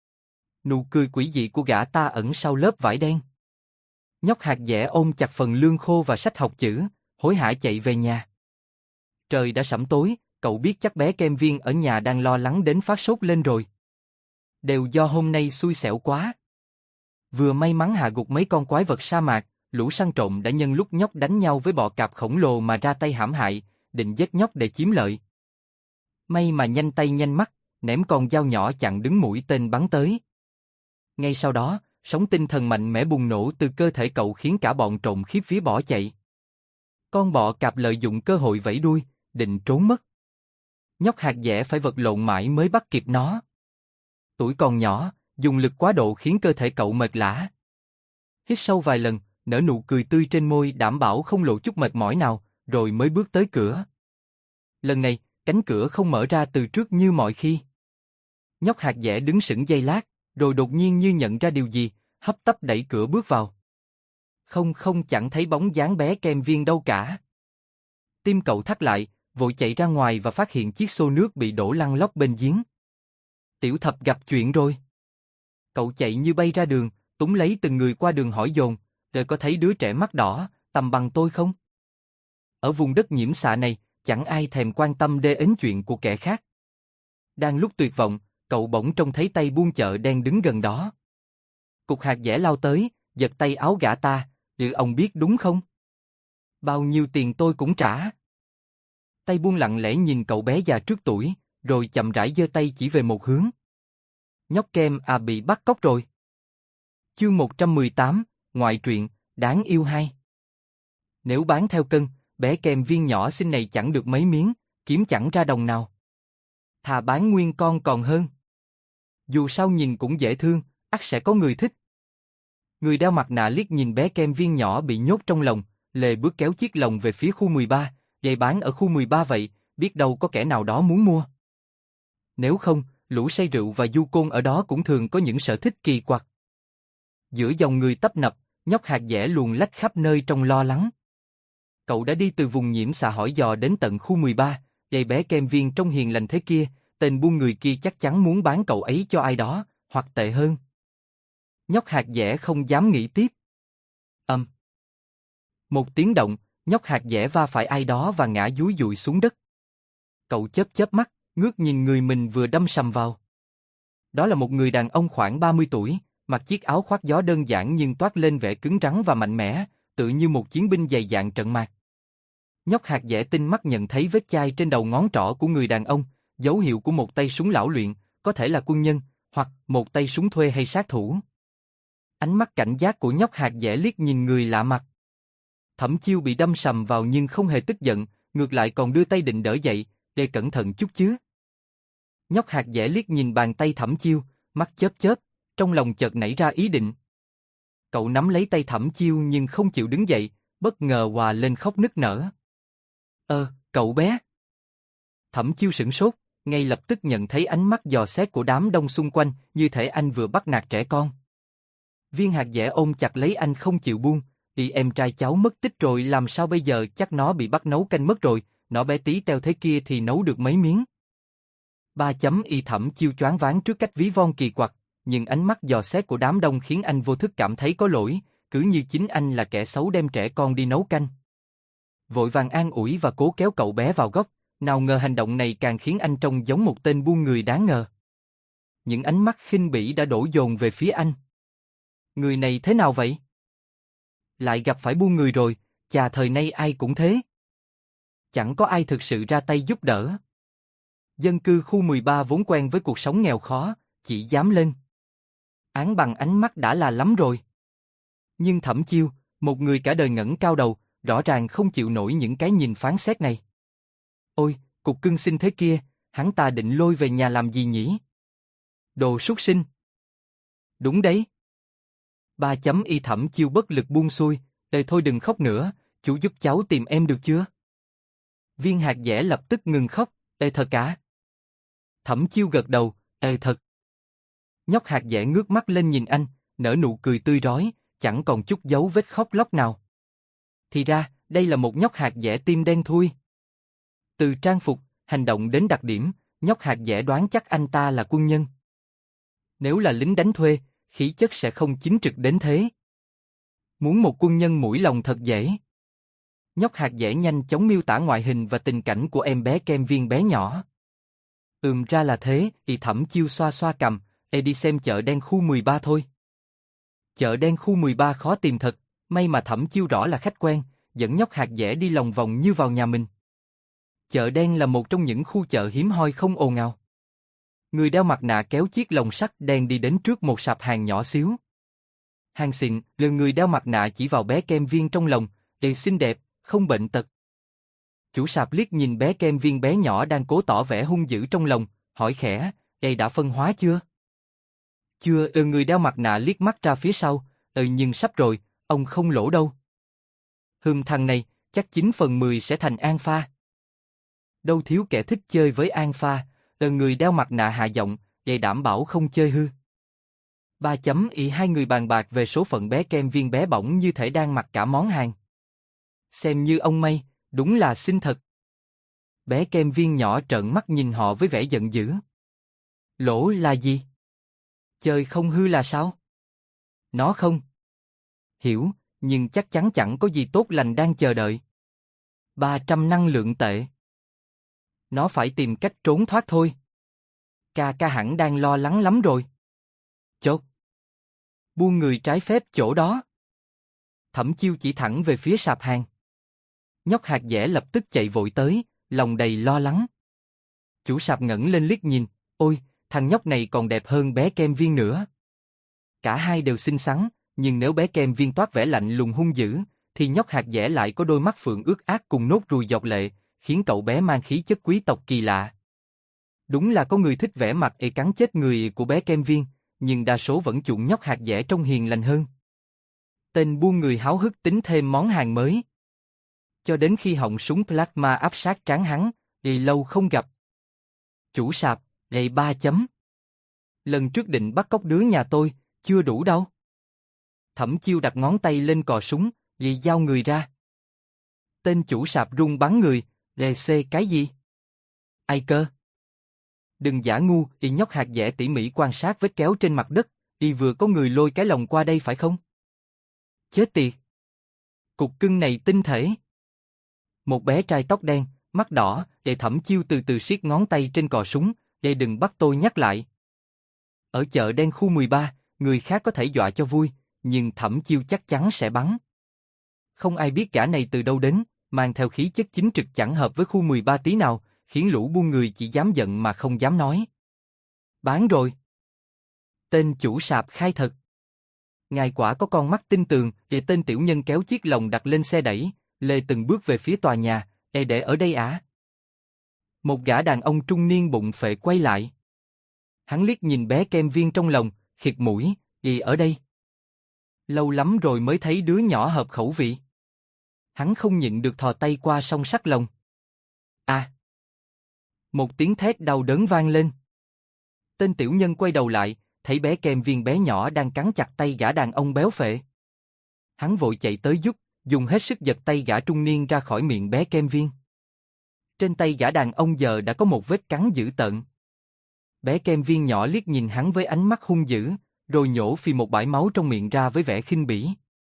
Nụ cười quỷ dị của gã ta ẩn sau lớp vải đen. Nhóc hạt dẻ ôm chặt phần lương khô và sách học chữ, hối hả chạy về nhà. Trời đã sẫm tối, cậu biết chắc bé kem viên ở nhà đang lo lắng đến phát sốt lên rồi. Đều do hôm nay xui xẻo quá. Vừa may mắn hạ gục mấy con quái vật sa mạc, lũ săn trộm đã nhân lúc nhóc đánh nhau với bọ cạp khổng lồ mà ra tay hãm hại, định giết nhóc để chiếm lợi. May mà nhanh tay nhanh mắt, ném con dao nhỏ chặn đứng mũi tên bắn tới. Ngay sau đó, sóng tinh thần mạnh mẽ bùng nổ từ cơ thể cậu khiến cả bọn trộm khiếp vía bỏ chạy. Con bọ cạp lợi dụng cơ hội vẫy đuôi, định trốn mất. Nhóc hạt dẻ phải vật lộn mãi mới bắt kịp nó. Tuổi còn nhỏ, dùng lực quá độ khiến cơ thể cậu mệt lả. Hít sâu vài lần, nở nụ cười tươi trên môi đảm bảo không lộ chút mệt mỏi nào, rồi mới bước tới cửa. Lần này, cánh cửa không mở ra từ trước như mọi khi. Nhóc hạt dẻ đứng sững giây lát, rồi đột nhiên như nhận ra điều gì, hấp tấp đẩy cửa bước vào. Không chẳng thấy bóng dáng bé kem viên đâu cả. Tim cậu thắt lại, vội chạy ra ngoài và phát hiện chiếc xô nước bị đổ lăn lóc bên giếng. Tiểu Thập gặp chuyện rồi. Cậu chạy như bay ra đường, túm lấy từng người qua đường hỏi dồn, "Đời có thấy đứa trẻ mắt đỏ, tầm bằng tôi không?" Ở vùng đất nhiễm xạ này, chẳng ai thèm quan tâm đến chuyện của kẻ khác. Đang lúc tuyệt vọng, cậu bỗng trông thấy tay buôn chợ đen đứng gần đó. Cục hạt dẻ lao tới, giật tay áo gã ta, "Ông biết đúng không? Bao nhiêu tiền tôi cũng trả." Tay buôn lặng lẽ nhìn cậu bé già trước tuổi, rồi chậm rãi giơ tay chỉ về một hướng. Nhóc kem bị bắt cóc rồi. Chương 118, ngoại truyện, đáng yêu hai. Nếu bán theo cân, bé kem viên nhỏ xinh này chẳng được mấy miếng, kiếm chẳng ra đồng nào. Thà bán nguyên con còn hơn. Dù sao nhìn cũng dễ thương, ắt sẽ có người thích. Người đeo mặt nạ liếc nhìn bé kem viên nhỏ bị nhốt trong lồng, lề bước kéo chiếc lồng về phía khu 13, vậy bán ở khu 13 vậy, biết đâu có kẻ nào đó muốn mua. Nếu không, lũ say rượu và du côn ở đó cũng thường có những sở thích kỳ quặc. Giữa dòng người tấp nập, nhóc hạt dẻ luồn lách khắp nơi trong lo lắng. Cậu đã đi từ vùng nhiễm xạ hỏi dò đến tận khu 13, vậy bé kem viên trông hiền lành thế kia, tên buôn người kia chắc chắn muốn bán cậu ấy cho ai đó, hoặc tệ hơn. Nhóc hạt dẻ không dám nghĩ tiếp. Một tiếng động, nhóc hạt dẻ va phải ai đó và ngã dúi dụi xuống đất. Cậu chớp chớp mắt, ngước nhìn người mình vừa đâm sầm vào. Đó là một người đàn ông khoảng 30 tuổi, mặc chiếc áo khoác gió đơn giản nhưng toát lên vẻ cứng rắn và mạnh mẽ, tựa như một chiến binh dày dạn trận mạc. Nhóc hạt dẻ tinh mắt nhận thấy vết chai trên đầu ngón trỏ của người đàn ông, dấu hiệu của một tay súng lão luyện, có thể là quân nhân, hoặc một tay súng thuê hay sát thủ. Ánh mắt cảnh giác của nhóc hạt dẻ liếc nhìn người lạ mặt. Thẩm Chiêu bị đâm sầm vào nhưng không hề tức giận, ngược lại còn đưa tay định đỡ dậy, để cẩn thận chút chứ. Nhóc hạt dẻ liếc nhìn bàn tay Thẩm Chiêu, mắt chớp chớp, trong lòng chợt nảy ra ý định. Cậu nắm lấy tay Thẩm Chiêu nhưng không chịu đứng dậy, bất ngờ òa lên khóc nức nở. Cậu bé. Thẩm Chiêu sửng sốt, ngay lập tức nhận thấy ánh mắt dò xét của đám đông xung quanh, như thể anh vừa bắt nạt trẻ con. Viên hạt dẻ ôm chặt lấy anh không chịu buông, em trai cháu mất tích rồi làm sao bây giờ, chắc nó bị bắt nấu canh mất rồi, nó bé tí teo thế kia thì nấu được mấy miếng. Thẩm Chiêu choáng váng trước cách ví von kỳ quặc, nhưng ánh mắt dò xét của đám đông khiến anh vô thức cảm thấy có lỗi, cứ như chính anh là kẻ xấu đem trẻ con đi nấu canh. Vội vàng an ủi và cố kéo cậu bé vào góc, nào ngờ hành động này càng khiến anh trông giống một tên buôn người đáng ngờ. Những ánh mắt khinh bỉ đã đổ dồn về phía anh. Người này thế nào vậy? Lại gặp phải buôn người rồi, chà thời nay ai cũng thế. Chẳng có ai thực sự ra tay giúp đỡ. Dân cư khu 13 vốn quen với cuộc sống nghèo khó, chỉ dám lên án bằng ánh mắt đã là lắm rồi. Nhưng Thẩm Chiêu, một người cả đời ngẩng cao đầu, rõ ràng không chịu nổi những cái nhìn phán xét này. Ôi, cục cưng xinh thế kia, hắn ta định lôi về nhà làm gì nhỉ? Đồ súc sinh. Đúng đấy. Thẩm Chiêu bất lực buông xuôi, thôi đừng khóc nữa, chú giúp cháu tìm em được chưa? Viên hạt dẻ lập tức ngừng khóc, thật cả. Thẩm Chiêu gật đầu, thật. Nhóc hạt dẻ ngước mắt lên nhìn anh, nở nụ cười tươi rói, chẳng còn chút dấu vết khóc lóc nào. Thì ra, đây là một nhóc hạt dẻ tim đen thui. Từ trang phục, hành động đến đặc điểm, nhóc hạt dẻ đoán chắc anh ta là quân nhân. Nếu là lính đánh thuê, khí chất sẽ không chính trực đến thế. Muốn một quân nhân mũi lòng thật dễ. Nhóc hạt dẻ nhanh chóng miêu tả ngoại hình và tình cảnh của em bé kem viên bé nhỏ. Ra là thế, Thẩm Chiêu xoa xoa cằm, đi xem chợ đen khu 13 thôi. Chợ đen khu 13 khó tìm thật, may mà Thẩm Chiêu rõ là khách quen, dẫn nhóc hạt dẻ đi lòng vòng như vào nhà mình. Chợ đen là một trong những khu chợ hiếm hoi không ồn ào. Người đeo mặt nạ kéo chiếc lồng sắt đen đi đến trước một sạp hàng nhỏ xíu. Hàng xịn, người đeo mặt nạ chỉ vào bé kem viên trong lồng, xinh đẹp, không bệnh tật. Chủ sạp liếc nhìn bé kem viên bé nhỏ đang cố tỏ vẻ hung dữ trong lồng, hỏi khẽ, đã phân hóa chưa? Chưa, người đeo mặt nạ liếc mắt ra phía sau, nhưng sắp rồi, ông không lỗ đâu. Thằng này, chắc 9/10 sẽ thành alpha. Đâu thiếu kẻ thích chơi với alpha, người đeo mặt nạ hạ giọng, đảm bảo không chơi hư. Hai người bàn bạc về số phận bé kem viên bé bỏng như thể đang mặc cả món hàng. Xem như ông may, đúng là xinh thật. Bé kem viên nhỏ trợn mắt nhìn họ với vẻ giận dữ. Lỗ là gì? Chơi không hư là sao? Nó không hiểu, nhưng chắc chắn chẳng có gì tốt lành đang chờ đợi. 300 năng lượng tệ. Nó phải tìm cách trốn thoát thôi. Ca ca hẳn đang lo lắng lắm rồi. Chốt. Buôn người trái phép chỗ đó. Thẩm Chiêu chỉ thẳng về phía sạp hàng. Nhóc hạt dẻ lập tức chạy vội tới, lòng đầy lo lắng. Chủ sạp ngẩng lên liếc nhìn, ôi, thằng nhóc này còn đẹp hơn bé kem viên nữa. Cả hai đều xinh xắn, nhưng nếu bé kem viên toát vẻ lạnh lùng hung dữ, thì nhóc hạt dẻ lại có đôi mắt phượng ướt át cùng nốt ruồi dọc lệ, khiến cậu bé mang khí chất quý tộc kỳ lạ. Đúng là có người thích vẻ mặt cắn chết người của bé kem viên, nhưng đa số vẫn chuộng nhóc hạt dẻ trông hiền lành hơn. Tên buôn người háo hức tính thêm món hàng mới. Cho đến khi họng súng plasma áp sát trán hắn, thì lâu không gặp. Chủ sạp, gầy 3 chấm. Lần trước định bắt cóc đứa nhà tôi, chưa đủ đâu. Thẩm Chiêu đặt ngón tay lên cò súng, ghi dao người ra. Tên chủ sạp run bắn người, lề xê cái gì? Ai cơ? Đừng giả ngu, y nhóc hạt dẻ tỉ mỉ quan sát vết kéo trên mặt đất, y vừa có người lôi cái lồng qua đây phải không? Chết tiệt! Cục cưng này tinh thể. Một bé trai tóc đen, mắt đỏ, để Thẩm Chiêu từ từ siết ngón tay trên cò súng, để đừng bắt tôi nhắc lại. Ở chợ đen khu 13, người khác có thể dọa cho vui, nhưng Thẩm Chiêu chắc chắn sẽ bắn. Không ai biết gã này từ đâu đến, mang theo khí chất chính trực chẳng hợp với khu 13 tí nào, khiến lũ buôn người chỉ dám giận mà không dám nói. Bán rồi. Tên chủ sạp khai thật. Ngài quả có con mắt tinh tường, để tên tiểu nhân kéo chiếc lồng đặt lên xe đẩy, lê từng bước về phía tòa nhà, để ở đây à? Một gã đàn ông trung niên bụng phệ quay lại. Hắn liếc nhìn bé kem viên trong lồng, khịt mũi, ở đây. Lâu lắm rồi mới thấy đứa nhỏ hợp khẩu vị. Hắn không nhịn được thò tay qua song sắt lồng. À! Một tiếng thét đau đớn vang lên. Tên tiểu nhân quay đầu lại, thấy bé kem viên bé nhỏ đang cắn chặt tay gã đàn ông béo phệ. Hắn vội chạy tới giúp, dùng hết sức giật tay gã trung niên ra khỏi miệng bé kem viên. Trên tay gã đàn ông giờ đã có một vết cắn dữ tợn. Bé kem viên nhỏ liếc nhìn hắn với ánh mắt hung dữ, rồi nhổ phì một bãi máu trong miệng ra với vẻ khinh bỉ.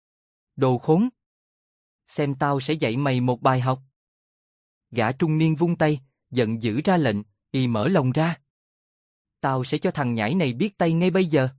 Đồ khốn! Xem tao sẽ dạy mày một bài học. Gã trung niên vung tay, giận dữ ra lệnh, y mở lồng ra. Tao sẽ cho thằng nhãi này biết tay ngay bây giờ.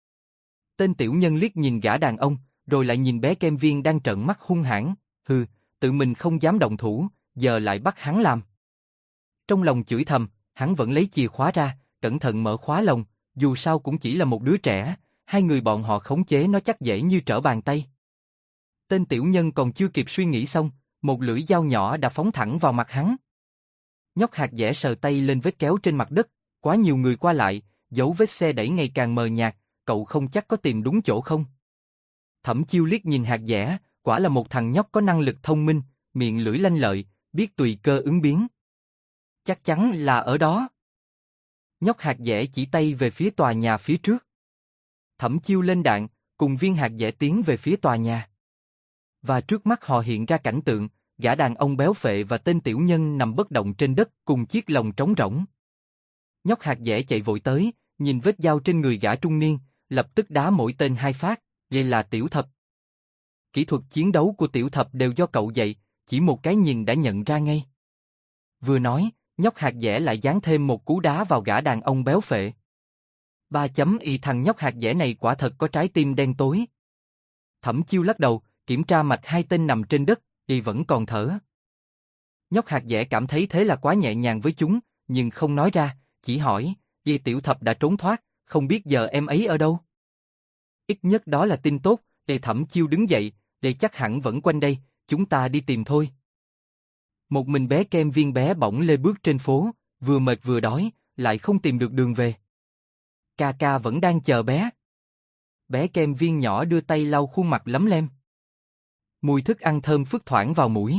Tên tiểu nhân liếc nhìn gã đàn ông, rồi lại nhìn bé kem viên đang trợn mắt hung hãn, hừ, tự mình không dám động thủ, giờ lại bắt hắn làm. Trong lòng chửi thầm, hắn vẫn lấy chìa khóa ra, cẩn thận mở khóa lồng, dù sao cũng chỉ là một đứa trẻ, hai người bọn họ khống chế nó chắc dễ như trở bàn tay. Tên tiểu nhân còn chưa kịp suy nghĩ xong, một lưỡi dao nhỏ đã phóng thẳng vào mặt hắn. Nhóc hạt dẻ sờ tay lên vết kéo trên mặt đất, quá nhiều người qua lại, dấu vết xe đẩy ngày càng mờ nhạt, cậu không chắc có tìm đúng chỗ không. Thẩm Chiêu liếc nhìn hạt dẻ, quả là một thằng nhóc có năng lực thông minh, miệng lưỡi lanh lợi, biết tùy cơ ứng biến. Chắc chắn là ở đó. Nhóc hạt dẻ chỉ tay về phía tòa nhà phía trước. Thẩm Chiêu lên đạn, cùng viên hạt dẻ tiến về phía tòa nhà. Và trước mắt họ hiện ra cảnh tượng, gã đàn ông béo phệ và tên tiểu nhân nằm bất động trên đất cùng chiếc lồng trống rỗng. Nhóc hạt dẻ chạy vội tới, nhìn vết dao trên người gã trung niên, lập tức đá mỗi tên 2 phát, đây là Tiểu Thập. Kỹ thuật chiến đấu của Tiểu Thập đều do cậu dạy, chỉ một cái nhìn đã nhận ra ngay. Vừa nói, nhóc hạt dẻ lại giáng thêm một cú đá vào gã đàn ông béo phệ. 3 chấm y thằng nhóc hạt dẻ này quả thật có trái tim đen tối. Thẩm Chiêu lắc đầu, kiểm tra mạch hai tên nằm trên đất, y vẫn còn thở. Nhóc hạt dẻ cảm thấy thế là quá nhẹ nhàng với chúng, nhưng không nói ra, chỉ hỏi, y Tiểu Thập đã trốn thoát, không biết giờ em ấy ở đâu. Ít nhất đó là tin tốt, để Thẩm Chiêu đứng dậy, để chắc hẳn vẫn quanh đây, chúng ta đi tìm thôi. Một mình bé kem viên bé bỏng lê bước trên phố, vừa mệt vừa đói, lại không tìm được đường về. Ca ca vẫn đang chờ bé. Bé kem viên nhỏ đưa tay lau khuôn mặt lấm lem. Mùi thức ăn thơm phức thoảng vào mũi.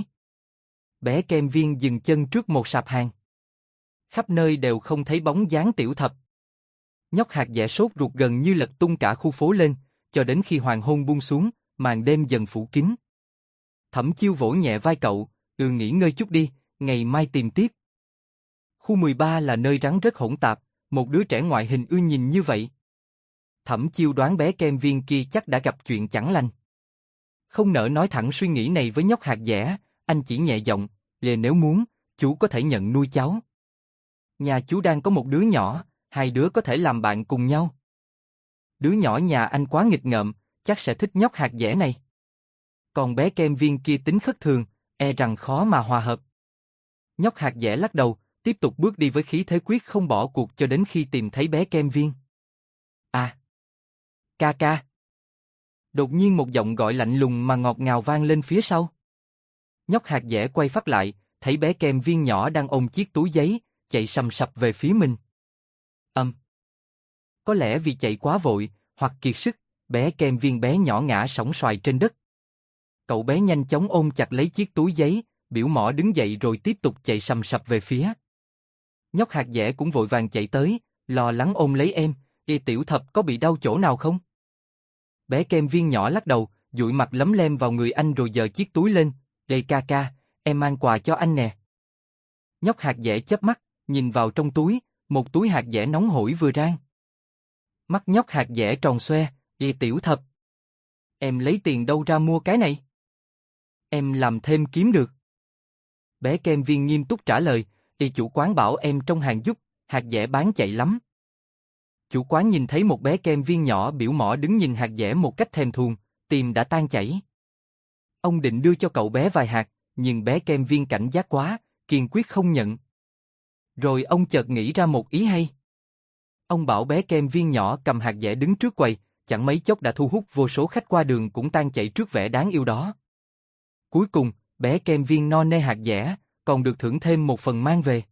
Bé kem viên dừng chân trước một sạp hàng. Khắp nơi đều không thấy bóng dáng Tiểu Thập. Nhóc hạt dẻ sốt ruột gần như lật tung cả khu phố lên, cho đến khi hoàng hôn buông xuống, màn đêm dần phủ kín. Thẩm Chiêu vỗ nhẹ vai cậu, nghỉ ngơi chút đi, ngày mai tìm tiếp. Khu 13 là nơi rắn rất hỗn tạp, một đứa trẻ ngoại hình ưa nhìn như vậy. Thẩm Chiêu đoán bé kem viên kia chắc đã gặp chuyện chẳng lành. Không nỡ nói thẳng suy nghĩ này với nhóc hạt dẻ, anh chỉ nhẹ giọng, nếu muốn, chú có thể nhận nuôi cháu. Nhà chú đang có một đứa nhỏ, hai đứa có thể làm bạn cùng nhau. Đứa nhỏ nhà anh quá nghịch ngợm, chắc sẽ thích nhóc hạt dẻ này. Còn bé kem viên kia tính khất thường, e rằng khó mà hòa hợp. Nhóc hạt dẻ lắc đầu, tiếp tục bước đi với khí thế quyết không bỏ cuộc cho đến khi tìm thấy bé kem viên. À! Ca ca! Đột nhiên một giọng gọi lạnh lùng mà ngọt ngào vang lên phía sau. Nhóc hạt dẻ quay phát lại, thấy bé kem viên nhỏ đang ôm chiếc túi giấy, chạy sầm sập về phía mình. Có lẽ vì chạy quá vội, hoặc kiệt sức, bé kem viên bé nhỏ ngã sóng xoài trên đất. Cậu bé nhanh chóng ôm chặt lấy chiếc túi giấy, biểu mỏ đứng dậy rồi tiếp tục chạy sầm sập về phía. Nhóc hạt dẻ cũng vội vàng chạy tới, lo lắng ôm lấy em, tiểu thập có bị đau chỗ nào không? Bé kem viên nhỏ lắc đầu, dụi mặt lấm lem vào người anh rồi giơ chiếc túi lên, đây ca ca, em mang quà cho anh nè. Nhóc hạt dẻ chớp mắt, nhìn vào trong túi, một túi hạt dẻ nóng hổi vừa rang. Mắt nhóc hạt dẻ tròn xoe, tiểu thập. Em lấy tiền đâu ra mua cái này? Em làm thêm kiếm được. Bé kem viên nghiêm túc trả lời, chủ quán bảo em trong hàng giúp, hạt dẻ bán chạy lắm. Chủ quán nhìn thấy một bé kem viên nhỏ biểu mỏ đứng nhìn hạt dẻ một cách thèm thuồng, tim đã tan chảy. Ông định đưa cho cậu bé vài hạt, nhưng bé kem viên cảnh giác quá, kiên quyết không nhận. Rồi ông chợt nghĩ ra một ý hay. Ông bảo bé kem viên nhỏ cầm hạt dẻ đứng trước quầy, chẳng mấy chốc đã thu hút vô số khách qua đường cũng tan chảy trước vẻ đáng yêu đó. Cuối cùng, bé kem viên no nê hạt dẻ, còn được thưởng thêm một phần mang về.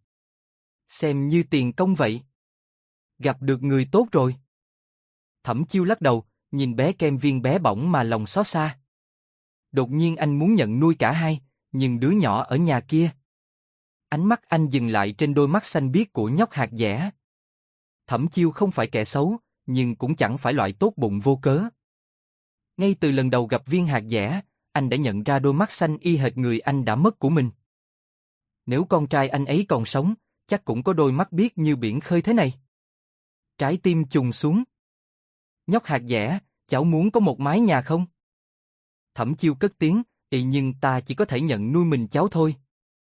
Xem như tiền công vậy. Gặp được người tốt rồi. Thẩm Chiêu lắc đầu, nhìn bé kem viên bé bỏng mà lòng xót xa. Đột nhiên anh muốn nhận nuôi cả hai, nhưng đứa nhỏ ở nhà kia. Ánh mắt anh dừng lại trên đôi mắt xanh biếc của nhóc hạt dẻ. Thẩm Chiêu không phải kẻ xấu, nhưng cũng chẳng phải loại tốt bụng vô cớ. Ngay từ lần đầu gặp viên hạt dẻ, anh đã nhận ra đôi mắt xanh y hệt người anh đã mất của mình. Nếu con trai anh ấy còn sống, chắc cũng có đôi mắt biếc như biển khơi thế này. Trái tim trùng xuống. Nhóc hạt dẻ, cháu muốn có một mái nhà không? Thẩm Chiêu cất tiếng, nhưng ta chỉ có thể nhận nuôi mình cháu thôi.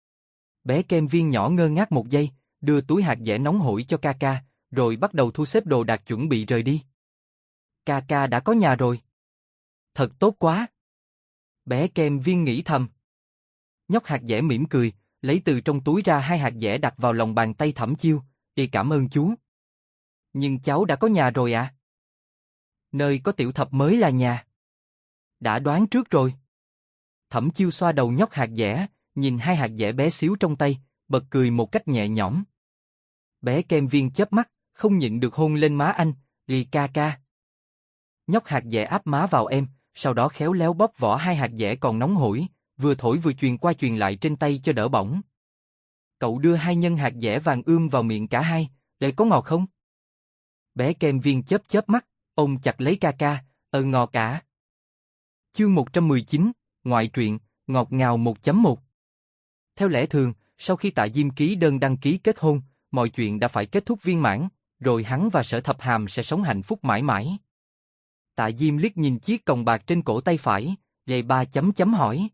Bé kem viên nhỏ ngơ ngác một giây, đưa túi hạt dẻ nóng hổi cho ca ca, rồi bắt đầu thu xếp đồ đạc chuẩn bị rời đi. Ca ca đã có nhà rồi. Thật tốt quá. Bé kem viên nghĩ thầm. Nhóc hạt dẻ mỉm cười, lấy từ trong túi ra hai hạt dẻ đặt vào lòng bàn tay Thẩm Chiêu, cảm ơn chú. Nhưng cháu đã có nhà rồi à? Nơi có tiểu thập mới là nhà. Đã đoán trước rồi. Thẩm Chiêu xoa đầu nhóc hạt dẻ, nhìn hai hạt dẻ bé xíu trong tay, bật cười một cách nhẹ nhõm. Bé kem viên chớp mắt, không nhịn được hôn lên má anh, ca ca. Nhóc hạt dẻ áp má vào em, sau đó khéo léo bóp vỏ hai hạt dẻ còn nóng hổi, vừa thổi vừa truyền qua truyền lại trên tay cho đỡ bỏng. Cậu đưa hai nhân hạt dẻ vàng ươm vào miệng cả hai, để có ngọt không? Bé kem viên chớp chớp mắt, ôm chặt lấy ca ca, ngọt cả. Chương 119, ngoại truyện, ngọt ngào 1.1. Theo lẽ thường, sau khi Tạ Diêm ký đơn đăng ký kết hôn, mọi chuyện đã phải kết thúc viên mãn, rồi hắn và Sở Thập Hàm sẽ sống hạnh phúc mãi mãi. Tạ Diêm liếc nhìn chiếc còng bạc trên cổ tay phải, gầy 3 chấm hỏi.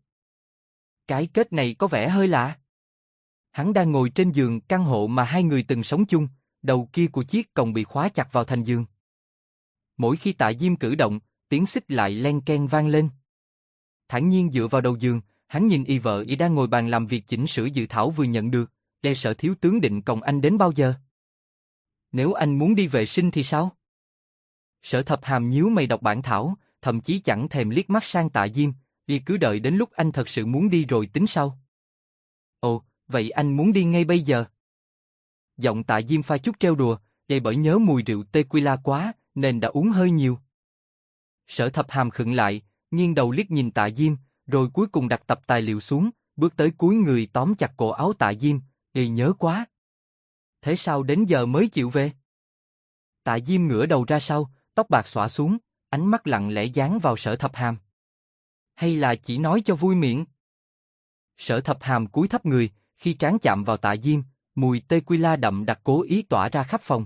Cái kết này có vẻ hơi lạ. Hắn đang ngồi trên giường căn hộ mà hai người từng sống chung, đầu kia của chiếc còng bị khóa chặt vào thành giường. Mỗi khi Tạ Diêm cử động, tiếng xích lại len ken vang lên. Thản nhiên dựa vào đầu giường, hắn nhìn y vợ y đang ngồi bàn làm việc chỉnh sửa dự thảo vừa nhận được, Sở thiếu tướng định còng anh đến bao giờ? Nếu anh muốn đi vệ sinh thì sao? Sở Thập Hàm nhíu mày đọc bản thảo, thậm chí chẳng thèm liếc mắt sang Tạ Diêm, y cứ đợi đến lúc anh thật sự muốn đi rồi tính sau. Ồ, vậy anh muốn đi ngay bây giờ? Giọng Tạ Diêm pha chút trêu đùa, bởi nhớ mùi rượu tequila quá, nên đã uống hơi nhiều. Sở Thập Hàm khựng lại, nghiêng đầu liếc nhìn Tạ Diêm, rồi cuối cùng đặt tập tài liệu xuống, bước tới cúi người tóm chặt cổ áo Tạ Diêm, nhớ quá. Thế sao đến giờ mới chịu về? Tạ Diêm ngửa đầu ra sau, tóc bạc xõa xuống, ánh mắt lặng lẽ dán vào Sở Thập Hàm. Hay là chỉ nói cho vui miệng? Sở Thập Hàm cúi thấp người, khi trán chạm vào Tạ Diêm, mùi tequila đậm đặc cố ý tỏa ra khắp phòng.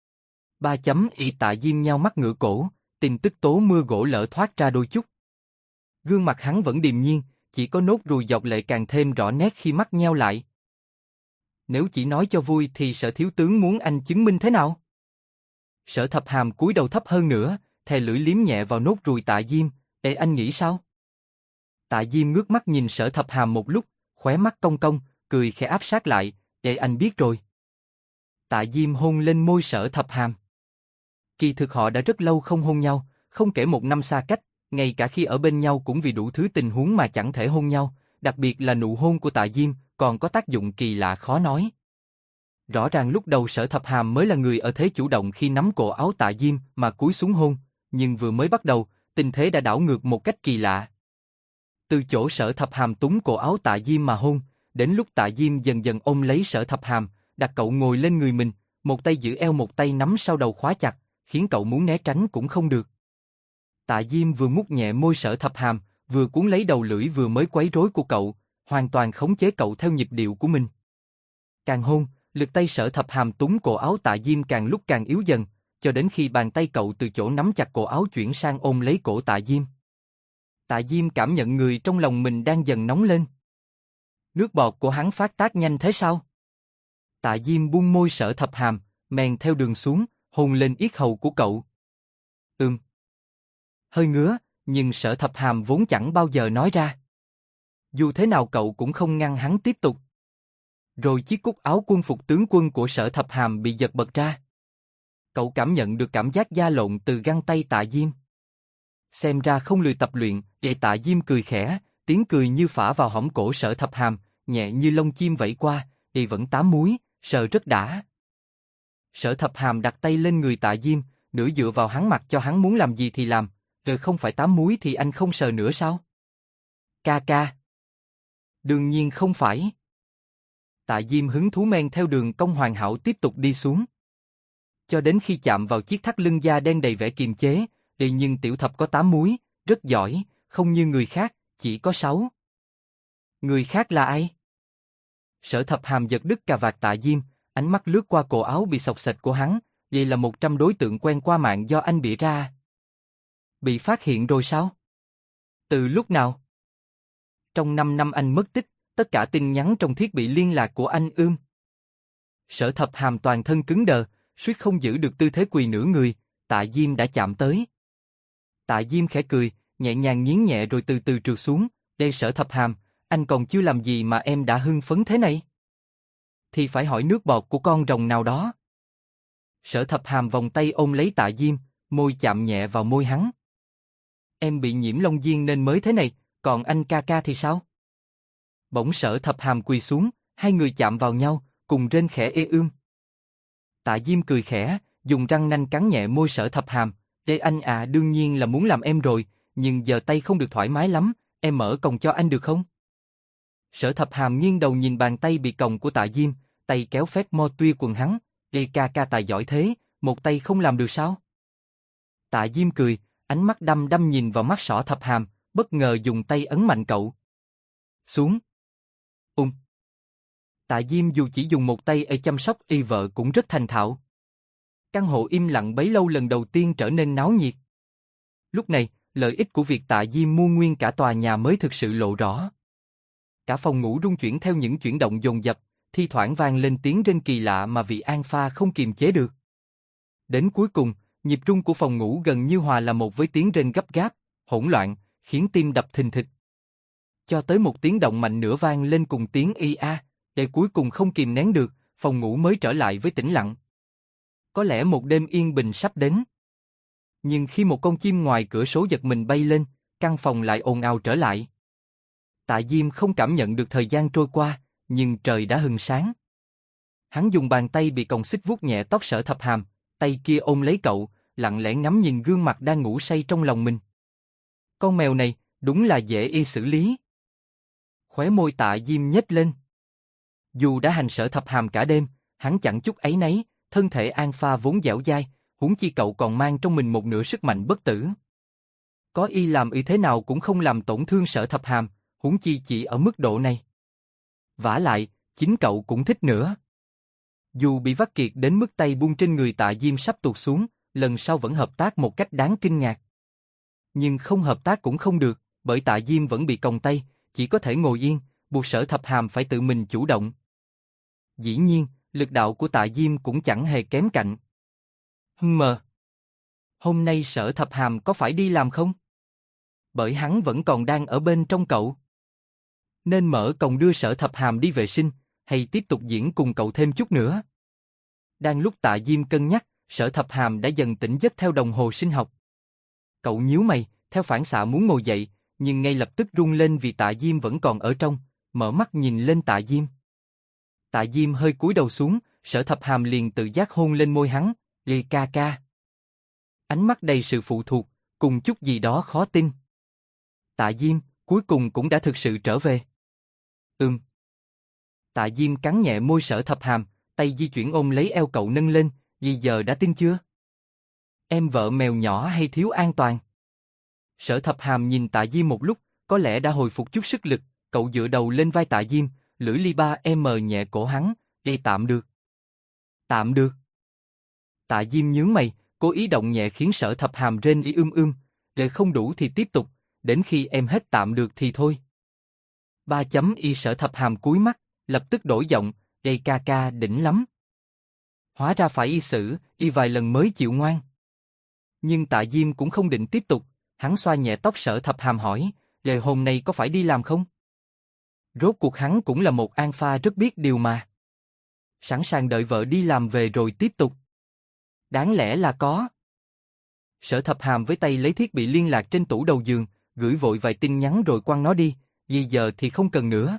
Tạ Diêm nhao mắt ngửa cổ, tin tức tố mưa gỗ lỡ thoát ra đôi chút. Gương mặt hắn vẫn điềm nhiên, chỉ có nốt ruồi giọt lệ càng thêm rõ nét khi mắt nheo lại. Nếu chỉ nói cho vui thì Sở thiếu tướng muốn anh chứng minh thế nào? Sở Thập Hàm cúi đầu thấp hơn nữa, thè lưỡi liếm nhẹ vào nốt ruồi Tạ Diêm, anh nghĩ sao? Tạ Diêm ngước mắt nhìn Sở Thập Hàm một lúc, khóe mắt cong cong, cười khẽ áp sát lại, anh biết rồi. Tạ Diêm hôn lên môi Sở Thập Hàm. Kỳ thực họ đã rất lâu không hôn nhau, không kể 1 năm xa cách, ngay cả khi ở bên nhau cũng vì đủ thứ tình huống mà chẳng thể hôn nhau, đặc biệt là nụ hôn của Tạ Diêm còn có tác dụng kỳ lạ khó nói. Rõ ràng lúc đầu Sở Thập Hàm mới là người ở thế chủ động khi nắm cổ áo Tạ Diêm mà cúi xuống hôn, nhưng vừa mới bắt đầu, tình thế đã đảo ngược một cách kỳ lạ. Từ chỗ Sở Thập Hàm túm cổ áo Tạ Diêm mà hôn, đến lúc Tạ Diêm dần dần ôm lấy Sở Thập Hàm, đặt cậu ngồi lên người mình, một tay giữ eo một tay nắm sau đầu khóa chặt, khiến cậu muốn né tránh cũng không được. Tạ Diêm vừa mút nhẹ môi Sở Thập Hàm, vừa cuốn lấy đầu lưỡi vừa mới quấy rối của cậu, hoàn toàn khống chế cậu theo nhịp điệu của mình. Càng hôn, lực tay Sở Thập Hàm túm cổ áo Tạ Diêm càng lúc càng yếu dần, cho đến khi bàn tay cậu từ chỗ nắm chặt cổ áo chuyển sang ôm lấy cổ Tạ Diêm. Tạ Diêm cảm nhận người trong lòng mình đang dần nóng lên. Nước bọt của hắn phát tác nhanh thế sao? Tạ Diêm buông môi Sở Thập Hàm, men theo đường xuống, hôn lên yết hầu của cậu. Hơi ngứa, nhưng Sở Thập Hàm vốn chẳng bao giờ nói ra. Dù thế nào cậu cũng không ngăn hắn tiếp tục. Rồi chiếc cúc áo quân phục tướng quân của Sở Thập Hàm bị giật bật ra. Cậu cảm nhận được cảm giác da lộn từ găng tay Tạ Diêm. Xem ra không lười tập luyện, để Tạ Diêm cười khẽ, tiếng cười như phả vào hõm cổ Sở Thập Hàm, nhẹ như lông chim vẫy qua, y vẫn tám múi, sờ rất đã. Sở Thập Hàm đặt tay lên người Tạ Diêm, nửa dựa vào hắn mặc cho hắn muốn làm gì thì làm, không phải tám múi thì anh không sờ nữa sao? Ca ca. Đương nhiên không phải. Tạ Diêm hứng thú men theo đường cong hoàn hảo tiếp tục đi xuống. Cho đến khi chạm vào chiếc thắt lưng da đen đầy vẻ kiềm chế, nhưng tiểu thập có 8 múi, rất giỏi, không như người khác, chỉ có 6. Người khác là ai? Sở Thập Hàm giật đứt cà vạt Tạ Diêm, ánh mắt lướt qua cổ áo bị xộc xệch của hắn, vậy là 100 đối tượng quen qua mạng do anh bịa ra. Bị phát hiện rồi sao? Từ lúc nào? Trong 5 năm anh mất tích, tất cả tin nhắn trong thiết bị liên lạc của anh ưm. Sở Thập Hàm toàn thân cứng đờ, suýt không giữ được tư thế quỳ nửa người, Tạ Diêm đã chạm tới. Tạ Diêm khẽ cười, nhẹ nhàng nghiến nhẹ rồi từ từ trượt xuống, "Đây Sở Thập Hàm, anh còn chưa làm gì mà em đã hưng phấn thế này?" Thì phải hỏi nước bọt của con rồng nào đó. Sở Thập Hàm vòng tay ôm lấy Tạ Diêm, môi chạm nhẹ vào môi hắn. "Em bị nhiễm Long Diên nên mới thế này, còn anh ca ca thì sao?" Bỗng Sở Thập Hàm quỳ xuống, hai người chạm vào nhau, cùng rên khẽ ê ưm. Tạ Diêm cười khẽ, dùng răng nanh cắn nhẹ môi Sở Thập Hàm, "Đây anh à, đương nhiên là muốn làm em rồi, nhưng giờ tay không được thoải mái lắm, em mở còng cho anh được không?" Sở Thập Hàm nghiêng đầu nhìn bàn tay bị còng của Tạ Diêm, tay kéo phét mo tuya quần hắn, "Ê ca ca tài giỏi thế, một tay không làm được sao?" Tạ Diêm cười, ánh mắt đăm đăm nhìn vào mắt Sở Thập Hàm, bất ngờ dùng tay ấn mạnh cậu. "Xuống." Tạ Diêm dù chỉ dùng một tay ở chăm sóc y vợ cũng rất thành thạo. Căn hộ im lặng bấy lâu lần đầu tiên trở nên náo nhiệt. Lúc này, lợi ích của việc Tạ Diêm mua nguyên cả tòa nhà mới thực sự lộ rõ. Cả phòng ngủ rung chuyển theo những chuyển động dồn dập, thi thoảng vang lên tiếng rên kỳ lạ mà vị An Pha không kiềm chế được. Đến cuối cùng, nhịp rung của phòng ngủ gần như hòa là một với tiếng rên gấp gáp, hỗn loạn, khiến tim đập thình thịch. Cho tới một tiếng động mạnh nữa vang lên cùng tiếng y a, để cuối cùng không kìm nén được, phòng ngủ mới trở lại với tĩnh lặng. Có lẽ một đêm yên bình sắp đến. Nhưng khi một con chim ngoài cửa sổ giật mình bay lên, căn phòng lại ồn ào trở lại. Tạ Diêm không cảm nhận được thời gian trôi qua, nhưng trời đã hừng sáng. Hắn dùng bàn tay bị còng xích vuốt nhẹ tóc Sở Thập Hàm, tay kia ôm lấy cậu, lặng lẽ ngắm nhìn gương mặt đang ngủ say trong lòng mình. Con mèo này, đúng là dễ y xử lý. Khóe môi Tạ Diêm nhếch lên. Dù đã hành Sở Thập Hàm cả đêm, hắn chẳng chút áy náy, thân thể An Pha vốn dẻo dai, huống chi cậu còn mang trong mình một nửa sức mạnh bất tử. Có y làm y thế nào cũng không làm tổn thương Sở Thập Hàm, huống chi chỉ ở mức độ này. Vả lại, chính cậu cũng thích nữa. Dù bị vắt kiệt đến mức tay buông trên người Tạ Diêm sắp tuột xuống, lần sau vẫn hợp tác một cách đáng kinh ngạc. Nhưng không hợp tác cũng không được, bởi Tạ Diêm vẫn bị còng tay, chỉ có thể ngồi yên, buộc Sở Thập Hàm phải tự mình chủ động. Dĩ nhiên, lực đạo của Tạ Diêm cũng chẳng hề kém cạnh. Hôm nay Sở Thập Hàm có phải đi làm không? Bởi hắn vẫn còn đang ở bên trong cậu. Nên mở còng đưa Sở Thập Hàm đi vệ sinh, hay tiếp tục diễn cùng cậu thêm chút nữa. Đang lúc Tạ Diêm cân nhắc, Sở Thập Hàm đã dần tỉnh giấc theo đồng hồ sinh học. Cậu nhíu mày, theo phản xạ muốn ngồi dậy, nhưng ngay lập tức run lên vì Tạ Diêm vẫn còn ở trong, mở mắt nhìn lên Tạ Diêm. Tạ Diêm hơi cúi đầu xuống, Sở Thập Hàm liền tự giác hôn lên môi hắn, "Lì ca ca." Ánh mắt đầy sự phụ thuộc, cùng chút gì đó khó tin. Tạ Diêm, cuối cùng cũng đã thực sự trở về. Tạ Diêm cắn nhẹ môi Sở Thập Hàm, tay di chuyển ôm lấy eo cậu nâng lên, "Gì giờ đã tin chưa? Em vợ mèo nhỏ hay thiếu an toàn?" Sở Thập Hàm nhìn Tạ Diêm một lúc, có lẽ đã hồi phục chút sức lực, cậu dựa đầu lên vai Tạ Diêm, lưỡi li ba nhẹ cổ hắn, tạm được." "Tạm được." Tạ Diêm nhướng mày, cố ý động nhẹ khiến Sở Thập Hàm rên để không đủ thì tiếp tục, đến khi em hết tạm được thì thôi. Sở Thập Hàm cúi mắt, lập tức đổi giọng, ca ca đỉnh lắm. Hóa ra phải y xử, y vài lần mới chịu ngoan. Nhưng Tạ Diêm cũng không định tiếp tục, hắn xoa nhẹ tóc Sở Thập Hàm hỏi, hôm nay có phải đi làm không? Rốt cuộc hắn cũng là một an pha rất biết điều mà. Sẵn sàng đợi vợ đi làm về rồi tiếp tục. Đáng lẽ là có. Sở Thập Hàm với tay lấy thiết bị liên lạc trên tủ đầu giường, gửi vội vài tin nhắn rồi quăng nó đi, vì giờ thì không cần nữa.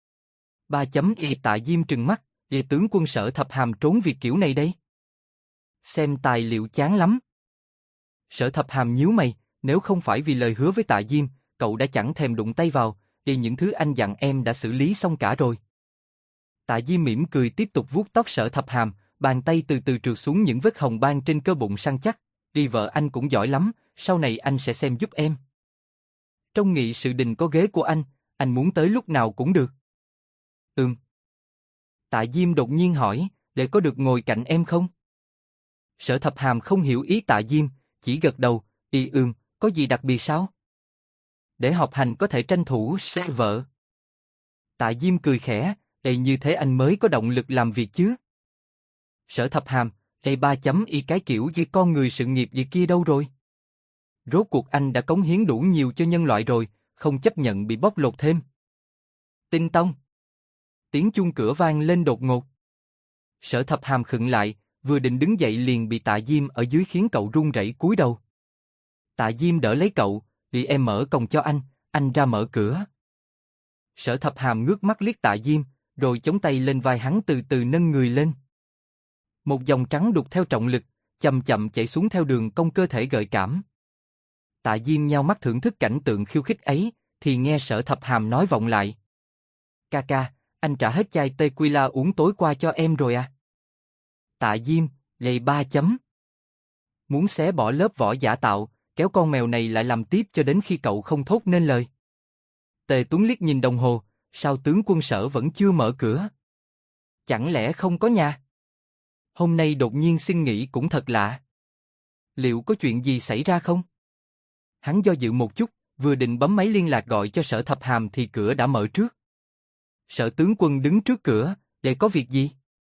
Tạ Diêm trừng mắt, tướng quân Sở Thập Hàm trốn việc kiểu này đây. Xem tài liệu chán lắm. Sở Thập Hàm nhíu mày, nếu không phải vì lời hứa với Tạ Diêm, cậu đã chẳng thèm đụng tay vào, những thứ anh dặn em đã xử lý xong cả rồi. Tạ Diêm mỉm cười tiếp tục vuốt tóc Sở Thập Hàm, bàn tay từ từ trượt xuống những vết hồng ban trên cơ bụng săn chắc, vợ anh cũng giỏi lắm, sau này anh sẽ xem giúp em. Trong nghị sự đình có ghế của anh muốn tới lúc nào cũng được. Tạ Diêm đột nhiên hỏi, để có được ngồi cạnh em không? Sở Thập Hàm không hiểu ý Tạ Diêm, chỉ gật đầu, có gì đặc biệt sao? Để học hành có thể tranh thủ xe vợ. Tạ Diêm cười khẽ, như thế anh mới có động lực làm việc chứ. Sở Thập Hàm, cái kiểu với con người sự nghiệp gì kia đâu rồi? Rốt cuộc anh đã cống hiến đủ nhiều cho nhân loại rồi, không chấp nhận bị bóc lột thêm. Tinh tông. Tiếng chuông cửa vang lên đột ngột. Sở Thập Hàm khựng lại, vừa định đứng dậy liền bị Tạ Diêm ở dưới khiến cậu run rẩy cúi đầu. Tạ Diêm đỡ lấy cậu, em mở cổng cho anh ra mở cửa. Sở Thập Hàm ngước mắt liếc Tạ Diêm, rồi chống tay lên vai hắn từ từ nâng người lên. Một dòng trắng đục theo trọng lực, chậm chậm chảy xuống theo đường cong cơ thể gợi cảm. Tạ Diêm nhao mắt thưởng thức cảnh tượng khiêu khích ấy, thì nghe Sở Thập Hàm nói vọng lại. Ca, anh trả hết chai tequila uống tối qua cho em rồi à? Tạ Diêm, lầy 3 chấm. Muốn xé bỏ lớp vỏ giả tạo, kéo con mèo này lại làm tiếp cho đến khi cậu không thốt nên lời. Tề Tuấn liếc nhìn đồng hồ, sao tướng quân Sở vẫn chưa mở cửa? Chẳng lẽ không có nhà? Hôm nay đột nhiên xin nghỉ cũng thật lạ. Liệu có chuyện gì xảy ra không? Hắn do dự một chút, vừa định bấm máy liên lạc gọi cho Sở Thập Hàm thì cửa đã mở trước. Sở tướng quân đứng trước cửa, để có việc gì?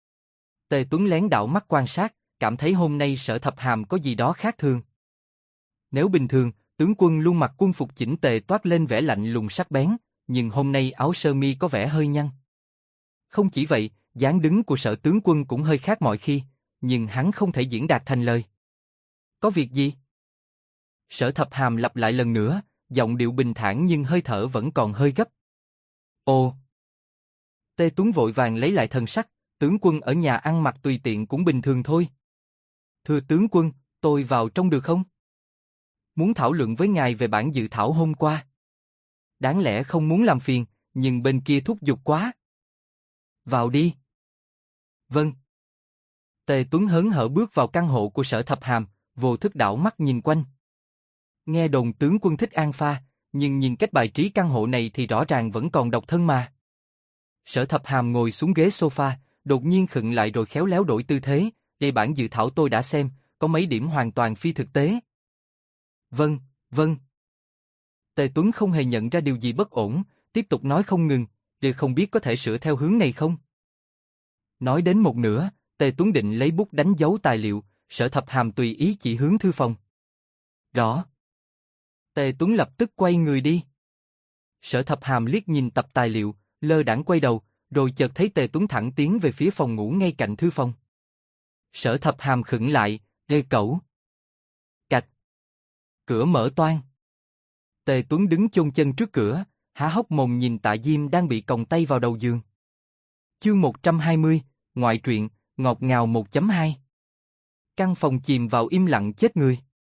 Tề Tuấn lén đảo mắt quan sát, cảm thấy hôm nay Sở Thập Hàm có gì đó khác thường. Nếu bình thường, tướng quân luôn mặc quân phục chỉnh tề toát lên vẻ lạnh lùng sắc bén, nhưng hôm nay áo sơ mi có vẻ hơi nhăn. Không chỉ vậy, dáng đứng của Sở tướng quân cũng hơi khác mọi khi, nhưng hắn không thể diễn đạt thành lời. Có việc gì? Sở Thập Hàm lặp lại lần nữa, giọng điệu bình thản nhưng hơi thở vẫn còn hơi gấp. Ồ! Tề Tuấn vội vàng lấy lại thần sắc, tướng quân ở nhà ăn mặc tùy tiện cũng bình thường thôi. Thưa tướng quân, tôi vào trong được không? Muốn thảo luận với ngài về bản dự thảo hôm qua. Đáng lẽ không muốn làm phiền, nhưng bên kia thúc giục quá. Vào đi. Vâng. Tề Tuấn hớn hở bước vào căn hộ của Sở Thập Hàm, vô thức đảo mắt nhìn quanh. Nghe đồn tướng quân thích an pha, nhưng nhìn cách bài trí căn hộ này thì rõ ràng vẫn còn độc thân mà. Sở Thập Hàm ngồi xuống ghế sofa, đột nhiên khựng lại rồi khéo léo đổi tư thế, đây bản dự thảo tôi đã xem, có mấy điểm hoàn toàn phi thực tế. Vâng. Tề Tuấn không hề nhận ra điều gì bất ổn, tiếp tục nói không ngừng, không biết có thể sửa theo hướng này không? Nói đến một nửa, Tề Tuấn định lấy bút đánh dấu tài liệu, Sở Thập Hàm tùy ý chỉ hướng thư phòng. Rõ. Tề Tuấn lập tức quay người đi. Sở Thập Hàm liếc nhìn tập tài liệu, lơ đãng quay đầu, rồi chợt thấy Tề Tuấn thẳng tiến về phía phòng ngủ ngay cạnh thư phòng. Sở Thập Hàm khựng lại, cậu. Cạch. Cửa mở toang. Tề Tuấn đứng chôn chân trước cửa, há hốc mồm nhìn Tạ Diêm đang bị còng tay vào đầu giường. Chương 120, ngoại truyện, ngọt ngào 1.2. Căn phòng chìm vào im lặng chết người.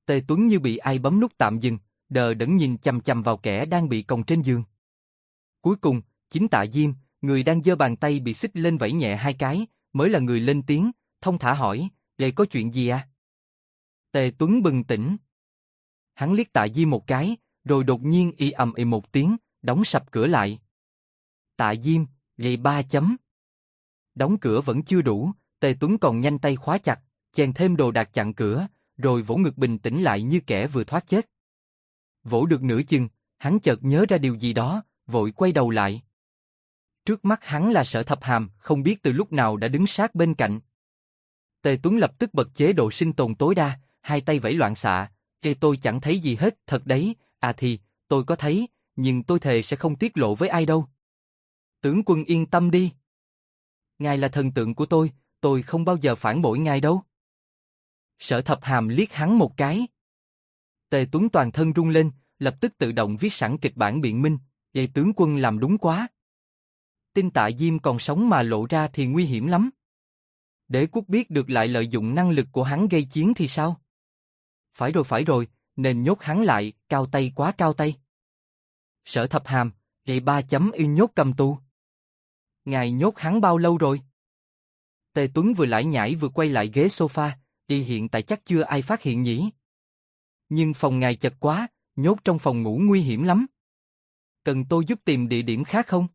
Tề Tuấn như bị ai bấm nút tạm dừng, đờ đẫn nhìn chằm chằm vào kẻ đang bị còng trên giường. Cuối cùng, chính Tạ Diêm, người đang giơ bàn tay bị xích lên vẫy nhẹ hai cái, mới là người lên tiếng, thông thả hỏi, "Đây có chuyện gì à?" Tề Tuấn bừng tỉnh. Hắn liếc Tạ Diêm một cái, rồi đột nhiên ầm ĩ một tiếng, đóng sập cửa lại. Tạ Diêm, gầy 3 chấm. Đóng cửa vẫn chưa đủ, Tề Tuấn còn nhanh tay khóa chặt, chèn thêm đồ đạc chặn cửa, rồi vỗ ngực bình tĩnh lại như kẻ vừa thoát chết. Vỗ được nửa chừng, hắn chợt nhớ ra điều gì đó, vội quay đầu lại. Trước mắt hắn là Sở Thập Hàm, không biết từ lúc nào đã đứng sát bên cạnh. Tề Tuấn lập tức bật chế độ sinh tồn tối đa, hai tay vẫy loạn xạ. Tôi chẳng thấy gì hết, thật đấy, tôi có thấy, nhưng tôi thề sẽ không tiết lộ với ai đâu. Tướng quân yên tâm đi. Ngài là thần tượng của tôi không bao giờ phản bội ngài đâu. Sở Thập Hàm liếc hắn một cái. Tề Tuấn toàn thân run lên, lập tức tự động viết sẵn kịch bản biện minh, tướng quân làm đúng quá. Tin Tạ Diêm còn sống mà lộ ra thì nguy hiểm lắm. Đế quốc biết được lại lợi dụng năng lực của hắn gây chiến thì sao? Phải rồi, nên nhốt hắn lại, cao tay quá cao tay. Sở Thập Hàm, 3 chấm y nhốt cầm tù. Ngài nhốt hắn bao lâu rồi? Tề Tuấn vừa lải nhải vừa quay lại ghế sofa, hiện tại chắc chưa ai phát hiện nhỉ. Nhưng phòng ngài chật quá, nhốt trong phòng ngủ nguy hiểm lắm. Cần tôi giúp tìm địa điểm khác không?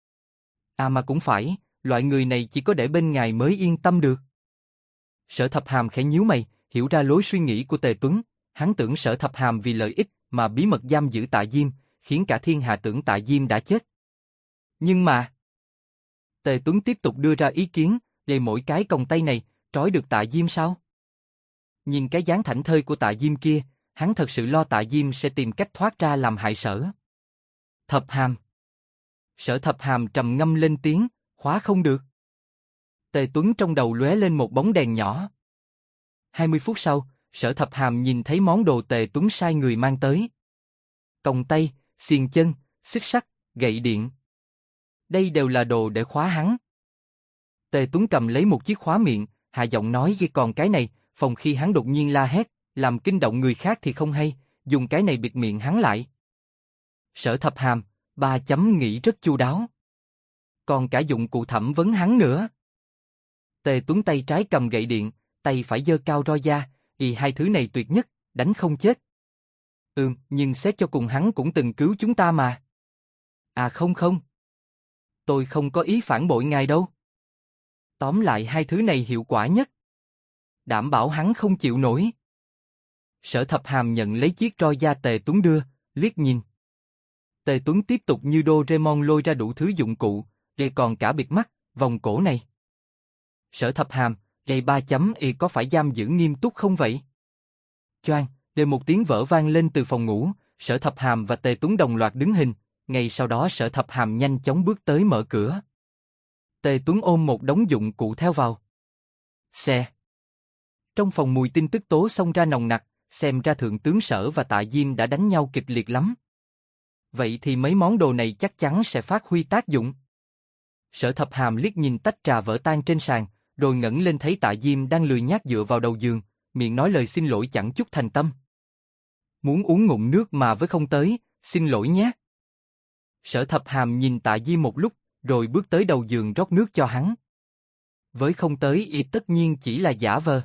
Mà cũng phải, loại người này chỉ có để bên ngài mới yên tâm được. Sở Thập Hàm khẽ nhíu mày, hiểu ra lối suy nghĩ của Tề Tuấn, hắn tưởng Sở Thập Hàm vì lợi ích mà bí mật giam giữ Tạ Diêm, khiến cả thiên hạ tưởng Tạ Diêm đã chết. Nhưng mà... Tề Tuấn tiếp tục đưa ra ý kiến, để mỗi cái còng tay này, trói được Tạ Diêm sao? Nhìn cái dáng thảnh thơi của Tạ Diêm kia, hắn thật sự lo Tạ Diêm sẽ tìm cách thoát ra làm hại Sở Thập Hàm. Sở Thập Hàm trầm ngâm lên tiếng, khóa không được. Tề Tuấn trong đầu lóe lên một bóng đèn nhỏ. 20 phút sau, Sở Thập Hàm nhìn thấy món đồ Tề Tuấn sai người mang tới. Còng tay, xiềng chân, xích sắt, gậy điện. Đây đều là đồ để khóa hắn. Tề Tuấn cầm lấy một chiếc khóa miệng, hạ giọng nói còn cái này, phòng khi hắn đột nhiên la hét, làm kinh động người khác thì không hay, dùng cái này bịt miệng hắn lại. Sở Thập Hàm, 3 chấm nghĩ rất chu đáo. Còn cả dụng cụ thẩm vấn hắn nữa. Tề Tuấn tay trái cầm gậy điện, tay phải giơ cao roi da, hai thứ này tuyệt nhất, đánh không chết. Nhưng xét cho cùng hắn cũng từng cứu chúng ta mà. Không. Tôi không có ý phản bội ngài đâu. Tóm lại hai thứ này hiệu quả nhất. Đảm bảo hắn không chịu nổi. Sở Thập Hàm nhận lấy chiếc roi da Tề Tuấn đưa, liếc nhìn. Tề Tuấn tiếp tục như Doraemon lôi ra đủ thứ dụng cụ, còn cả bịt mắt, vòng cổ này. Sở Thập Hàm, 3 chấm có phải giam giữ nghiêm túc không vậy? Choang, một tiếng vỡ vang lên từ phòng ngủ, Sở Thập Hàm và Tề Tuấn đồng loạt đứng hình, ngay sau đó Sở Thập Hàm nhanh chóng bước tới mở cửa. Tề Tuấn ôm một đống dụng cụ theo vào. Xe. Trong phòng mùi tin tức tố xông ra nồng nặc, xem ra thượng tướng Sở và Tạ Diêm đã đánh nhau kịch liệt lắm. Vậy thì mấy món đồ này chắc chắn sẽ phát huy tác dụng. Sở Thập Hàm liếc nhìn tách trà vỡ tan trên sàn, rồi ngẩng lên thấy Tạ Diêm đang lười nhác dựa vào đầu giường, miệng nói lời xin lỗi chẳng chút thành tâm. Muốn uống ngụm nước mà với không tới, xin lỗi nhé. Sở Thập Hàm nhìn Tạ Diêm một lúc, rồi bước tới đầu giường rót nước cho hắn. Với không tới tất nhiên chỉ là giả vờ.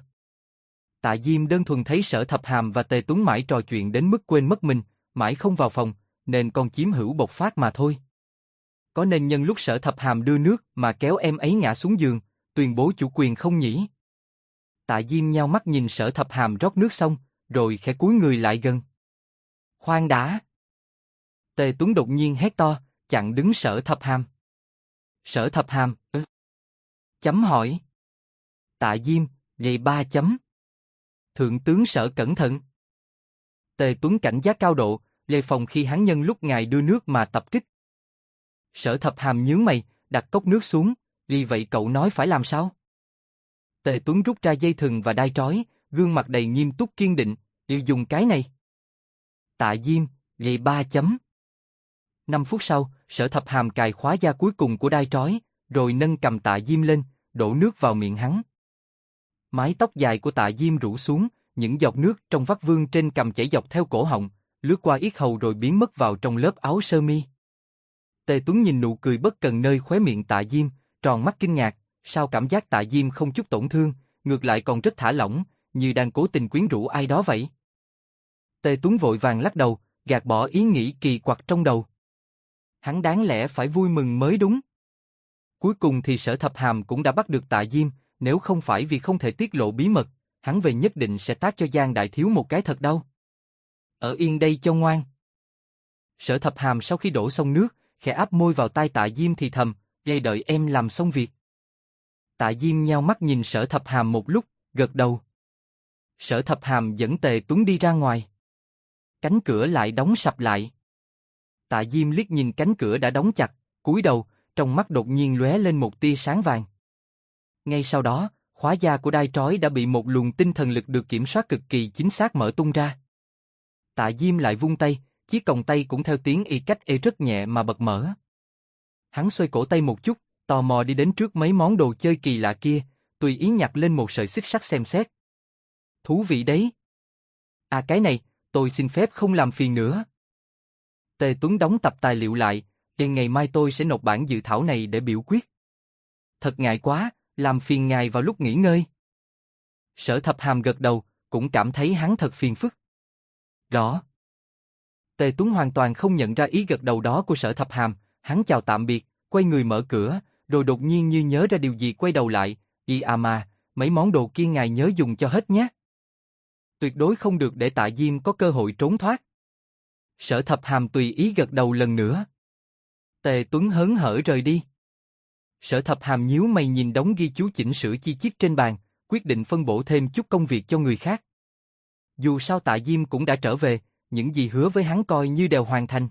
Tạ Diêm đơn thuần thấy Sở Thập Hàm và Tề Tuấn mãi trò chuyện đến mức quên mất mình, mãi không vào phòng, nên con chiếm hữu bộc phát mà thôi. Có nên nhân lúc Sở Thập Hàm đưa nước mà kéo em ấy ngã xuống giường, tuyên bố chủ quyền không nhỉ? Tạ Diêm nheo mắt nhìn Sở Thập Hàm rót nước xong, rồi khẽ cúi người lại gần. Khoan đã! Tề Tuấn đột nhiên hét to, chặn đứng Sở Thập Hàm. Sở Thập Hàm, chấm hỏi. Tạ Diêm, 3 chấm. Thượng tướng Sở cẩn thận. Tề Tuấn cảnh giác cao độ, đề phòng khi hắn nhân lúc ngài đưa nước mà tập kích. Sở Thập Hàm nhướng mày, đặt cốc nước xuống, vậy cậu nói phải làm sao? Tề Tuấn rút ra dây thừng và đai trói, gương mặt đầy nghiêm túc kiên định, dùng cái này. Tạ Diêm, 3 chấm. 5 phút sau, Sở Thập Hàm cài khóa da cuối cùng của đai trói, rồi nâng cầm Tạ Diêm lên, đổ nước vào miệng hắn. Mái tóc dài của Tạ Diêm rủ xuống, những giọt nước trong vắt vương trên cằm chảy dọc theo cổ họng, lướt qua yết hầu rồi biến mất vào trong lớp áo sơ mi. Tề Tuấn nhìn nụ cười bất cần nơi khóe miệng Tạ Diêm, tròn mắt kinh ngạc, sao cảm giác Tạ Diêm không chút tổn thương, ngược lại còn rất thả lỏng, như đang cố tình quyến rũ ai đó vậy. Tề Tuấn vội vàng lắc đầu, gạt bỏ ý nghĩ kỳ quặc trong đầu. Hắn đáng lẽ phải vui mừng mới đúng. Cuối cùng thì Sở Thập Hàm cũng đã bắt được Tạ Diêm, nếu không phải vì không thể tiết lộ bí mật, hắn về nhất định sẽ tát cho Giang đại thiếu một cái thật đau. Ở yên đây cho ngoan. Sở Thập Hàm sau khi đổ xong nước, khẽ áp môi vào tai Tạ Diêm thì thầm, "Gây đợi em làm xong việc." Tạ Diêm nheo mắt nhìn Sở Thập Hàm một lúc, gật đầu. Sở Thập Hàm dẫn Tề Tuấn đi ra ngoài. Cánh cửa lại đóng sập lại. Tạ Diêm liếc nhìn cánh cửa đã đóng chặt, cúi đầu, trong mắt đột nhiên lóe lên một tia sáng vàng. Ngay sau đó, khóa da của đai trói đã bị một luồng tinh thần lực được kiểm soát cực kỳ chính xác mở tung ra. Tạ Diêm lại vung tay, chiếc còng tay cũng theo tiếng y cách ê rất nhẹ mà bật mở. Hắn xoay cổ tay một chút, tò mò đi đến trước mấy món đồ chơi kỳ lạ kia, tùy ý nhặt lên một sợi xích sắt xem xét. Thú vị đấy. À cái này, tôi xin phép không làm phiền nữa. Tề Tuấn đóng tập tài liệu lại, để ngày mai tôi sẽ nộp bản dự thảo này để biểu quyết. Thật ngại quá, làm phiền ngài vào lúc nghỉ ngơi. Sở Thập Hàm gật đầu, cũng cảm thấy hắn thật phiền phức. Rõ. Tề Tuấn hoàn toàn không nhận ra ý gật đầu đó của Sở Thập Hàm, hắn chào tạm biệt, quay người mở cửa, rồi đột nhiên như nhớ ra điều gì quay đầu lại, mà, mấy món đồ kia ngài nhớ dùng cho hết nhé. Tuyệt đối không được để Tạ Diêm có cơ hội trốn thoát. Sở Thập Hàm tùy ý gật đầu lần nữa. Tề Tuấn hớn hở rời đi. Sở Thập Hàm nhíu mày nhìn đống ghi chú chỉnh sửa chi tiết trên bàn, quyết định phân bổ thêm chút công việc cho người khác. Dù sao Tạ Diêm cũng đã trở về, những gì hứa với hắn coi như đều hoàn thành.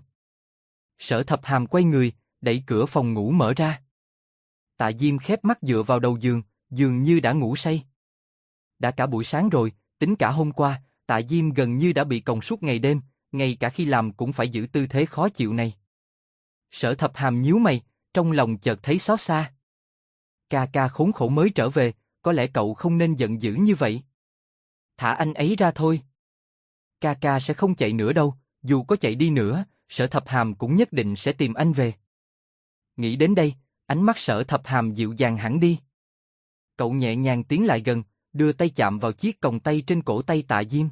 Sở Thập Hàm quay người, đẩy cửa phòng ngủ mở ra. Tạ Diêm khép mắt dựa vào đầu giường, dường như đã ngủ say. Đã cả buổi sáng rồi, tính cả hôm qua, Tạ Diêm gần như đã bị còng suốt ngày đêm, ngay cả khi làm cũng phải giữ tư thế khó chịu này. Sở Thập Hàm nhíu mày, trong lòng chợt thấy xót xa. Ca ca khốn khổ mới trở về, có lẽ cậu không nên giận dữ như vậy. Thả anh ấy ra thôi. Ca ca sẽ không chạy nữa đâu, dù có chạy đi nữa, Sở Thập Hàm cũng nhất định sẽ tìm anh về. Nghĩ đến đây, ánh mắt Sở Thập Hàm dịu dàng hẳn đi. Cậu nhẹ nhàng tiến lại gần, đưa tay chạm vào chiếc còng tay trên cổ tay Tạ Diêm.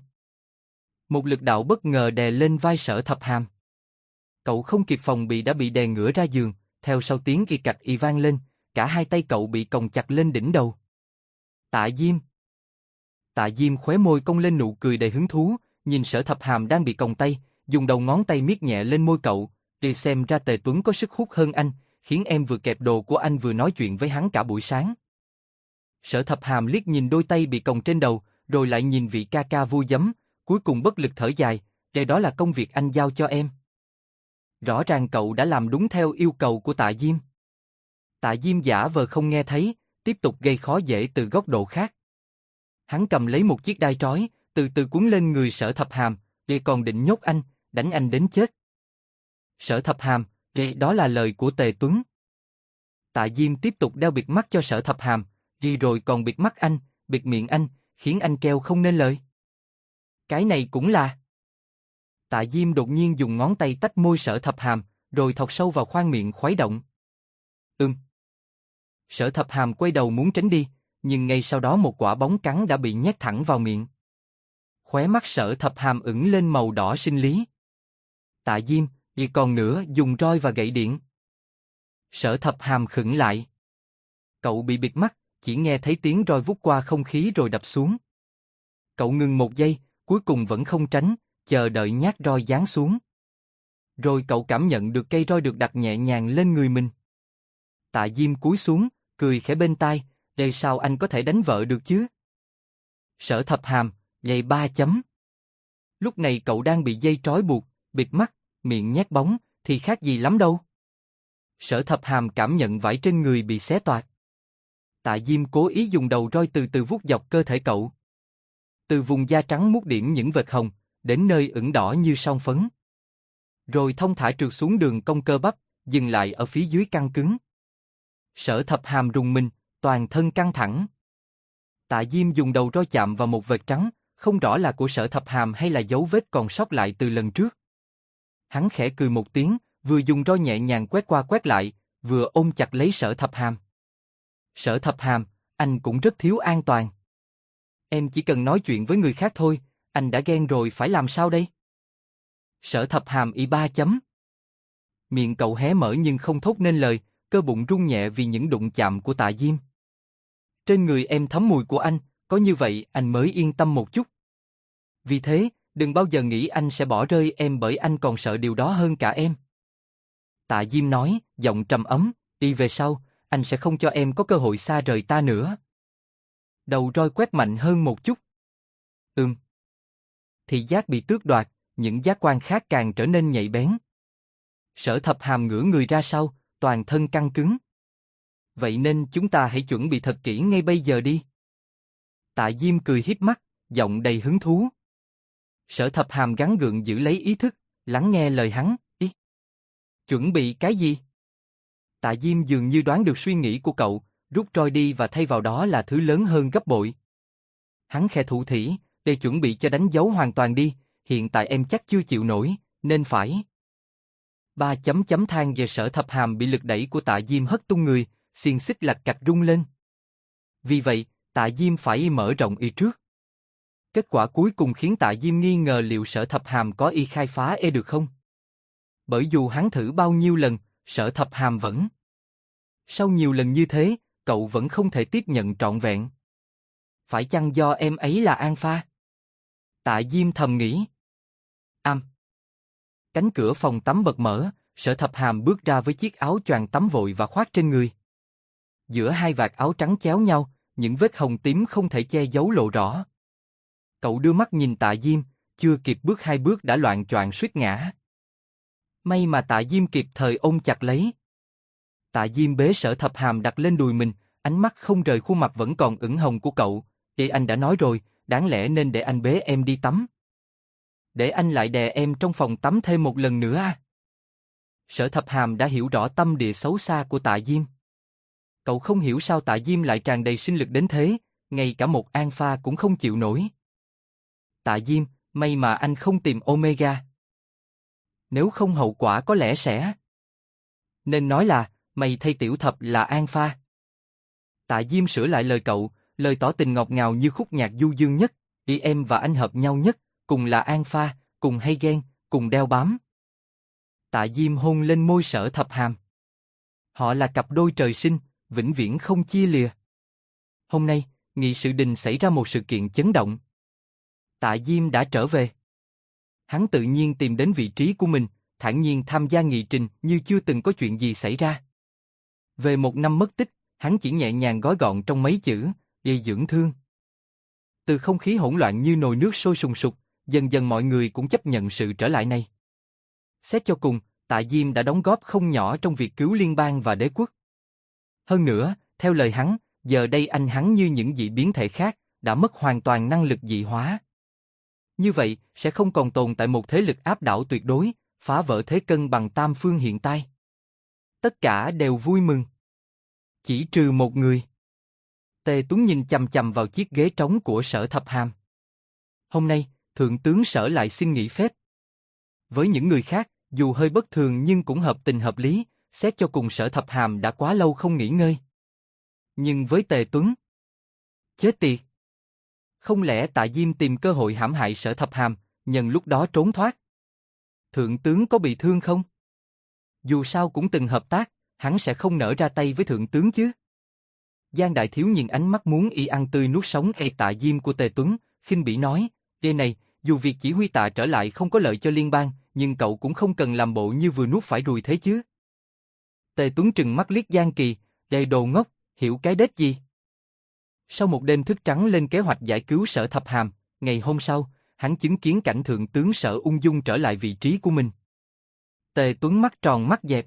Một lực đạo bất ngờ đè lên vai Sở Thập Hàm. Cậu không kịp phòng bị đã bị đè ngửa ra giường, theo sau tiếng ghi cạch y vang lên, cả hai tay cậu bị còng chặt lên đỉnh đầu. Tạ Diêm. Tạ Diêm khóe môi cong lên nụ cười đầy hứng thú, nhìn Sở Thập Hàm đang bị còng tay, dùng đầu ngón tay miết nhẹ lên môi cậu, để xem ra Tề Tuấn có sức hút hơn anh, khiến em vừa kẹp đồ của anh vừa nói chuyện với hắn cả buổi sáng. Sở Thập Hàm liếc nhìn đôi tay bị còng trên đầu, rồi lại nhìn vị ca ca vui giấm, cuối cùng bất lực thở dài, "Đây đó là công việc anh giao cho em." Rõ ràng cậu đã làm đúng theo yêu cầu của Tạ Diêm. Tạ Diêm giả vờ không nghe thấy, tiếp tục gây khó dễ từ góc độ khác. Hắn cầm lấy một chiếc đai trói, từ từ cuốn lên người Sở Thập Hàm, để còn định nhốt anh, đánh anh đến chết. Sở Thập Hàm, đó là lời của Tề Tuấn. Tạ Diêm tiếp tục đeo bịt mắt cho Sở Thập Hàm, rồi còn bịt mắt anh, bịt miệng anh, khiến anh kêu không nên lời. Cái này cũng là... Tạ Diêm đột nhiên dùng ngón tay tách môi Sở Thập Hàm, rồi thọc sâu vào khoang miệng khuấy động. Sở Thập Hàm quay đầu muốn tránh đi, nhưng ngay sau đó một quả bóng cắn đã bị nhét thẳng vào miệng. Khóe mắt Sở Thập Hàm ửng lên màu đỏ sinh lý. Tạ Diêm, còn nữa dùng roi và gậy điện. Sở Thập Hàm khựng lại. Cậu bị bịt mắt, chỉ nghe thấy tiếng roi vút qua không khí rồi đập xuống. Cậu ngừng một giây, cuối cùng vẫn không tránh, chờ đợi nhát roi giáng xuống. Rồi cậu cảm nhận được cây roi được đặt nhẹ nhàng lên người mình. Tạ Diêm cúi xuống, cười khẽ bên tai, "Để sao anh có thể đánh vợ được chứ?" Sở Thập Hàm, gầy 3 chấm. Lúc này cậu đang bị dây trói buộc, bịt mắt, miệng nhét bóng, thì khác gì lắm đâu. Sở Thập Hàm cảm nhận vải trên người bị xé toạc. Tạ Diêm cố ý dùng đầu roi từ từ vuốt dọc cơ thể cậu. Từ vùng da trắng muốt điểm những vệt hồng, đến nơi ửng đỏ như son phấn. Rồi thông thả trượt xuống đường cong cơ bắp, dừng lại ở phía dưới căng cứng. Sở Thập Hàm rùng mình, toàn thân căng thẳng. Tạ Diêm dùng đầu roi chạm vào một vệt trắng, không rõ là của Sở Thập Hàm hay là dấu vết còn sót lại từ lần trước. Hắn khẽ cười một tiếng, vừa dùng roi nhẹ nhàng quét qua quét lại, vừa ôm chặt lấy Sở Thập Hàm. Sở Thập Hàm, anh cũng rất thiếu an toàn. Em chỉ cần nói chuyện với người khác thôi, anh đã ghen rồi phải làm sao đây? Sở Thập Hàm y ba chấm. Miệng cậu hé mở nhưng không thốt nên lời, cơ bụng rung nhẹ vì những đụng chạm của Tạ Diêm. Trên người em thấm mùi của anh, có như vậy anh mới yên tâm một chút. Vì thế, đừng bao giờ nghĩ anh sẽ bỏ rơi em bởi anh còn sợ điều đó hơn cả em. Tạ Diêm nói, giọng trầm ấm, đi về sau, anh sẽ không cho em có cơ hội xa rời ta nữa. Đầu roi quét mạnh hơn một chút. Thị giác bị tước đoạt, những giác quan khác càng trở nên nhạy bén. Sở Thập Hàm ngửa người ra sau, toàn thân căng cứng. Vậy nên chúng ta hãy chuẩn bị thật kỹ ngay bây giờ đi. Tạ Diêm cười híp mắt, giọng đầy hứng thú. Sở Thập Hàm gắng gượng giữ lấy ý thức, lắng nghe lời hắn. Ý. Chuẩn bị cái gì? Tạ Diêm dường như đoán được suy nghĩ của cậu, rút roi đi và thay vào đó là thứ lớn hơn gấp bội. Hắn khẽ thủ thỉ, để chuẩn bị cho đánh dấu hoàn toàn đi, hiện tại em chắc chưa chịu nổi, nên phải. Ba chấm chấm than về Sở Thập Hàm bị lực đẩy của Tạ Diêm hất tung người, xiên xích lạch cạch rung lên. Vì vậy, Tạ Diêm phải mở rộng y trước. Kết quả cuối cùng khiến Tạ Diêm nghi ngờ liệu Sở Thập Hàm có y khai phá được không. Bởi dù hắn thử bao nhiêu lần, Sở Thập Hàm vẫn. Sau nhiều lần như thế, cậu vẫn không thể tiếp nhận trọn vẹn. Phải chăng do em ấy là An Pha? Tạ Diêm thầm nghĩ. Cánh cửa phòng tắm bật mở, Sở Thập Hàm bước ra với chiếc áo choàng tắm vội và khoác trên người. Giữa hai vạt áo trắng chéo nhau, những vết hồng tím không thể che giấu lộ rõ. Cậu đưa mắt nhìn Tạ Diêm, chưa kịp bước hai bước đã loạng choạng suýt ngã. May mà Tạ Diêm kịp thời ôm chặt lấy. Tạ Diêm bế Sở Thập Hàm đặt lên đùi mình, ánh mắt không rời khuôn mặt vẫn còn ửng hồng của cậu. Anh đã nói rồi, đáng lẽ nên để anh bế em đi tắm. Để anh lại đè em trong phòng tắm thêm một lần nữa à? Sở Thập Hàm đã hiểu rõ tâm địa xấu xa của Tạ Diêm. Cậu không hiểu sao Tạ Diêm lại tràn đầy sinh lực đến thế, ngay cả một An Pha cũng không chịu nổi. Tạ Diêm, may mà anh không tìm Omega. Nếu không hậu quả có lẽ sẽ. Nên nói là, mày thay Tiểu Thập là An Pha. Tạ Diêm sửa lại lời cậu, lời tỏ tình ngọt ngào như khúc nhạc du dương nhất, em và anh hợp nhau nhất, cùng là An Pha, cùng hay ghen, cùng đeo bám. Tạ Diêm hôn lên môi Sở Thập Hàm. Họ là cặp đôi trời sinh, vĩnh viễn không chia lìa. Hôm nay, nghị sự đình xảy ra một sự kiện chấn động. Tạ Diêm đã trở về. Hắn tự nhiên tìm đến vị trí của mình, thản nhiên tham gia nghị trình như chưa từng có chuyện gì xảy ra. Về một năm mất tích, hắn chỉ nhẹ nhàng gói gọn trong mấy chữ, đi dưỡng thương. Từ không khí hỗn loạn như nồi nước sôi sùng sục, dần dần mọi người cũng chấp nhận sự trở lại này. Xét cho cùng, Tạ Diêm đã đóng góp không nhỏ trong việc cứu liên bang và đế quốc. Hơn nữa, theo lời hắn, giờ đây hắn như những dị biến thể khác, đã mất hoàn toàn năng lực dị hóa. Như vậy, sẽ không còn tồn tại một thế lực áp đảo tuyệt đối, phá vỡ thế cân bằng tam phương hiện tại. Tất cả đều vui mừng. Chỉ trừ một người. Tề Tuấn nhìn chằm chằm vào chiếc ghế trống của Sở Thập Hàm. Hôm nay, Thượng tướng Sở lại xin nghỉ phép. Với những người khác, dù hơi bất thường nhưng cũng hợp tình hợp lý, xét cho cùng Sở Thập Hàm đã quá lâu không nghỉ ngơi. Nhưng với Tề Tuấn, chết tiệt! Không lẽ Tạ Diêm tìm cơ hội hãm hại Sở Thập Hàm, nhân lúc đó trốn thoát? Thượng tướng có bị thương không? Dù sao cũng từng hợp tác, hắn sẽ không nỡ ra tay với Thượng tướng chứ. Giang Đại Thiếu nhìn ánh mắt muốn ăn tươi nuốt sống Tạ Diêm của Tề Tuấn, khinh bỉ nói, này, dù việc chỉ huy Tạ trở lại không có lợi cho liên bang, nhưng cậu cũng không cần làm bộ như vừa nuốt phải ruồi thế chứ. Tề Tuấn trừng mắt liếc Giang Kỳ, đồ ngốc, hiểu cái đết gì? Sau một đêm thức trắng lên kế hoạch giải cứu Sở Thập Hàm, ngày hôm sau, hắn chứng kiến cảnh Thượng tướng Sở ung dung trở lại vị trí của mình. Tề Tuấn mắt tròn mắt dẹt.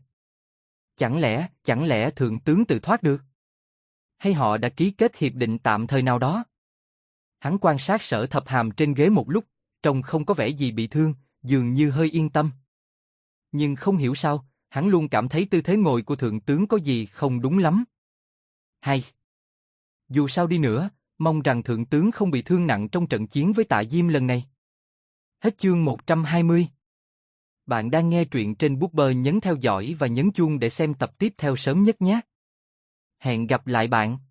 Chẳng lẽ Thượng tướng tự thoát được? Hay họ đã ký kết hiệp định tạm thời nào đó? Hắn quan sát Sở Thập Hàm trên ghế một lúc, trông không có vẻ gì bị thương, dường như hơi yên tâm. Nhưng không hiểu sao, hắn luôn cảm thấy tư thế ngồi của Thượng tướng có gì không đúng lắm. Hay! Dù sao đi nữa, Mong rằng thượng tướng không bị thương nặng trong trận chiến với Tạ Diêm lần này. Hết chương 120. Bạn đang nghe truyện trên Booker, nhấn theo dõi và nhấn chuông để xem tập tiếp theo sớm nhất nhé. Hẹn gặp lại bạn.